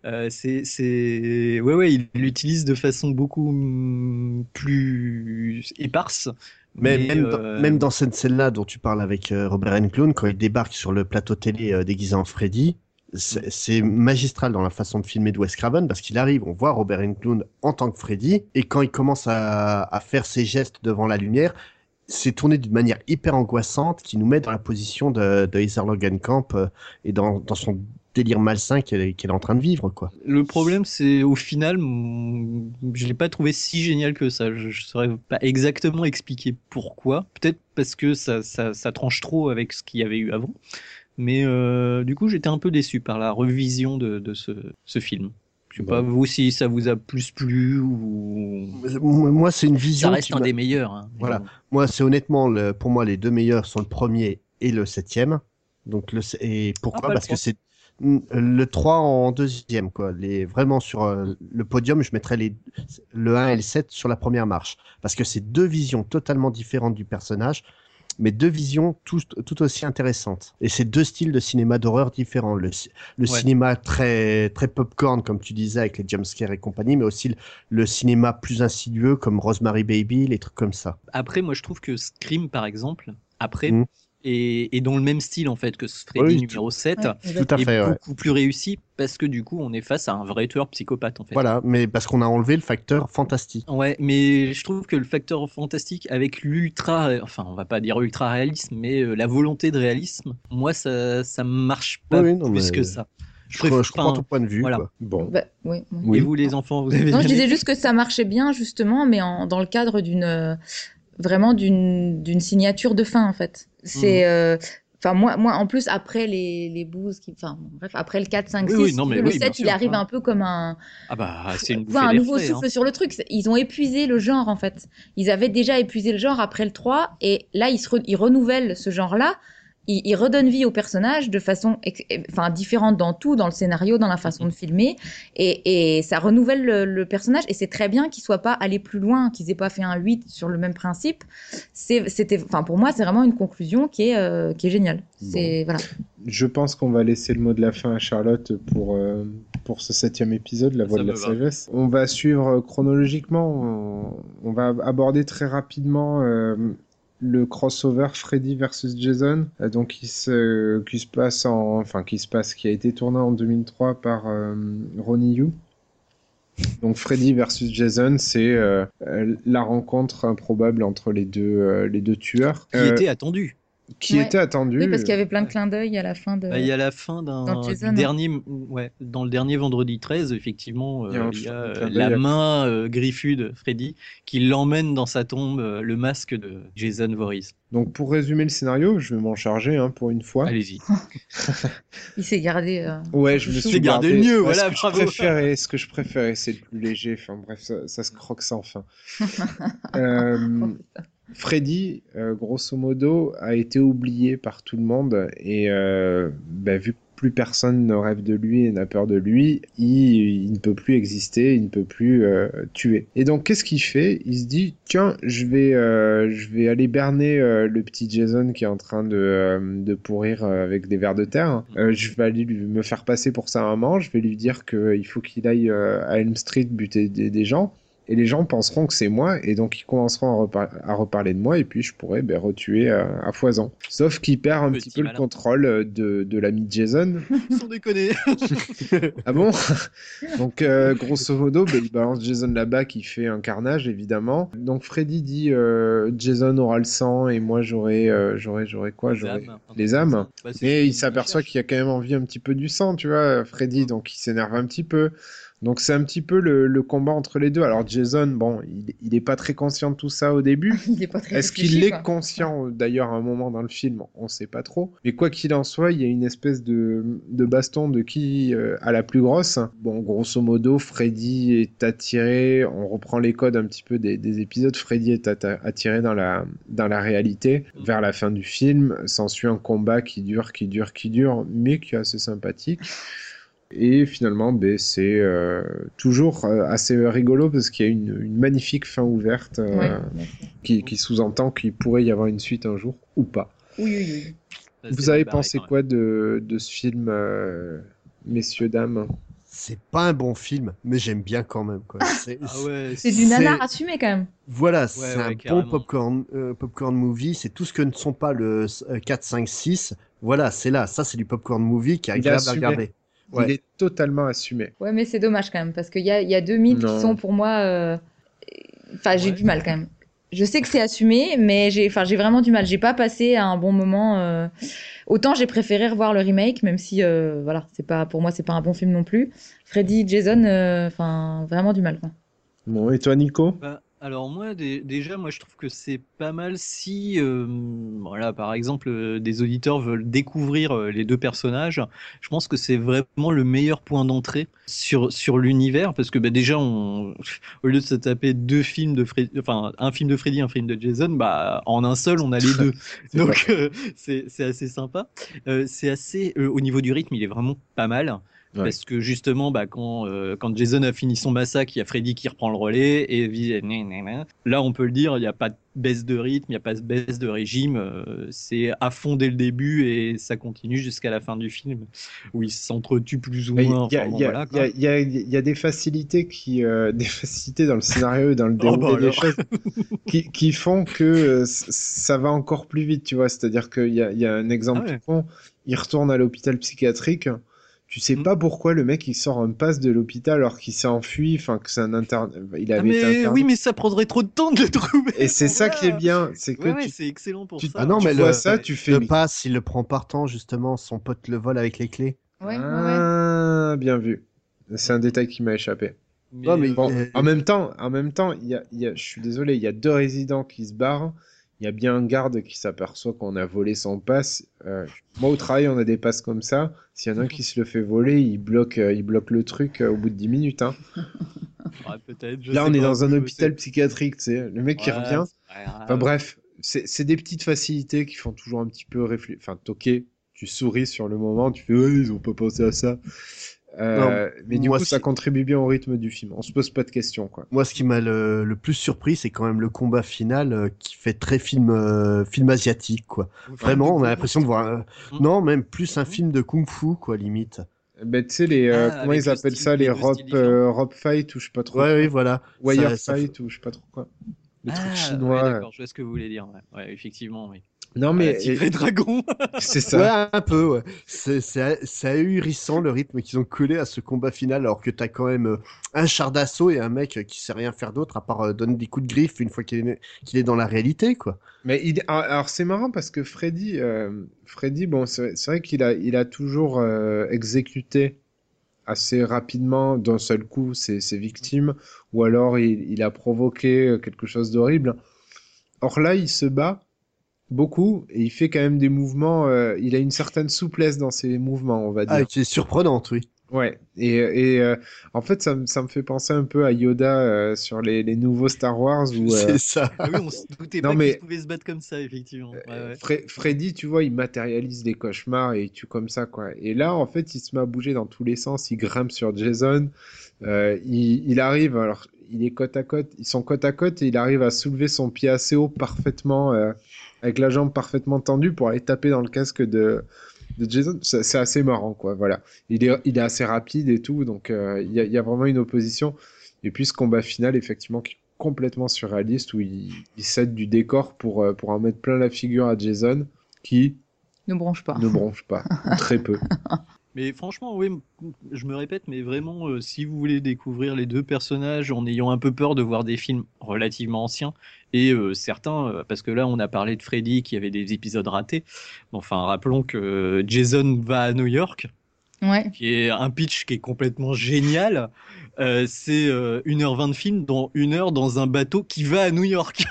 Il l'utilise de façon beaucoup plus éparse. Même dans cette scène-là dont tu parles avec Robert Englund, quand il débarque sur le plateau télé déguisé en Freddy, c'est magistral dans la façon de filmer de Wes Craven, parce qu'il arrive, on voit Robert Englund en tant que Freddy, et quand il commence à faire ses gestes devant la lumière, c'est tourné d'une manière hyper angoissante qui nous met dans la position de Heather Langenkamp et dans son délire malsain qu'elle est en train de vivre, quoi. Le problème, c'est au final, je l'ai pas trouvé si génial que ça. Je saurais pas exactement expliquer pourquoi. Peut-être parce que ça tranche trop avec ce qu'il y avait eu avant. Mais du coup, j'étais un peu déçu par la revision de ce film. Je sais pas, vous, si ça vous a plus plu ou... Moi, c'est une vision. Ça reste un des meilleurs. Hein, voilà. Moi, c'est honnêtement, pour moi, les deux meilleurs sont le premier et le 7e. Donc, et pourquoi? Parce que c'est le 3 en deuxième, quoi. Vraiment sur le podium, je mettrais le 1 et le 7 sur la première marche. Parce que c'est deux visions totalement différentes du personnage, mais deux visions tout aussi intéressantes. Et c'est deux styles de cinéma d'horreur différents. Le cinéma très, très popcorn, comme tu disais, avec les jumpscares et compagnie, mais aussi le cinéma plus insidieux, comme Rosemary Baby, les trucs comme ça. Après, moi, je trouve que Scream, par exemple, est dans le même style en fait que Freddy numéro 7 est beaucoup plus réussi parce que du coup on est face à un vrai tueur psychopathe en fait. Voilà, mais parce qu'on a enlevé le facteur fantastique. Ouais, mais je trouve que le facteur fantastique avec on va pas dire ultra réalisme, mais la volonté de réalisme, moi ça marche pas plus que ça. Je comprends ton point de vue. Voilà. Quoi. Bon. Et vous les enfants, vous avez Non, je disais juste que ça marchait bien justement, mais dans le cadre d'une signature de fin en fait. C'est moi en plus après les boosts après le 4 5 6 le 7 il arrive un peu comme un c'est une un nouveau souffle sur le truc. Ils ont épuisé le genre en fait. Ils avaient déjà épuisé le genre après le 3 et là ils renouvellent ce genre-là. Il redonne vie au personnage de façon différente dans tout, dans le scénario, dans la façon de filmer, et ça renouvelle le personnage, et c'est très bien qu'ils soient pas allés plus loin, qu'ils aient pas fait un 8 sur le même principe. Pour moi, c'est vraiment une conclusion qui est géniale. Voilà. Je pense qu'on va laisser le mot de la fin à Charlotte pour ce 7e épisode, La Voix de la Sagesse. On va suivre chronologiquement, on va aborder très rapidement le crossover Freddy versus Jason, qui a été tourné en 2003 par Ronnie Yu. Donc Freddy versus Jason, c'est la rencontre improbable entre les deux tueurs. Qui était attendu. Était attendu. Oui, parce qu'il y avait plein de clins d'œil à la fin de. Il y a la fin dans le dernier vendredi 13, effectivement, il y a la main griffue de Freddy qui l'emmène dans sa tombe, le masque de Jason Voorhees. Donc pour résumer le scénario, je vais m'en charger pour une fois. Allez-y. Il s'est gardé. Je me suis gardé mieux. Voilà, ce que je préférais, c'est le plus léger. Enfin bref, ça se croque sans fin. Freddy, grosso modo, a été oublié par tout le monde et vu que plus personne ne rêve de lui et n'a peur de lui, il ne peut plus exister, il ne peut plus tuer. Et donc, qu'est-ce qu'il fait? Il se dit, tiens, je vais aller berner le petit Jason qui est en train de pourrir avec des vers de terre. Je vais aller me faire passer pour sa maman, je vais lui dire qu'il faut qu'il aille à Elm Street buter des gens. Et les gens penseront que c'est moi, et donc ils commenceront à reparler de moi, et puis je pourrais retuer à foison. Sauf qu'il perd un petit peu le contrôle de l'ami Jason. Sans déconner. Ah bon? Donc grosso modo, il balance Jason là-bas qui fait un carnage, évidemment. Donc Freddy dit Jason aura le sang, et moi j'aurai quoi? J'aurai les âmes. Et il s'aperçoit qu'il y a quand même envie un petit peu du sang, tu vois, Freddy, donc il s'énerve un petit peu. Donc c'est un petit peu le combat entre les deux. Alors Jason, il est pas très conscient de tout ça au début. Est-ce qu'il est conscient d'ailleurs à un moment dans le film? On sait pas trop. Mais quoi qu'il en soit, il y a une espèce de baston de qui a la plus grosse. Bon, grosso modo, Freddy est attiré. On reprend les codes un petit peu des épisodes. Freddy est attiré dans la réalité. Vers la fin du film, s'ensuit un combat qui dure, mais qui est assez sympathique. Et finalement, c'est toujours assez rigolo parce qu'il y a une magnifique fin ouverte qui sous-entend qu'il pourrait y avoir une suite un jour ou pas. Oui. Vous avez pensé quoi de ce film, messieurs, dames? C'est pas un bon film, mais j'aime bien quand même. Quoi. C'est du nanar assumé quand même. Voilà, c'est un bon popcorn movie. C'est tout ce que ne sont pas le 4, 5, 6. Voilà, c'est là. Ça, c'est du popcorn movie qui est agréable à regarder. Il est totalement assumé. Ouais, mais c'est dommage quand même, parce qu'il y a deux mythes qui sont pour moi... j'ai du mal quand même. Je sais que c'est assumé, mais j'ai vraiment du mal. J'ai pas passé un bon moment. Autant j'ai préféré revoir le remake, même si, pour moi, c'est pas un bon film non plus. Freddy, Jason, vraiment du mal. Quoi. Bon, et toi, Nico? Alors moi, déjà, moi je trouve que c'est pas mal si, voilà, par exemple, des auditeurs veulent découvrir les deux personnages. Je pense que c'est vraiment le meilleur point d'entrée sur l'univers, parce que bah, déjà, au lieu de se taper deux films de Freddy, enfin un film de Freddy, un film de Jason, bah en un seul, on a les deux. Donc c'est assez sympa. C'est assez, au niveau du rythme, il est vraiment pas mal. Ouais. Parce que justement, bah, quand Jason a fini son massacre, il y a Freddy qui reprend le relais. Et là, on peut le dire, il n'y a pas de baisse de rythme, il n'y a pas de baisse de régime. C'est à fond dès le début et ça continue jusqu'à la fin du film, où ils s'entretuent plus ou moins. Il y a des facilités des facilités dans le scénario et dans le déroulé des choses qui font que ça va encore plus vite, tu vois. C'est-à-dire qu'il y a un exemple tout con. Il retourne à l'hôpital psychiatrique. Tu sais pas pourquoi le mec il sort un pass de l'hôpital alors qu'il s'est enfui, enfin que c'est un interne. Il avait été interné. Oui, mais ça prendrait trop de temps de le trouver. Et c'est ça qui est bien, c'est que c'est excellent pour ça. Ah non, mais tu fais le pass, il le prend partant justement, son pote le vole avec les clés. Bien vu. C'est un détail qui m'a échappé. Mais bon, en même temps, je suis désolé, il y a deux résidents qui se barrent. Il y a bien un garde qui s'aperçoit qu'on a volé son pass. Moi, au travail, on a des passes comme ça. S'il y en a un qui se le fait voler, il bloque le truc au bout de 10 minutes. Hein. Ouais, peut-être. Là, on est dans un hôpital psychiatrique, tu sais. Le mec qui revient. Enfin bref, c'est des petites facilités qui font toujours un petit peu réfléchir. Enfin, toquer, tu souris sur le moment, tu fais ils ont pas pensé à ça. Mais du coup, ça contribue bien au rythme du film. On se pose pas de questions, quoi. Moi, ce qui m'a le plus surpris, c'est quand même le combat final qui fait très film asiatique, quoi. Vraiment, on a l'impression de voir non, même plus un film de kung-fu, quoi, limite. Ben, tu sais, comment ils appellent ça, les rope fight ou je sais pas trop. Oui, voilà. Wire fight ou je sais pas trop quoi. Les trucs chinois. Ouais, d'accord, je vois ce que vous voulez dire. Ouais, effectivement, oui. Non, mais. Tigre et dragon. C'est ça. Ouais, un peu, ouais. C'est ahurissant le rythme qu'ils ont collé à ce combat final, alors que t'as quand même un char d'assaut et un mec qui sait rien faire d'autre à part donner des coups de griffe une fois qu'il est dans la réalité, quoi. Mais alors c'est marrant parce que Freddy, bon, c'est vrai qu'il a toujours exécuté assez rapidement d'un seul coup ses victimes, ou alors il a provoqué quelque chose d'horrible. Or là, il se bat beaucoup et il fait quand même des mouvements. Il a une certaine souplesse dans ses mouvements, on va dire. Ah, qui est surprenante, oui. Ouais. Et en fait, ça me fait penser un peu à Yoda sur les nouveaux Star Wars. C'est ça. Ah oui, on se doutait pas qu'il pouvait se battre comme ça, effectivement. Freddy, tu vois, il matérialise les cauchemars et il tue comme ça, quoi. Et là, en fait, il se met à bouger dans tous les sens. Il grimpe sur Jason. Il arrive, alors, il est côte à côte. Ils sont côte à côte et il arrive à soulever son pied assez haut parfaitement, avec la jambe parfaitement tendue pour aller taper dans le casque de Jason. C'est assez marrant, quoi. Voilà. Il est assez rapide et tout, donc il y a vraiment une opposition. Et puis ce combat final, effectivement, qui est complètement surréaliste, où il cède du décor pour en mettre plein la figure à Jason, qui ne bronche pas. Ou très peu. Mais franchement, oui, je me répète, mais vraiment, si vous voulez découvrir les deux personnages en ayant un peu peur de voir des films relativement anciens, et certains, parce que là, on a parlé de Freddy qui avait des épisodes ratés. Enfin, rappelons que Jason va à New York, qui est un pitch qui est complètement génial. C'est 1h20 de film, dont 1 heure dans un bateau qui va à New York.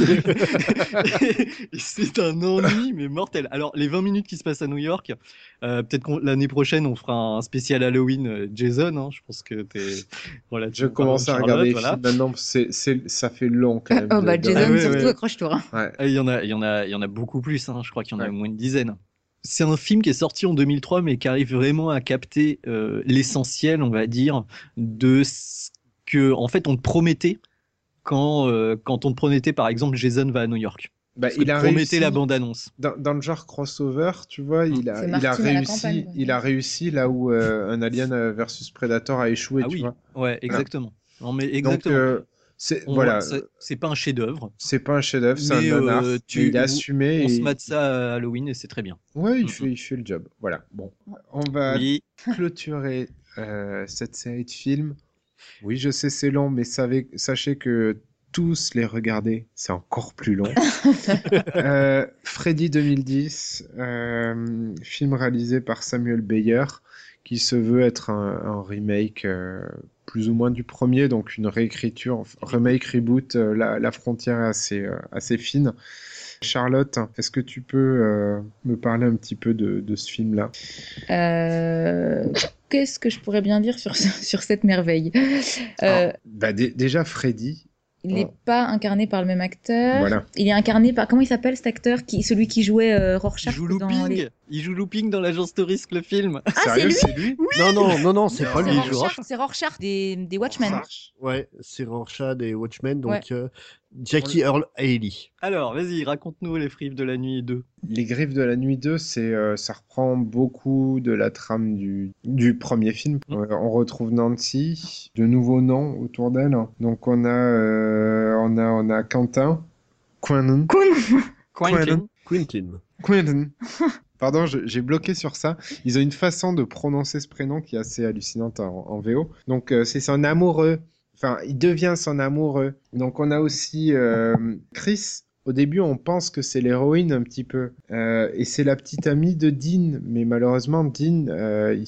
et c'est un ennui, mais mortel. Alors, les 20 minutes qui se passent à New York, peut-être que l'année prochaine, on fera un spécial Halloween Jason. Hein. Je pense que t'es Je commence à regarder les films maintenant. Ça fait long quand même. Oh, bah, Jason, surtout, accroche-toi. Il y en a beaucoup plus. Hein. Je crois qu'il y en a au moins une dizaine. C'est un film qui est sorti en 2003, mais qui arrive vraiment à capter l'essentiel, on va dire, de ce que, en fait, on te promettait quand on te promettait, par exemple, Jason va à New York. Bah, il a réussi la bande-annonce. Dans le genre crossover, tu vois, il a réussi là où un Alien versus Predator a échoué. Tu vois. Ouais, exactement. Non, mais exactement. Donc, c'est pas un chef-d'œuvre. C'est pas un chef-d'œuvre, c'est un nanar. Il a assumé. On se mate ça à Halloween et c'est très bien. Ouais, il fait le job. Voilà. Bon, on va clôturer cette série de films. Oui, je sais, c'est long, mais sachez que tous les regarder, c'est encore plus long. Freddy 2010, film réalisé par Samuel Beyer, qui se veut être un remake plus ou moins du premier, donc une réécriture, remake, reboot, la frontière est assez fine. Charlotte, est-ce que tu peux me parler un petit peu de ce film-là ? Qu'est-ce que je pourrais bien dire sur cette merveille ? Déjà, Freddy. Il n'est pas incarné par le même acteur. Voilà. Il est incarné par... Comment il s'appelle cet acteur celui qui jouait Rorschach Il joue Looping dans l'agence de risque, le film. Ah, Sérieux, c'est lui Oui. Non, c'est pas lui. C'est Rorschach des Watchmen. Ouais, c'est Rorschach des Watchmen, donc Jackie Earl Haley. Alors, vas-y, raconte-nous les Griffes de la Nuit 2. Les Griffes de la Nuit 2, ça reprend beaucoup de la trame du premier film. On retrouve Nancy, de nouveaux noms autour d'elle. Donc on a Quentin. Pardon, j'ai bloqué sur ça. Ils ont une façon de prononcer ce prénom qui est assez hallucinante en VO. Donc c'est son amoureux. Enfin, il devient son amoureux. Donc on a aussi Chris. Au début, on pense que c'est l'héroïne un petit peu. Et c'est la petite amie de Dean. Mais malheureusement, Dean, il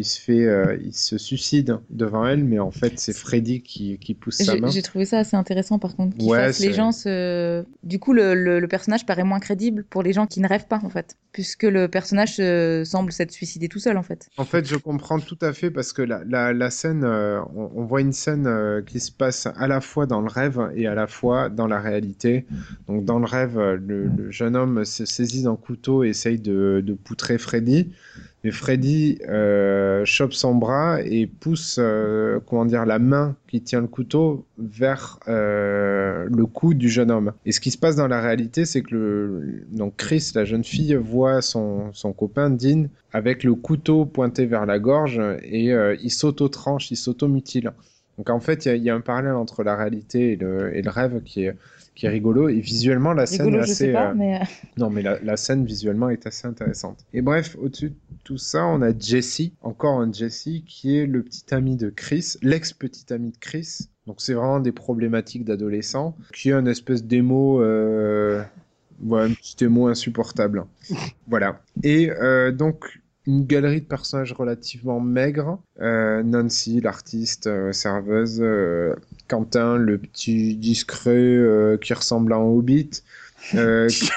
se suicide devant elle. Mais en fait, c'est Freddy qui pousse sa main. J'ai trouvé ça assez intéressant, par contre. Les gens Du coup, le personnage paraît moins crédible pour les gens qui ne rêvent pas, en fait. Puisque le personnage semble s'être suicidé tout seul, en fait. En fait, je comprends tout à fait parce que la scène, on voit une scène qui se passe à la fois dans le rêve et à la fois dans la réalité. Donc, dans le rêve, le jeune homme se saisit d'un couteau et essaye de poutrer Freddy. Mais Freddy chope son bras et pousse la main qui tient le couteau vers le cou du jeune homme. Et ce qui se passe dans la réalité, c'est que donc Chris, la jeune fille, voit son copain Dean avec le couteau pointé vers la gorge et il s'auto-tranche, il s'auto-mutile. Donc en fait, il y a un parallèle entre la réalité et le rêve qui est rigolo, et visuellement la scène est assez non mais la scène visuellement est assez intéressante. Et bref, au-dessus de tout ça, on a Jesse, encore un Jesse qui est le petit ami de Chris, l'ex-petit ami de Chris. Donc c'est vraiment des problématiques d'adolescent, qui est un espèce d'émo un petit émo insupportable. Voilà. Et donc une galerie de personnages relativement maigres. Nancy, l'artiste serveuse. Quentin, le petit discret qui ressemble à un hobbit. Chris,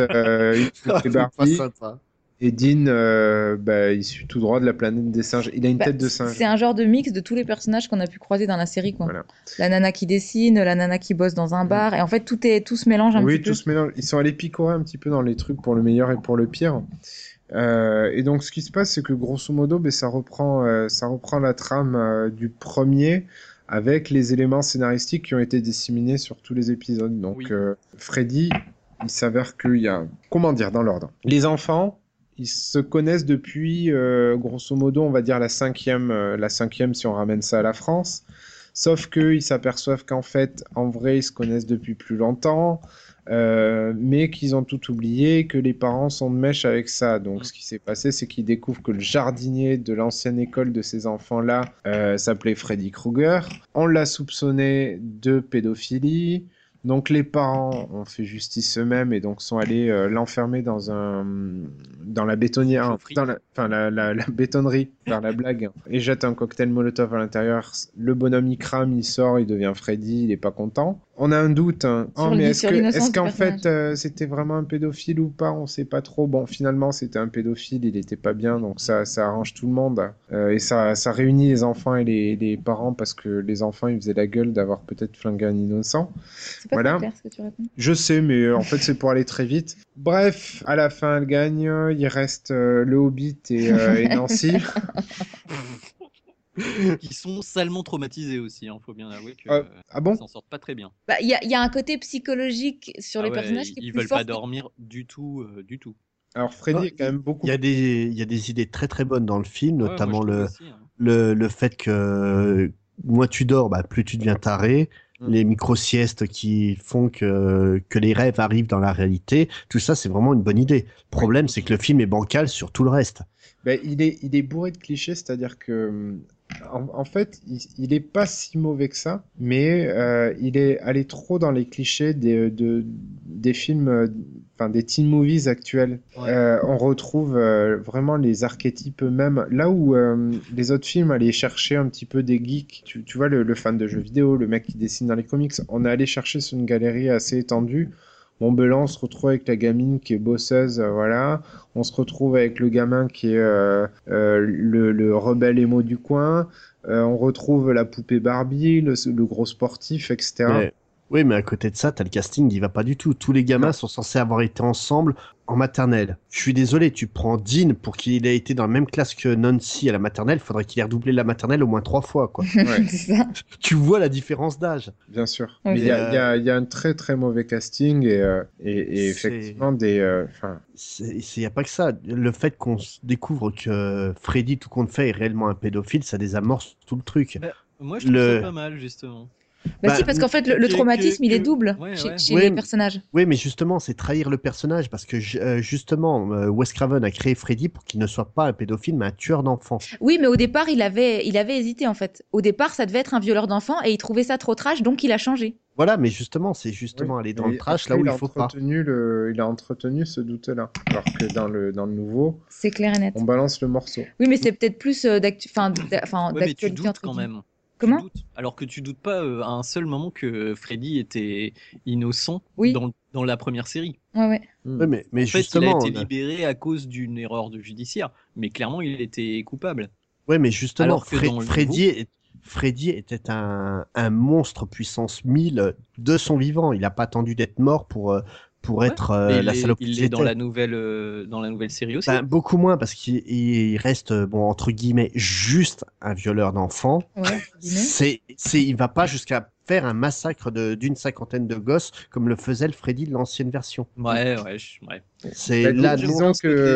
Barbie. Et Dean, issu tout droit de la planète des singes. Il a une tête de singe. C'est un genre de mix de tous les personnages qu'on a pu croiser dans la série, quoi. Voilà. La nana qui dessine, la nana qui bosse dans un bar. Et en fait, tout se mélange un petit peu. Oui, tout se mélange. Ils sont allés picorer un petit peu dans les trucs pour le meilleur et pour le pire. Et donc ce qui se passe, c'est que grosso modo, ça reprend la trame du premier avec les éléments scénaristiques qui ont été disséminés sur tous les épisodes. Donc Freddy, il s'avère qu'il y a, dans l'ordre. Les enfants, ils se connaissent depuis grosso modo, on va dire la cinquième si on ramène ça à la France. Sauf qu'ils s'aperçoivent qu'en fait, en vrai, ils se connaissent depuis plus longtemps. Mais qu'ils ont tout oublié, que les parents sont de mèche avec ça. Donc ce qui s'est passé, c'est qu'ils découvrent que le jardinier de l'ancienne école de ces enfants-là s'appelait Freddy Krueger. On l'a soupçonné de pédophilie. Donc les parents ont fait justice eux-mêmes et donc sont allés l'enfermer dans la bétonnière, la bétonnerie, faire la blague, et jettent un cocktail Molotov à l'intérieur. Le bonhomme il crame, il sort, il devient Freddy, il est pas content. On a un doute. Est-ce qu'en fait c'était vraiment un pédophile ou pas? On sait pas trop. Bon, finalement c'était un pédophile, il était pas bien, donc ça arrange tout le monde et ça réunit les enfants et les parents parce que les enfants ils faisaient la gueule d'avoir peut-être flingué un innocent. C'est pas très clair ce que tu racontes. Je sais, mais en fait c'est pour aller très vite. Bref, à la fin elle gagne. Il reste le Hobbit et Nancy. Qui sont salement traumatisés aussi, faut bien avouer qu'ils s'en sortent pas très bien. Il y a un côté psychologique sur les personnages qui est plus fort. Ils veulent pas dormir du tout. Alors Freddy, quand même beaucoup. Il y a des idées très très bonnes dans le film, notamment le fait que moins tu dors, plus tu deviens taré. Les micro-siestes qui font que les rêves arrivent dans la réalité, tout ça c'est vraiment une bonne idée. Le problème c'est que le film est bancal sur tout le reste. Il est bourré de clichés, c'est-à-dire que En fait, il est pas si mauvais que ça, mais il est allé trop dans les clichés des films, enfin des teen movies actuels. Ouais. On retrouve vraiment les archétypes eux-mêmes. Là où les autres films allaient chercher un petit peu des geeks, tu vois, le fan de jeux vidéo, le mec qui dessine dans les comics, on est allé chercher sur une galerie assez étendue. Bon, ben là, on se retrouve avec la gamine qui est bosseuse, voilà. On se retrouve avec le gamin qui est le rebelle émo du coin. On retrouve la poupée Barbie, le gros sportif, etc. Mais... Oui, mais à côté de ça, t'as le casting, il va pas du tout. Tous les gamins sont censés avoir été ensemble en maternelle. Je suis désolé, tu prends Dean pour qu'il ait été dans la même classe que Nancy à la maternelle, faudrait qu'il ait redoublé la maternelle au moins 3 fois, quoi. Ouais. C'est ça. Tu vois la différence d'âge. Bien sûr. Ouais. Mais il y a un très très mauvais casting et effectivement il y a pas que ça. Le fait qu'on découvre que Freddy, tout compte fait, est réellement un pédophile, ça désamorce tout le truc. Moi, je trouve ça pas mal, justement. Si, parce qu'en fait, le traumatisme, il est double chez les personnages. Oui, mais justement, c'est trahir le personnage, parce que justement, Wes Craven a créé Freddy pour qu'il ne soit pas un pédophile, mais un tueur d'enfants. Oui, mais au départ, il avait hésité, en fait. Au départ, ça devait être un violeur d'enfants, et il trouvait ça trop trash, donc il a changé. Voilà, mais justement, c'est justement aller dans le trash là où il faut pas. Il a entretenu ce doute-là, alors que dans le nouveau, c'est clair et net. On balance le morceau. Oui, mais c'est peut-être plus d'actualité. Mais tu doutes quand même. Comment ? Alors que tu doutes pas à un seul moment que Freddy était innocent dans la première série. Ouais. Mais en fait, justement, il a été libéré à cause d'une erreur de judiciaire, mais clairement il était coupable. Ouais, mais justement, alors que dans Freddy était un monstre puissance 1000 de son vivant. Il a pas attendu d'être mort pour être la saloperie. Il est dans la nouvelle série aussi. Beaucoup moins, parce qu'il reste, entre guillemets, juste un violeur d'enfants. Ouais, il va pas jusqu'à faire un massacre d'une 50aine de gosses comme le faisait le Freddy de l'ancienne version. Ouais. C'est là, disons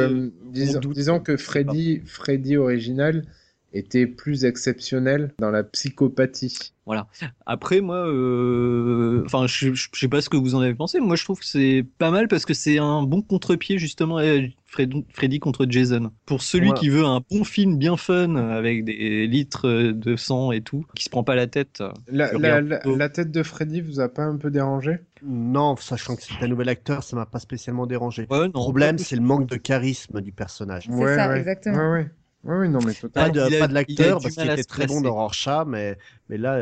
que Freddy original était plus exceptionnel dans la psychopathie. Voilà. Après, moi, je sais pas ce que vous en avez pensé. Moi, je trouve que c'est pas mal parce que c'est un bon contre-pied justement à Freddy contre Jason. Pour celui qui veut un bon film bien fun avec des litres de sang et tout, qui se prend pas la tête. La tête de Freddy vous a pas un peu dérangé ? Non, sachant que c'est un nouvel acteur, ça m'a pas spécialement dérangé. Ouais, le problème, c'est le manque de charisme du personnage. C'est ça, exactement. Oui, non, mais totalement. Pas de l'acteur, parce qu'il était très bon dans Rorschach, mais là,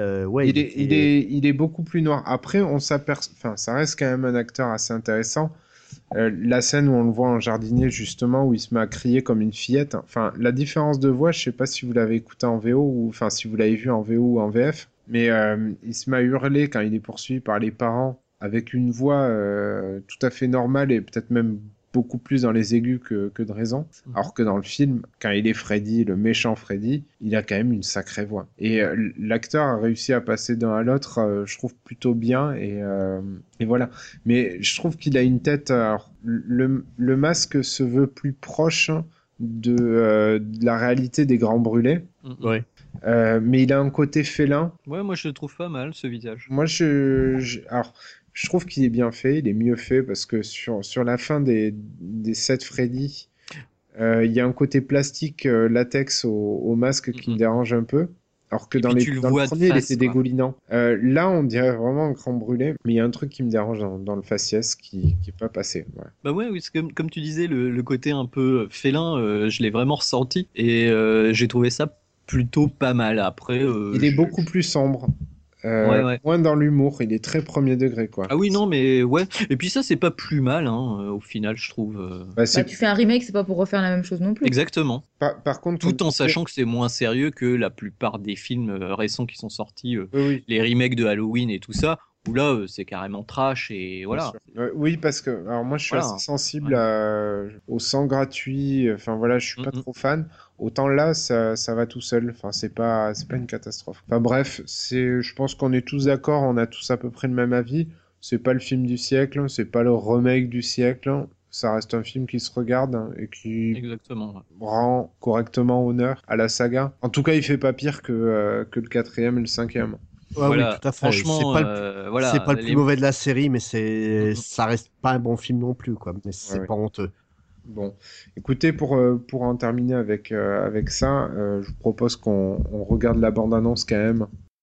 il est beaucoup plus noir. Après, ça reste quand même un acteur assez intéressant. La scène où on le voit en jardinier, justement, où il se met à crier comme une fillette. Enfin, la différence de voix, je sais pas si vous l'avez écouté en VO ou si vous l'avez vu en VO ou en VF, mais il se met à hurler quand il est poursuivi par les parents avec une voix tout à fait normale et peut-être même beaucoup plus dans les aigus que de raison. Alors que dans le film, quand il est Freddy, le méchant Freddy, il a quand même une sacrée voix. Et l'acteur a réussi à passer d'un à l'autre, je trouve plutôt bien. Et voilà. Mais je trouve qu'il a une tête... Alors, le masque se veut plus proche de la réalité des Grands Brûlés. Ouais. Mais il a un côté félin. Ouais, moi je le trouve pas mal, ce visage. Moi, alors, je trouve qu'il est bien fait, il est mieux fait, parce que sur la fin des 7 Freddy, il y a un côté plastique latex au masque qui me dérange un peu. Alors que dans le premier, il était dégoulinant. Là, on dirait vraiment un Grand Brûlé, mais il y a un truc qui me dérange dans le faciès qui est pas passé. Ouais. Bah ouais, oui, comme tu disais, le côté un peu félin, je l'ai vraiment ressenti, et j'ai trouvé ça plutôt pas mal. Après, il est beaucoup plus sombre. Moins dans l'humour, il est très premier degré, quoi. Ah oui, non, mais ouais. Et puis ça, c'est pas plus mal, au final, je trouve. Tu fais un remake, c'est pas pour refaire la même chose non plus. Exactement. Par contre, tout en sachant que c'est moins sérieux que la plupart des films récents qui sont sortis, les remakes de Halloween et tout ça, où là, c'est carrément trash et voilà. Oui, parce que alors moi, je suis assez sensible au sang gratuit. Enfin voilà, je suis pas trop fan. Autant là, ça va tout seul. Enfin, c'est pas une catastrophe. Enfin bref, je pense qu'on est tous d'accord. On a tous à peu près le même avis. C'est pas le film du siècle. C'est pas le remake du siècle. Ça reste un film qui se regarde et qui rend correctement honneur à la saga. En tout cas, il fait pas pire que le 4e et le 5e. Ouais, oui, tout à fait. Franchement, c'est pas le plus mauvais de la série, mais ça reste pas un bon film non plus, quoi. Mais c'est pas honteux. Bon, écoutez, pour en terminer avec ça, je vous propose qu'on regarde la bande-annonce quand même.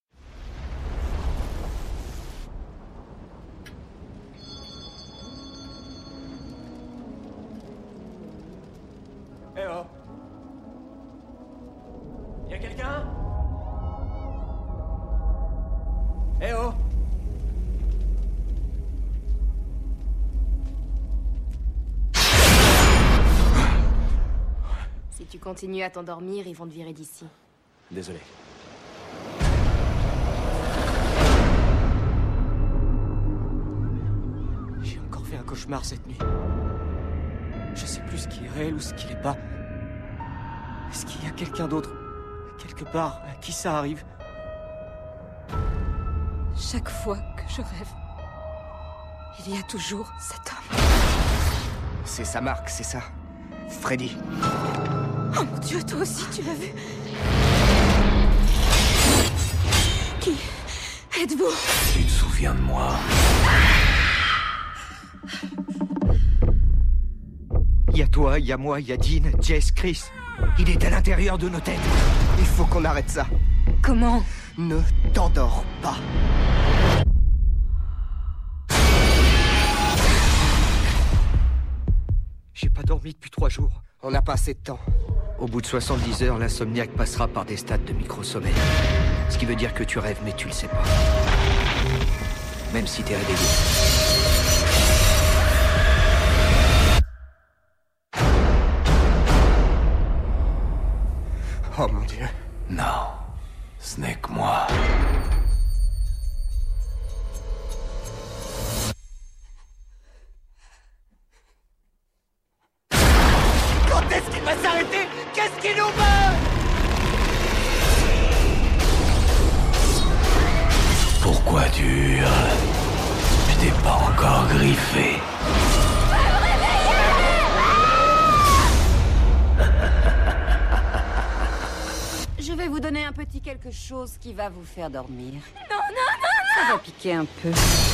Eh oh! Y'a quelqu'un? Eh oh! Si tu continues à t'endormir, ils vont te virer d'ici. Désolé. J'ai encore fait un cauchemar cette nuit. Je sais plus ce qui est réel ou ce qui l'est pas. Est-ce qu'il y a quelqu'un d'autre, quelque part, à qui ça arrive? Chaque fois que je rêve, il y a toujours cet homme. C'est sa marque, c'est ça. Freddy. Oh mon Dieu, toi aussi tu l'as vu. Qui êtes-vous? Tu te souviens de moi? Il y a toi, il y a moi, il y a Dean, Jess, Chris. Il est à l'intérieur de nos têtes. Il faut qu'on arrête ça. Comment? Ne t'endors pas. J'ai pas dormi depuis 3 jours. On n'a pas assez de temps. Au bout de 70 heures, l'insomniaque passera par des stades de micro-sommeil. Ce qui veut dire que tu rêves, mais tu le sais pas. Même si t'es réveillé. Oh mon Dieu. Non, ce n'est que moi. Quand est-ce qu'il va s'arrêter? Qu'est-ce qu'il nous veut? Pourquoi tu hurles? Je t'ai pas encore griffé. Je vais vous donner un petit quelque chose qui va vous faire dormir. Non, non, non, non! Ça va piquer un peu.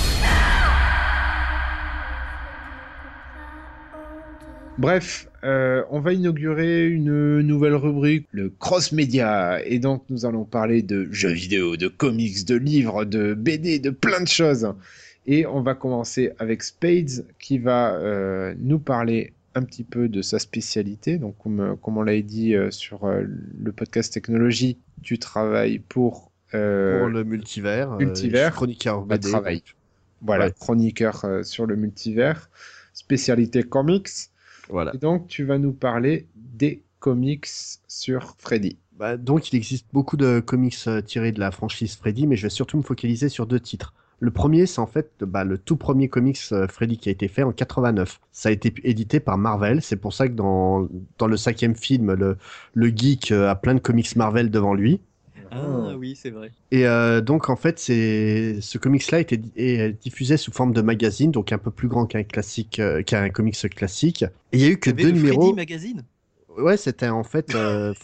Bref, on va inaugurer une nouvelle rubrique, le cross-média. Et donc, nous allons parler de jeux vidéo, de comics, de livres, de BD, de plein de choses. Et on va commencer avec Spades, qui va nous parler un petit peu de sa spécialité. Donc, comme on l'avait dit sur le podcast Technologie, tu travailles pour le multivers. Chroniqueur BD. Voilà, ouais. Chroniqueur sur le multivers. Spécialité comics. Voilà. Et donc, tu vas nous parler des comics sur Freddy. Donc, il existe beaucoup de comics tirés de la franchise Freddy, mais je vais surtout me focaliser sur 2 titres. Le premier, c'est en fait le tout premier comics Freddy qui a été fait en 89. Ça a été édité par Marvel. C'est pour ça que dans le 5e film, le geek a plein de comics Marvel devant lui. Ah oui, c'est vrai. Et donc en fait, ce comics-là est diffusé sous forme de magazine, donc un peu plus grand qu'un comics classique. Et il y a eu que 2 numéros. Freddy Magazine. Ouais, c'était en fait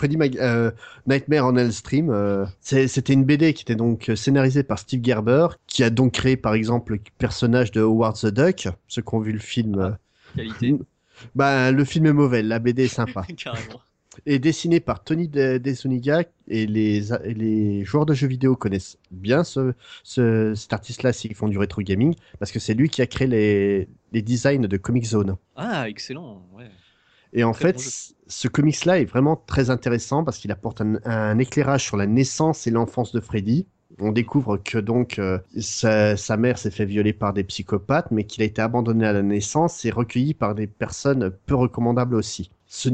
Nightmare on Elm Street. C'était une BD qui était donc scénarisée par Steve Gerber, qui a donc créé par exemple le personnage de Howard the Duck. Ceux qui ont vu le film. Qualité. Le film est mauvais, la BD est sympa. Carrément. Et dessiné par Tony DeZuniga, et les joueurs de jeux vidéo connaissent bien cet artiste-là s'ils font du rétro gaming, parce que c'est lui qui a créé les designs de Comic Zone. Ah, excellent, ouais. Et en fait, ce comics-là est vraiment très intéressant parce qu'il apporte un éclairage sur la naissance et l'enfance de Freddy. On découvre que donc sa mère s'est fait violer par des psychopathes, mais qu'il a été abandonné à la naissance et recueilli par des personnes peu recommandables aussi.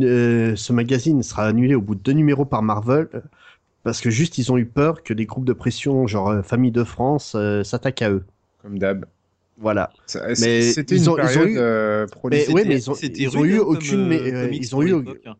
Ce magazine sera annulé au bout de 2 numéros par Marvel parce que juste ils ont eu peur que des groupes de pression genre Famille de France s'attaquent à eux. Comme d'hab. Voilà. Mais c'était une période prolifique. Mais ils ont eu aucune. Ils ont eu.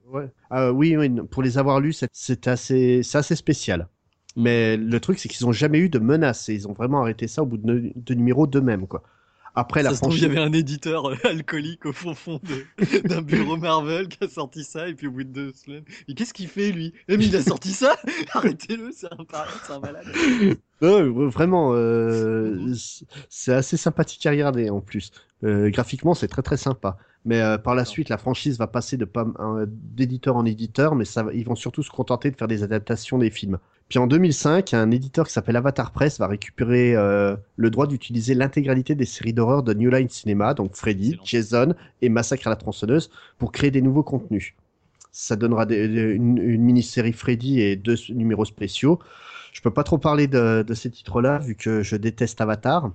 Oui, pour les avoir lus, c'est assez spécial. Mais le truc, c'est qu'ils n'ont jamais eu de menaces et ils ont vraiment arrêté ça au bout de 2 numéros d'eux-mêmes, quoi. Après, ça se trouve, il y avait un éditeur alcoolique au fond d'un bureau Marvel qui a sorti ça, et puis au bout de 2 semaines, mais qu'est-ce qu'il fait lui? Mais il a sorti ça? Arrêtez-le, c'est un malade. Vraiment, c'est assez sympathique à regarder en plus. Graphiquement, c'est très très sympa. Mais par la suite, la franchise va passer d'éditeur en éditeur, mais ils vont surtout se contenter de faire des adaptations des films. Puis en 2005, un éditeur qui s'appelle Avatar Press va récupérer le droit d'utiliser l'intégralité des séries d'horreur de New Line Cinema, donc Freddy, Jason et Massacre à la tronçonneuse, pour créer des nouveaux contenus. Ça donnera une mini-série Freddy et 2 numéros spéciaux. Je peux pas trop parler de ces titres-là, vu que je déteste Avatar.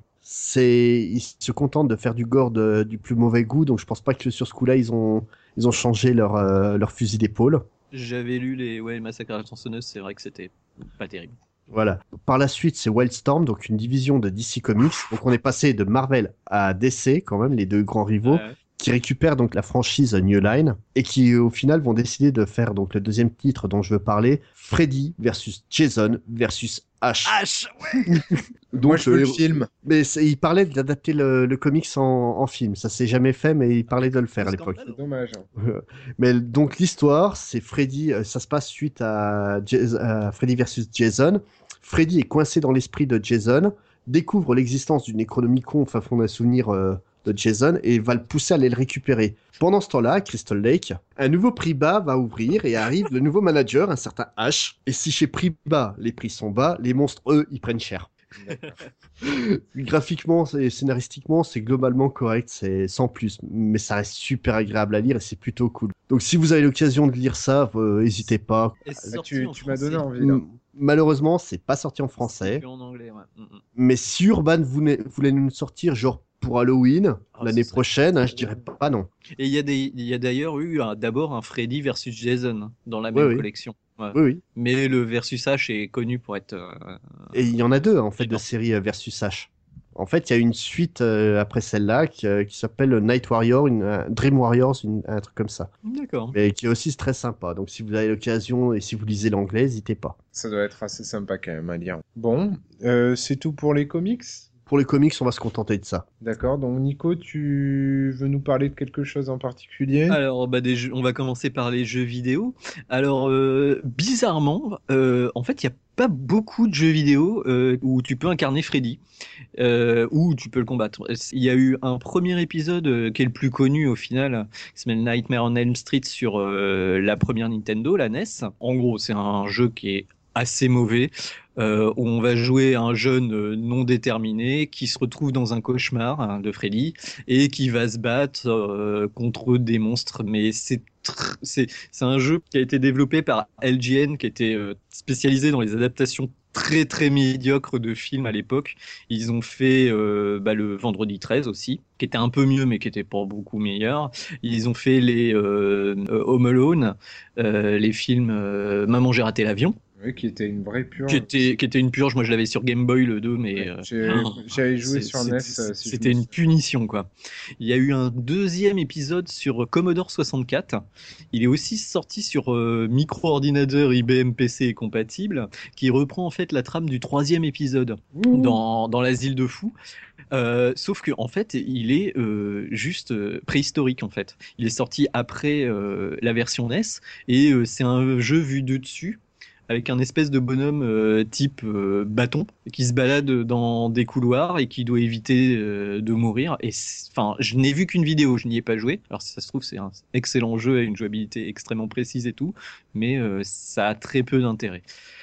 Ils se contentent de faire du gore du plus mauvais goût, donc je pense pas que sur ce coup-là, ils ont changé leur fusil d'épaule. J'avais lu les Massacre à la tronçonneuse, c'est vrai que c'était pas terrible. Voilà. Par la suite, c'est Wildstorm, donc une division de DC Comics. Donc on est passé de Marvel à DC, quand même, les 2 grands rivaux, qui récupèrent donc la franchise New Line et qui au final vont décider de faire donc le 2e titre dont je veux parler, Freddy versus Jason versus Ash. Ash, ouais. Donc moi je veux le film. Mais il parlait d'adapter le comics en film. Ça s'est jamais fait, mais il parlait de le faire à l'époque. C'est dommage. Mais donc l'histoire, c'est Freddy. Ça se passe suite à Freddy versus Jason. Freddy est coincé dans l'esprit de Jason, découvre l'existence d'une économie con, enfin fond d'un souvenir de Jason, et va le pousser à aller le récupérer. Pendant ce temps-là, à Crystal Lake, un nouveau prix bas va ouvrir et arrive le nouveau manager, un certain Ash. Et si chez prix bas, les prix sont bas, les monstres, eux, ils prennent cher. Graphiquement et scénaristiquement, c'est globalement correct, c'est sans plus, mais ça reste super agréable à lire et c'est plutôt cool. Donc si vous avez l'occasion de lire ça, n'hésitez pas. Tu m'as donné envie là. Malheureusement, c'est pas sorti en français. C'est en anglais, ouais. Mais si Urban voulait nous sortir genre pour Halloween l'année prochaine, je dirais pas non. Et il y a d'ailleurs eu d'abord un Freddy versus Jason dans la même collection. Ouais. Oui. Mais le versus H est connu pour être. Et il y en a 2 en fait de séries versus H. En fait, il y a une suite après celle-là qui s'appelle Night Warrior, Dream Warriors, un truc comme ça. D'accord. Mais qui est aussi très sympa. Donc si vous avez l'occasion et si vous lisez l'anglais, n'hésitez pas. Ça doit être assez sympa quand même à lire. Bon, c'est tout pour les comics ? Pour les comics, on va se contenter de ça. D'accord, donc Nico, tu veux nous parler de quelque chose en particulier ? Alors, on va commencer par les jeux vidéo. Alors, bizarrement, en fait, il n'y a pas beaucoup de jeux vidéo où tu peux incarner Freddy, où tu peux le combattre. Il y a eu un premier épisode qui est le plus connu au final, qui s'appelle Nightmare on Elm Street sur la première Nintendo, la NES. En gros, c'est un jeu qui est assez mauvais, où on va jouer un jeune non déterminé qui se retrouve dans un cauchemar de Freddy et qui va se battre contre des monstres. Mais c'est un jeu qui a été développé par LJN, qui était spécialisé dans les adaptations très très médiocres de films à l'époque. Ils ont fait le Vendredi 13 aussi, qui était un peu mieux mais qui était pas beaucoup meilleur. Ils ont fait les Home Alone, les films Maman j'ai raté l'avion. Oui, qui était une vraie purge. Qui était une purge. Moi, je l'avais sur Game Boy le 2, mais j'avais joué sur NES. C'était une punition, quoi. Il y a eu un 2e épisode sur Commodore 64. Il est aussi sorti sur micro-ordinateur IBM PC compatible, qui reprend en fait la trame du 3e épisode dans l'asile de fous. Sauf que en fait, il est juste préhistorique en fait. Il est sorti après la version NES et c'est un jeu vu de dessus, avec un espèce de bonhomme type bâton qui se balade dans des couloirs et qui doit éviter de mourir. Et enfin, je n'ai vu qu'une vidéo, je n'y ai pas joué. Alors si ça se trouve, c'est un excellent jeu avec une jouabilité extrêmement précise et tout, mais ça a très peu d'intérêt.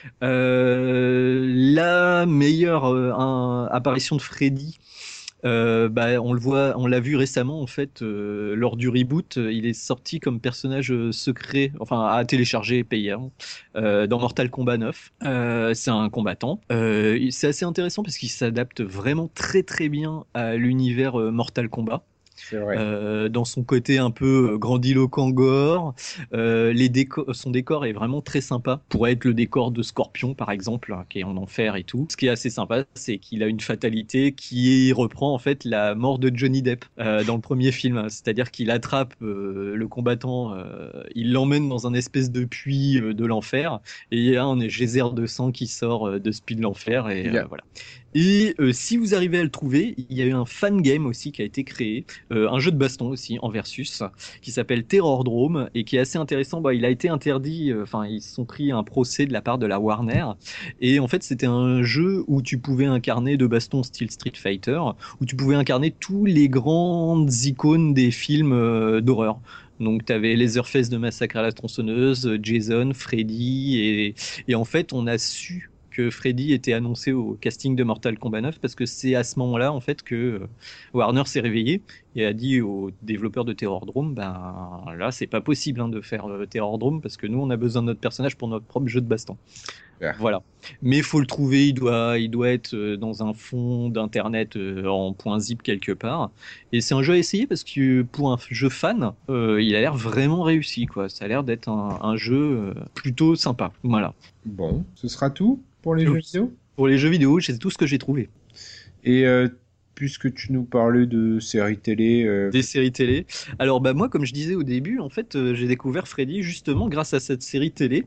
La meilleure apparition de Freddy, on l'a vu récemment en fait lors du reboot. Il est sorti comme personnage secret, enfin à télécharger payant dans Mortal Kombat 9. C'est un combattant. C'est assez intéressant parce qu'il s'adapte vraiment très très bien à l'univers Mortal Kombat. C'est vrai. Dans son côté un peu grandiloquent gore, son décor est vraiment très sympa pour être le décor de Scorpion par exemple, qui est en enfer et tout. Ce qui est assez sympa, c'est qu'il a une fatalité qui reprend en fait la mort de Johnny Depp dans le premier film, c'est-à-dire qu'il attrape le combattant, il l'emmène dans un espèce de puits de l'enfer et il y a un geyser de sang qui sort de ce puits de l'enfer et voilà. Et si vous arrivez à le trouver, il y a eu un fan game aussi qui a été créé, un jeu de baston aussi en versus, qui s'appelle Terrordrome et qui est assez intéressant. Bah, il a été interdit, ils se sont pris un procès de la part de la Warner. Et en fait, c'était un jeu où tu pouvais incarner de baston style Street Fighter, où tu pouvais incarner tous les grandes icônes des films d'horreur. Donc tu avais Leatherface de Massacre à la tronçonneuse, Jason, Freddy, et en fait on a su que Freddy était annoncé au casting de Mortal Kombat 9 parce que c'est à ce moment-là en fait que Warner s'est réveillé et a dit aux développeurs de Terrordrome, ben là c'est pas possible de faire Terrordrome parce que nous on a besoin de notre personnage pour notre propre jeu de baston. Voilà. Mais il faut le trouver, il doit être dans un fond d'internet en .zip quelque part. Et c'est un jeu à essayer parce que pour un jeu fan, il a l'air vraiment réussi, quoi. Ça a l'air d'être un jeu plutôt sympa. Voilà. Bon, ce sera tout pour les jeux vidéo ? Pour les jeux vidéo, c'est tout ce que j'ai trouvé. Et puisque tu nous parlais de séries télé... Des séries télé. Alors moi, comme je disais au début, en fait, j'ai découvert Freddy justement grâce à cette série télé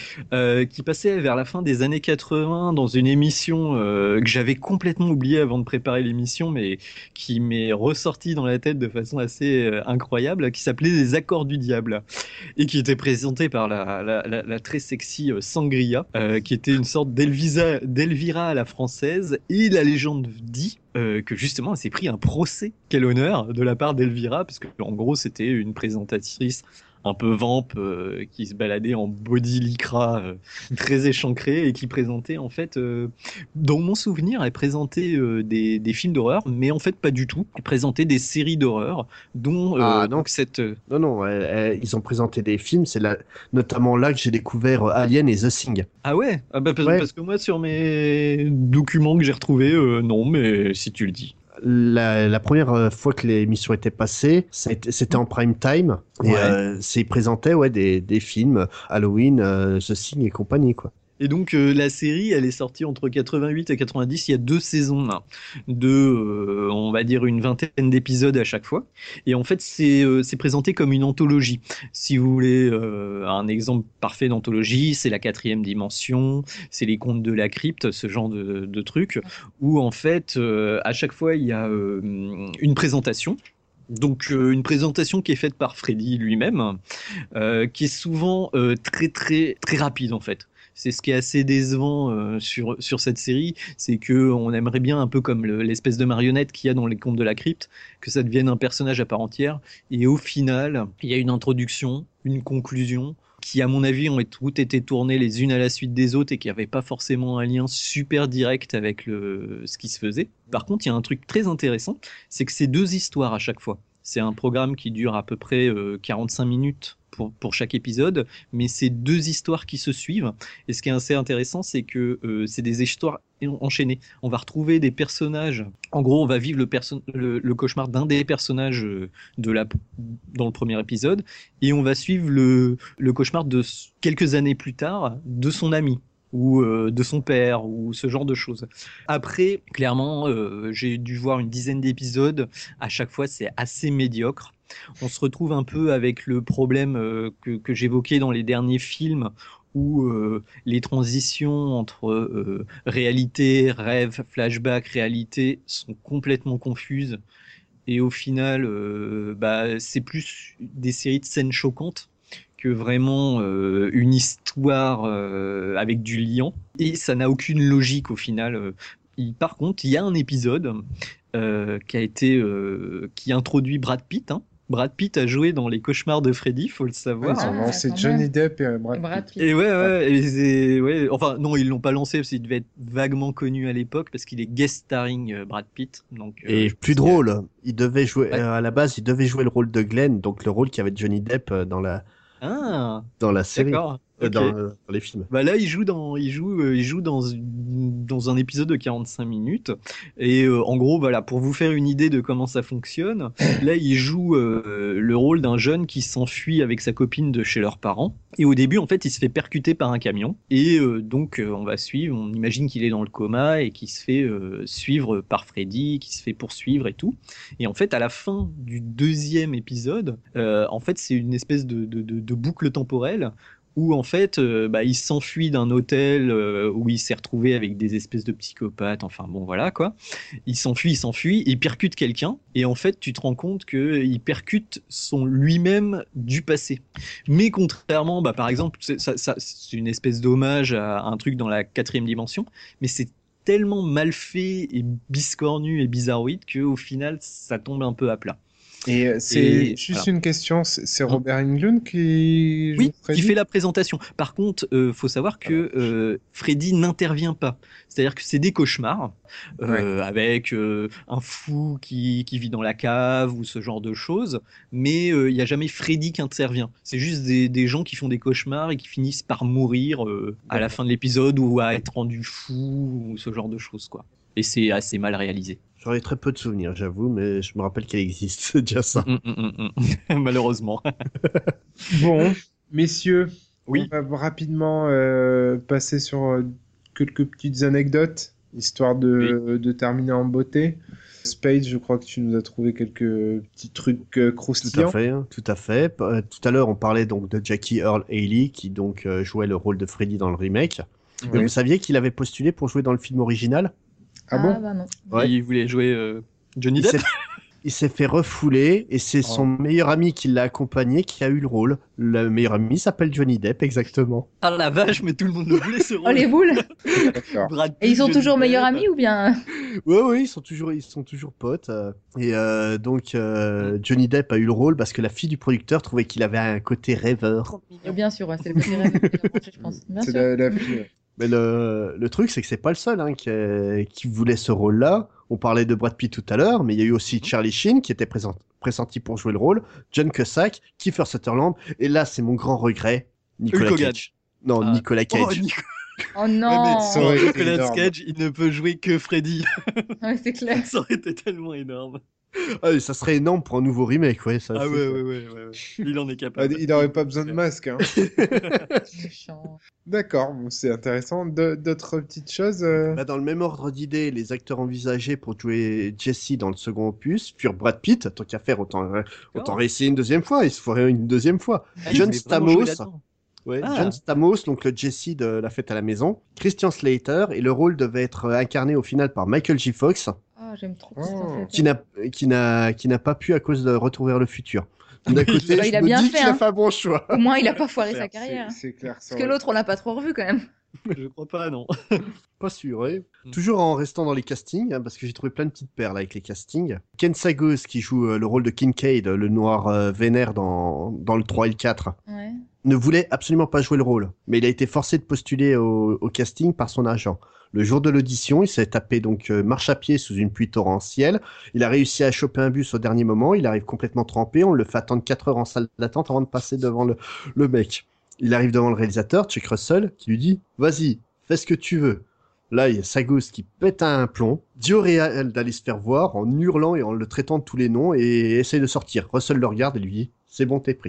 qui passait vers la fin des années 80 dans une émission que j'avais complètement oubliée avant de préparer l'émission, mais qui m'est ressortie dans la tête de façon assez incroyable, qui s'appelait Les Accords du Diable et qui était présentée par la très sexy Sangria, qui était une sorte d'Elvira à la française. Et la légende dit que justement elle s'est pris un procès, quel honneur, de la part d'Elvira, parce que en gros c'était une présentatrice un peu vamp qui se baladait en body lycra très échancré et qui présentait en fait, dans mon souvenir, elle présentait des films d'horreur, mais en fait pas du tout. Elle présentait des séries d'horreur dont donc cette... Non, ils ont présenté des films, c'est notamment là que j'ai découvert Alien et The Thing. Ah ouais, parce que moi sur mes documents que j'ai retrouvés, non, mais si tu le dis. La première fois que l'émission était passée, c'était en prime time. Et ils présentaient des films, Halloween, The Thing et compagnie, quoi. Et donc la série, elle est sortie entre 88 et 90, il y a 2 saisons de, on va dire une vingtaine d'épisodes à chaque fois. Et en fait, c'est présenté comme une anthologie. Si vous voulez un exemple parfait d'anthologie, c'est La Quatrième Dimension, c'est Les Contes de la Crypte, ce genre de trucs, où en fait, à chaque fois, il y a une présentation. Donc une présentation qui est faite par Freddy lui-même, qui est souvent très très très rapide en fait. C'est ce qui est assez décevant sur cette série, c'est que on aimerait bien, un peu comme l'espèce de marionnette qu'il y a dans Les Contes de la Crypte, que ça devienne un personnage à part entière. Et au final, il y a une introduction, une conclusion, qui à mon avis ont toutes été tournées les unes à la suite des autres et qui n'avaient pas forcément un lien super direct avec ce qui se faisait. Par contre, il y a un truc très intéressant, c'est que c'est 2 histoires à chaque fois. C'est un programme qui dure à peu près 45 minutes pour chaque épisode, mais c'est 2 histoires qui se suivent. Et ce qui est assez intéressant, c'est que c'est des histoires enchaînées. On va retrouver des personnages. En gros, on va vivre le cauchemar d'un des personnages dans le premier épisode, et on va suivre le cauchemar de quelques années plus tard de son ami, ou de son père, ou ce genre de choses. Après, clairement, j'ai dû voir une dizaine d'épisodes. À chaque fois, c'est assez médiocre. On se retrouve un peu avec le problème que j'évoquais dans les derniers films, où les transitions entre réalité, rêve, flashback, réalité sont complètement confuses. Et au final, c'est plus des séries de scènes choquantes que vraiment une histoire avec du liant. Et ça n'a aucune logique au final. Par contre, il y a un épisode qui introduit Brad Pitt. Brad Pitt a joué dans Les Cauchemars de Freddy, faut le savoir. Ils ont lancé Johnny Depp et Brad Pitt. Et enfin non, ils l'ont pas lancé parce qu'il devait être vaguement connu à l'époque parce qu'il est guest starring Brad Pitt. Donc, et plus drôle, il devait jouer à la base, il devait jouer le rôle de Glenn, donc le rôle qu'avait Johnny Depp dans la série. D'accord. Okay. Dans les films. Là, il joue dans un épisode de 45 minutes. Et en gros, voilà, pour vous faire une idée de comment ça fonctionne, là, il joue le rôle d'un jeune qui s'enfuit avec sa copine de chez leurs parents. Et au début, en fait, il se fait percuter par un camion. Et donc, on imagine qu'il est dans le coma et qu'il se fait suivre par Freddy, qui se fait poursuivre et tout. Et en fait, à la fin du 2e épisode, en fait, c'est une espèce de boucle temporelle où en fait il s'enfuit d'un hôtel où il s'est retrouvé avec des espèces de psychopathes, enfin bon voilà quoi. Il s'enfuit, il percute quelqu'un et en fait tu te rends compte qu'il percute son lui-même du passé. Mais contrairement, par exemple, c'est une espèce d'hommage à un truc dans la 4e dimension, mais c'est tellement mal fait et biscornu et bizarroïde qu'au final ça tombe un peu à plat. Et c'est juste une question, c'est Robert Englund qui joue Freddy ? Qui fait la présentation. Par contre, faut savoir que Freddy n'intervient pas. C'est-à-dire que c'est des cauchemars avec un fou qui vit dans la cave ou ce genre de choses, mais il n'y a jamais Freddy qui intervient. C'est juste des gens qui font des cauchemars et qui finissent par mourir à la fin de l'épisode ou à être rendus fous ou ce genre de choses, quoi. Et c'est assez mal réalisé. J'en ai très peu de souvenirs, j'avoue, mais je me rappelle qu'elle existe, c'est déjà ça. Malheureusement. Bon, messieurs, oui. On va rapidement passer sur quelques petites anecdotes, histoire de terminer en beauté. Spade, je crois que tu nous as trouvé quelques petits trucs croustillants. Tout à fait. Tout à l'heure, on parlait donc de Jackie Earle Haley, qui donc jouait le rôle de Freddy dans le remake. Oui. Mais vous saviez qu'il avait postulé pour jouer dans le film original ? Ah bon ? Bah non. Ouais. Il voulait jouer Johnny Depp. Il s'est fait refouler et c'est son meilleur ami qui l'a accompagné qui a eu le rôle. Le meilleur ami s'appelle Johnny Depp, exactement. Ah la vache, mais tout le monde le voulait ce rôle. Oh les boules. Et ils sont Johnny toujours Depp. meilleurs amis ou bien ? Oui, ils sont toujours potes. Et donc Johnny Depp a eu le rôle parce que la fille du producteur trouvait qu'il avait un côté rêveur. Bien sûr, c'est le côté rêveur, je pense. Bien C'est sûr. la fille. Mais le truc, c'est que c'est pas le seul qui voulait ce rôle-là. On parlait de Brad Pitt tout à l'heure, mais il y a eu aussi Charlie Sheen qui était pressenti pour jouer le rôle, John Cusack, Kiefer Sutherland, et là, c'est mon grand regret, Nicolas Hulk Hogan. Cage. Non, Nicolas Cage. Oh non. Nicolas Cage, il ne peut jouer que Freddy. Ouais, c'est clair. Ça aurait été tellement énorme. Ah, ça serait énorme pour un nouveau remake, ouais. Ça, Ah c'est ouais. Il en est capable. Il n'aurait pas besoin de masque. Hein. D'accord, bon, c'est intéressant. D'autres petites choses Dans le même ordre d'idées, les acteurs envisagés pour jouer Jesse dans le second opus furent Brad Pitt, tant qu'à faire, autant réessayer une deuxième fois, il se ferait une deuxième fois. John Stamos, John Stamos, donc le Jesse de La Fête à la Maison, Christian Slater, et le rôle devait être incarné au final par Michael J. Fox. Ah, j'aime trop Christian Slater. Qui n'a pas pu à cause de Retour vers le futur. D'un côté, il a bien fait. Il a fait un bon choix. Au moins, il a pas foiré sa carrière. C'est clair. Parce que l'autre, on l'a pas trop revu quand même. Je crois pas, non. Pas sûr, oui. Toujours en restant dans les castings, parce que j'ai trouvé plein de petites perles avec les castings. Ken Sagoes, qui joue le rôle de Kincaid, le noir vénère dans le 3 et le 4, ne voulait absolument pas jouer le rôle. Mais il a été forcé de postuler au casting par son agent. Le jour de l'audition, il s'est tapé donc marche à pied sous une pluie torrentielle. Il a réussi à choper un bus au dernier moment. Il arrive complètement trempé. On le fait attendre 4 heures en salle d'attente avant de passer devant le mec. Il arrive devant le réalisateur, Chuck Russell, qui lui dit « Vas-y, fais ce que tu veux ». Là, il y a Sagoes qui pète un plomb, dit au réal d'aller se faire voir en hurlant et en le traitant de tous les noms et essaye de sortir. Russell le regarde et lui dit « C'est bon, t'es pris ».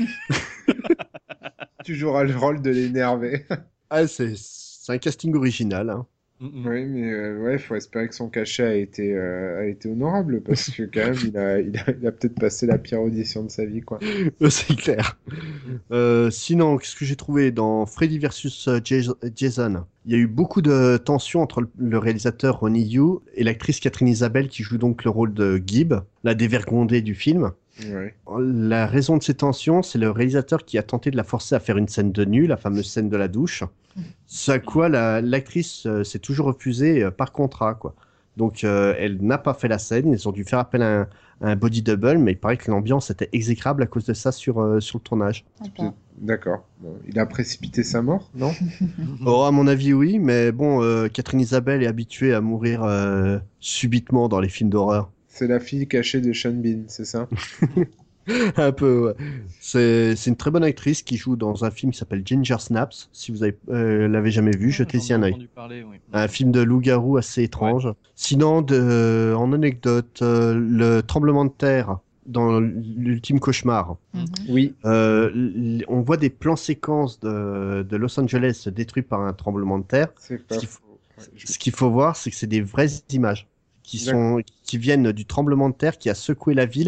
Tu joueras le rôle de l'énervé. Ah, c'est un casting original. Hein. Oui, mais faut espérer que son cachet a été honorable parce que quand même il a peut-être passé la pire audition de sa vie, quoi. C'est clair. Sinon, qu'est-ce que j'ai trouvé dans Freddy vs Jason? Il y a eu beaucoup de tensions entre le réalisateur Ronnie Yu et l'actrice Catherine Isabelle qui joue donc le rôle de Gibb, la dévergondée du film. Ouais. La raison de ces tensions, c'est le réalisateur qui a tenté de la forcer à faire une scène de nu, la fameuse scène de la douche. C'est à quoi l'actrice s'est toujours refusée par contrat, quoi. Donc elle n'a pas fait la scène, ils ont dû faire appel à un body double, mais il paraît que l'ambiance était exécrable à cause de ça sur le tournage. D'accord. Bon, il a précipité sa mort, non? Oh, à mon avis, oui, mais bon, Catherine Isabelle est habituée à mourir subitement dans les films d'horreur. C'est la fille cachée de Sean Bean, c'est ça? Un peu, ouais. C'est une très bonne actrice qui joue dans un film qui s'appelle Ginger Snaps. Si vous l'avez jamais vu, jetez-y un œil. Un film de loup-garou assez étrange. Sinon, en anecdote, le tremblement de terre dans l'ultime cauchemar. Oui. On voit des plans séquences de Los Angeles détruits par un tremblement de terre. Ce qu'il faut voir, c'est que c'est des vraies images qui viennent du tremblement de terre qui a secoué la ville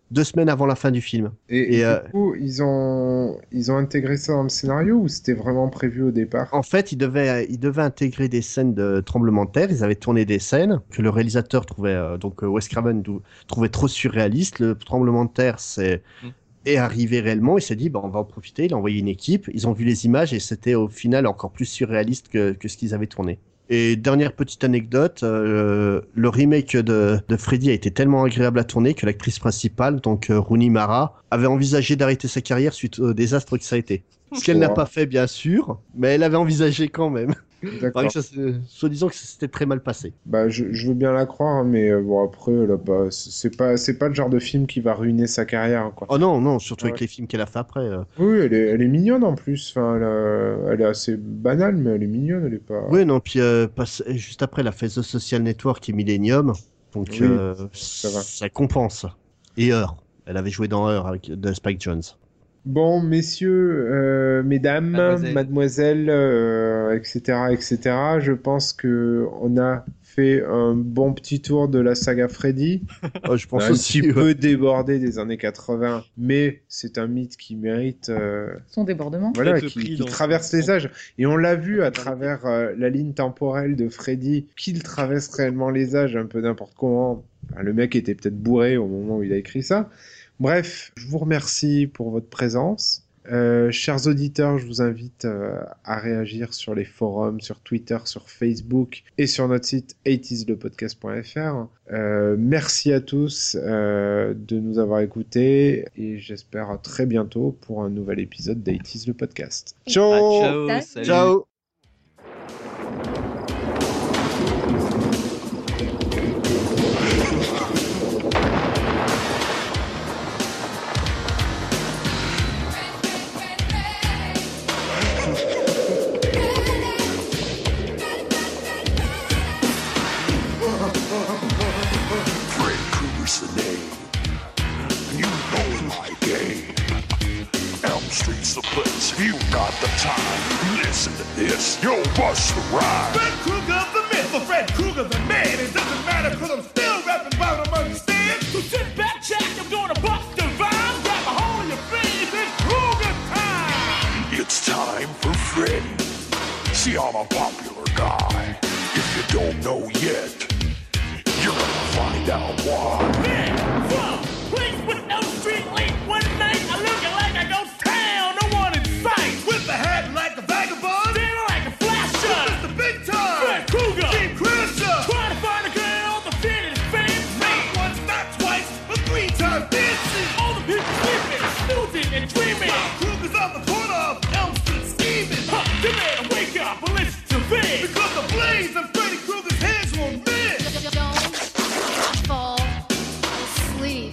2 semaines avant la fin du film. Et du coup, ils ont intégré ça dans le scénario ou c'était vraiment prévu au départ? En fait, ils devaient intégrer des scènes de tremblement de terre. Ils avaient tourné des scènes que le réalisateur trouvait, Wes Craven trouvait trop surréalistes. Le tremblement de terre, est arrivé réellement. Il s'est dit, on va en profiter. Il a envoyé une équipe. Ils ont vu les images et c'était au final encore plus surréaliste que ce qu'ils avaient tourné. Et dernière petite anecdote, le remake de Freddy a été tellement agréable à tourner que l'actrice principale, donc Rooney Mara, avait envisagé d'arrêter sa carrière suite au désastre que ça a été. Ce qu'elle n'a pas fait, bien sûr, mais elle avait envisagé quand même. D'accord. Soi-disant que ça s'était très mal passé. Je veux bien la croire, mais bon, après, là, c'est pas le genre de film qui va ruiner sa carrière, quoi. Oh non, surtout avec les films qu'elle a fait après. Oui, elle est mignonne en plus. Enfin, elle est assez banale, mais elle est mignonne, elle est pas... Oui, non, puis juste après, elle a fait The Social Network et Millennium, donc oui, ça compense. Et Her, elle avait joué dans Her de Spike Jonze. Bon, messieurs, mesdames, mademoiselles, etc., je pense que on a fait un bon petit tour de la saga Freddy. Je pense un aussi, petit peu débordé des années 80, mais c'est un mythe qui mérite son débordement. Voilà, qui traverse les âges. Et on l'a vu à travers la ligne temporelle de Freddy, qu'il traverse réellement les âges, un peu n'importe comment. Enfin, le mec était peut-être bourré au moment où il a écrit ça. Bref, je vous remercie pour votre présence. Chers auditeurs, je vous invite à réagir sur les forums, sur Twitter, sur Facebook et sur notre site 80slepodcast.fr. Merci à tous de nous avoir écoutés et j'espère à très bientôt pour un nouvel épisode d'80s le podcast. Ciao. Ciao. The place, if you got the time, listen to this, you'll bust the rhyme. Fred Krueger the myth, or Fred Krueger the man. It doesn't matter, cause I'm still rapping about him, understand? So sit back, check, I'm gonna bust the rhyme. Grab a hold of your face, it's Krueger time. It's time for Freddy. See, I'm a popular guy. If you don't know yet, you're gonna find out why. Man, whoa, place with no street late one night, I'm looking like I go town, no one in sight. With a hat like a vagabond, standing like a flasher. It's the big time, Fred Krueger, Team Crusher. Trying to find a girl to fit his fancy. Not once, not twice, but 3 times dancing. All the people sleeping, snoozing and dreaming. While Krueger's on the corner of Elm Street scheming. You better wake up and listen to this, because the blaze of Freddy Krueger's hands won't miss. Don't fall asleep.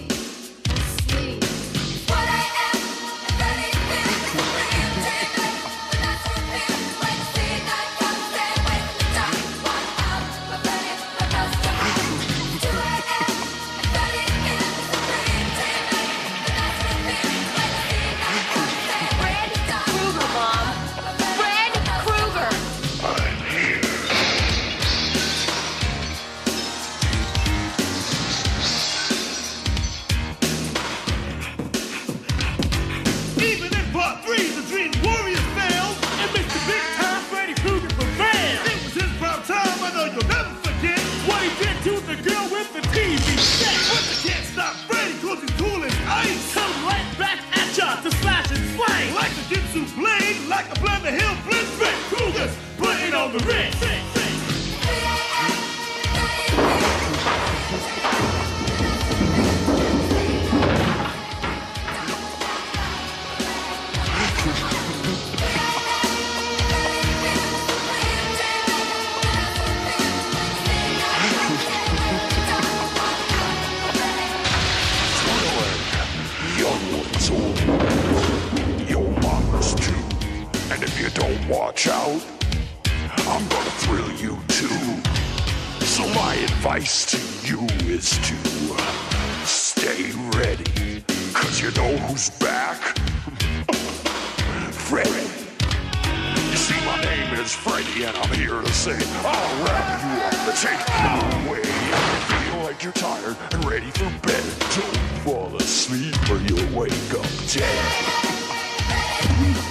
Like a Jitsu blade, like a blender hill blitz, Fred Krueger's putting on the ring. And if you don't watch out, I'm gonna thrill you too. So my advice to you is to stay ready, cause you know who's back? Freddy. You see, my name is Freddy, and I'm here to say I'll wrap you up and take you away. I feel like like you're tired and ready for bed. Don't fall asleep or you'll wake up dead.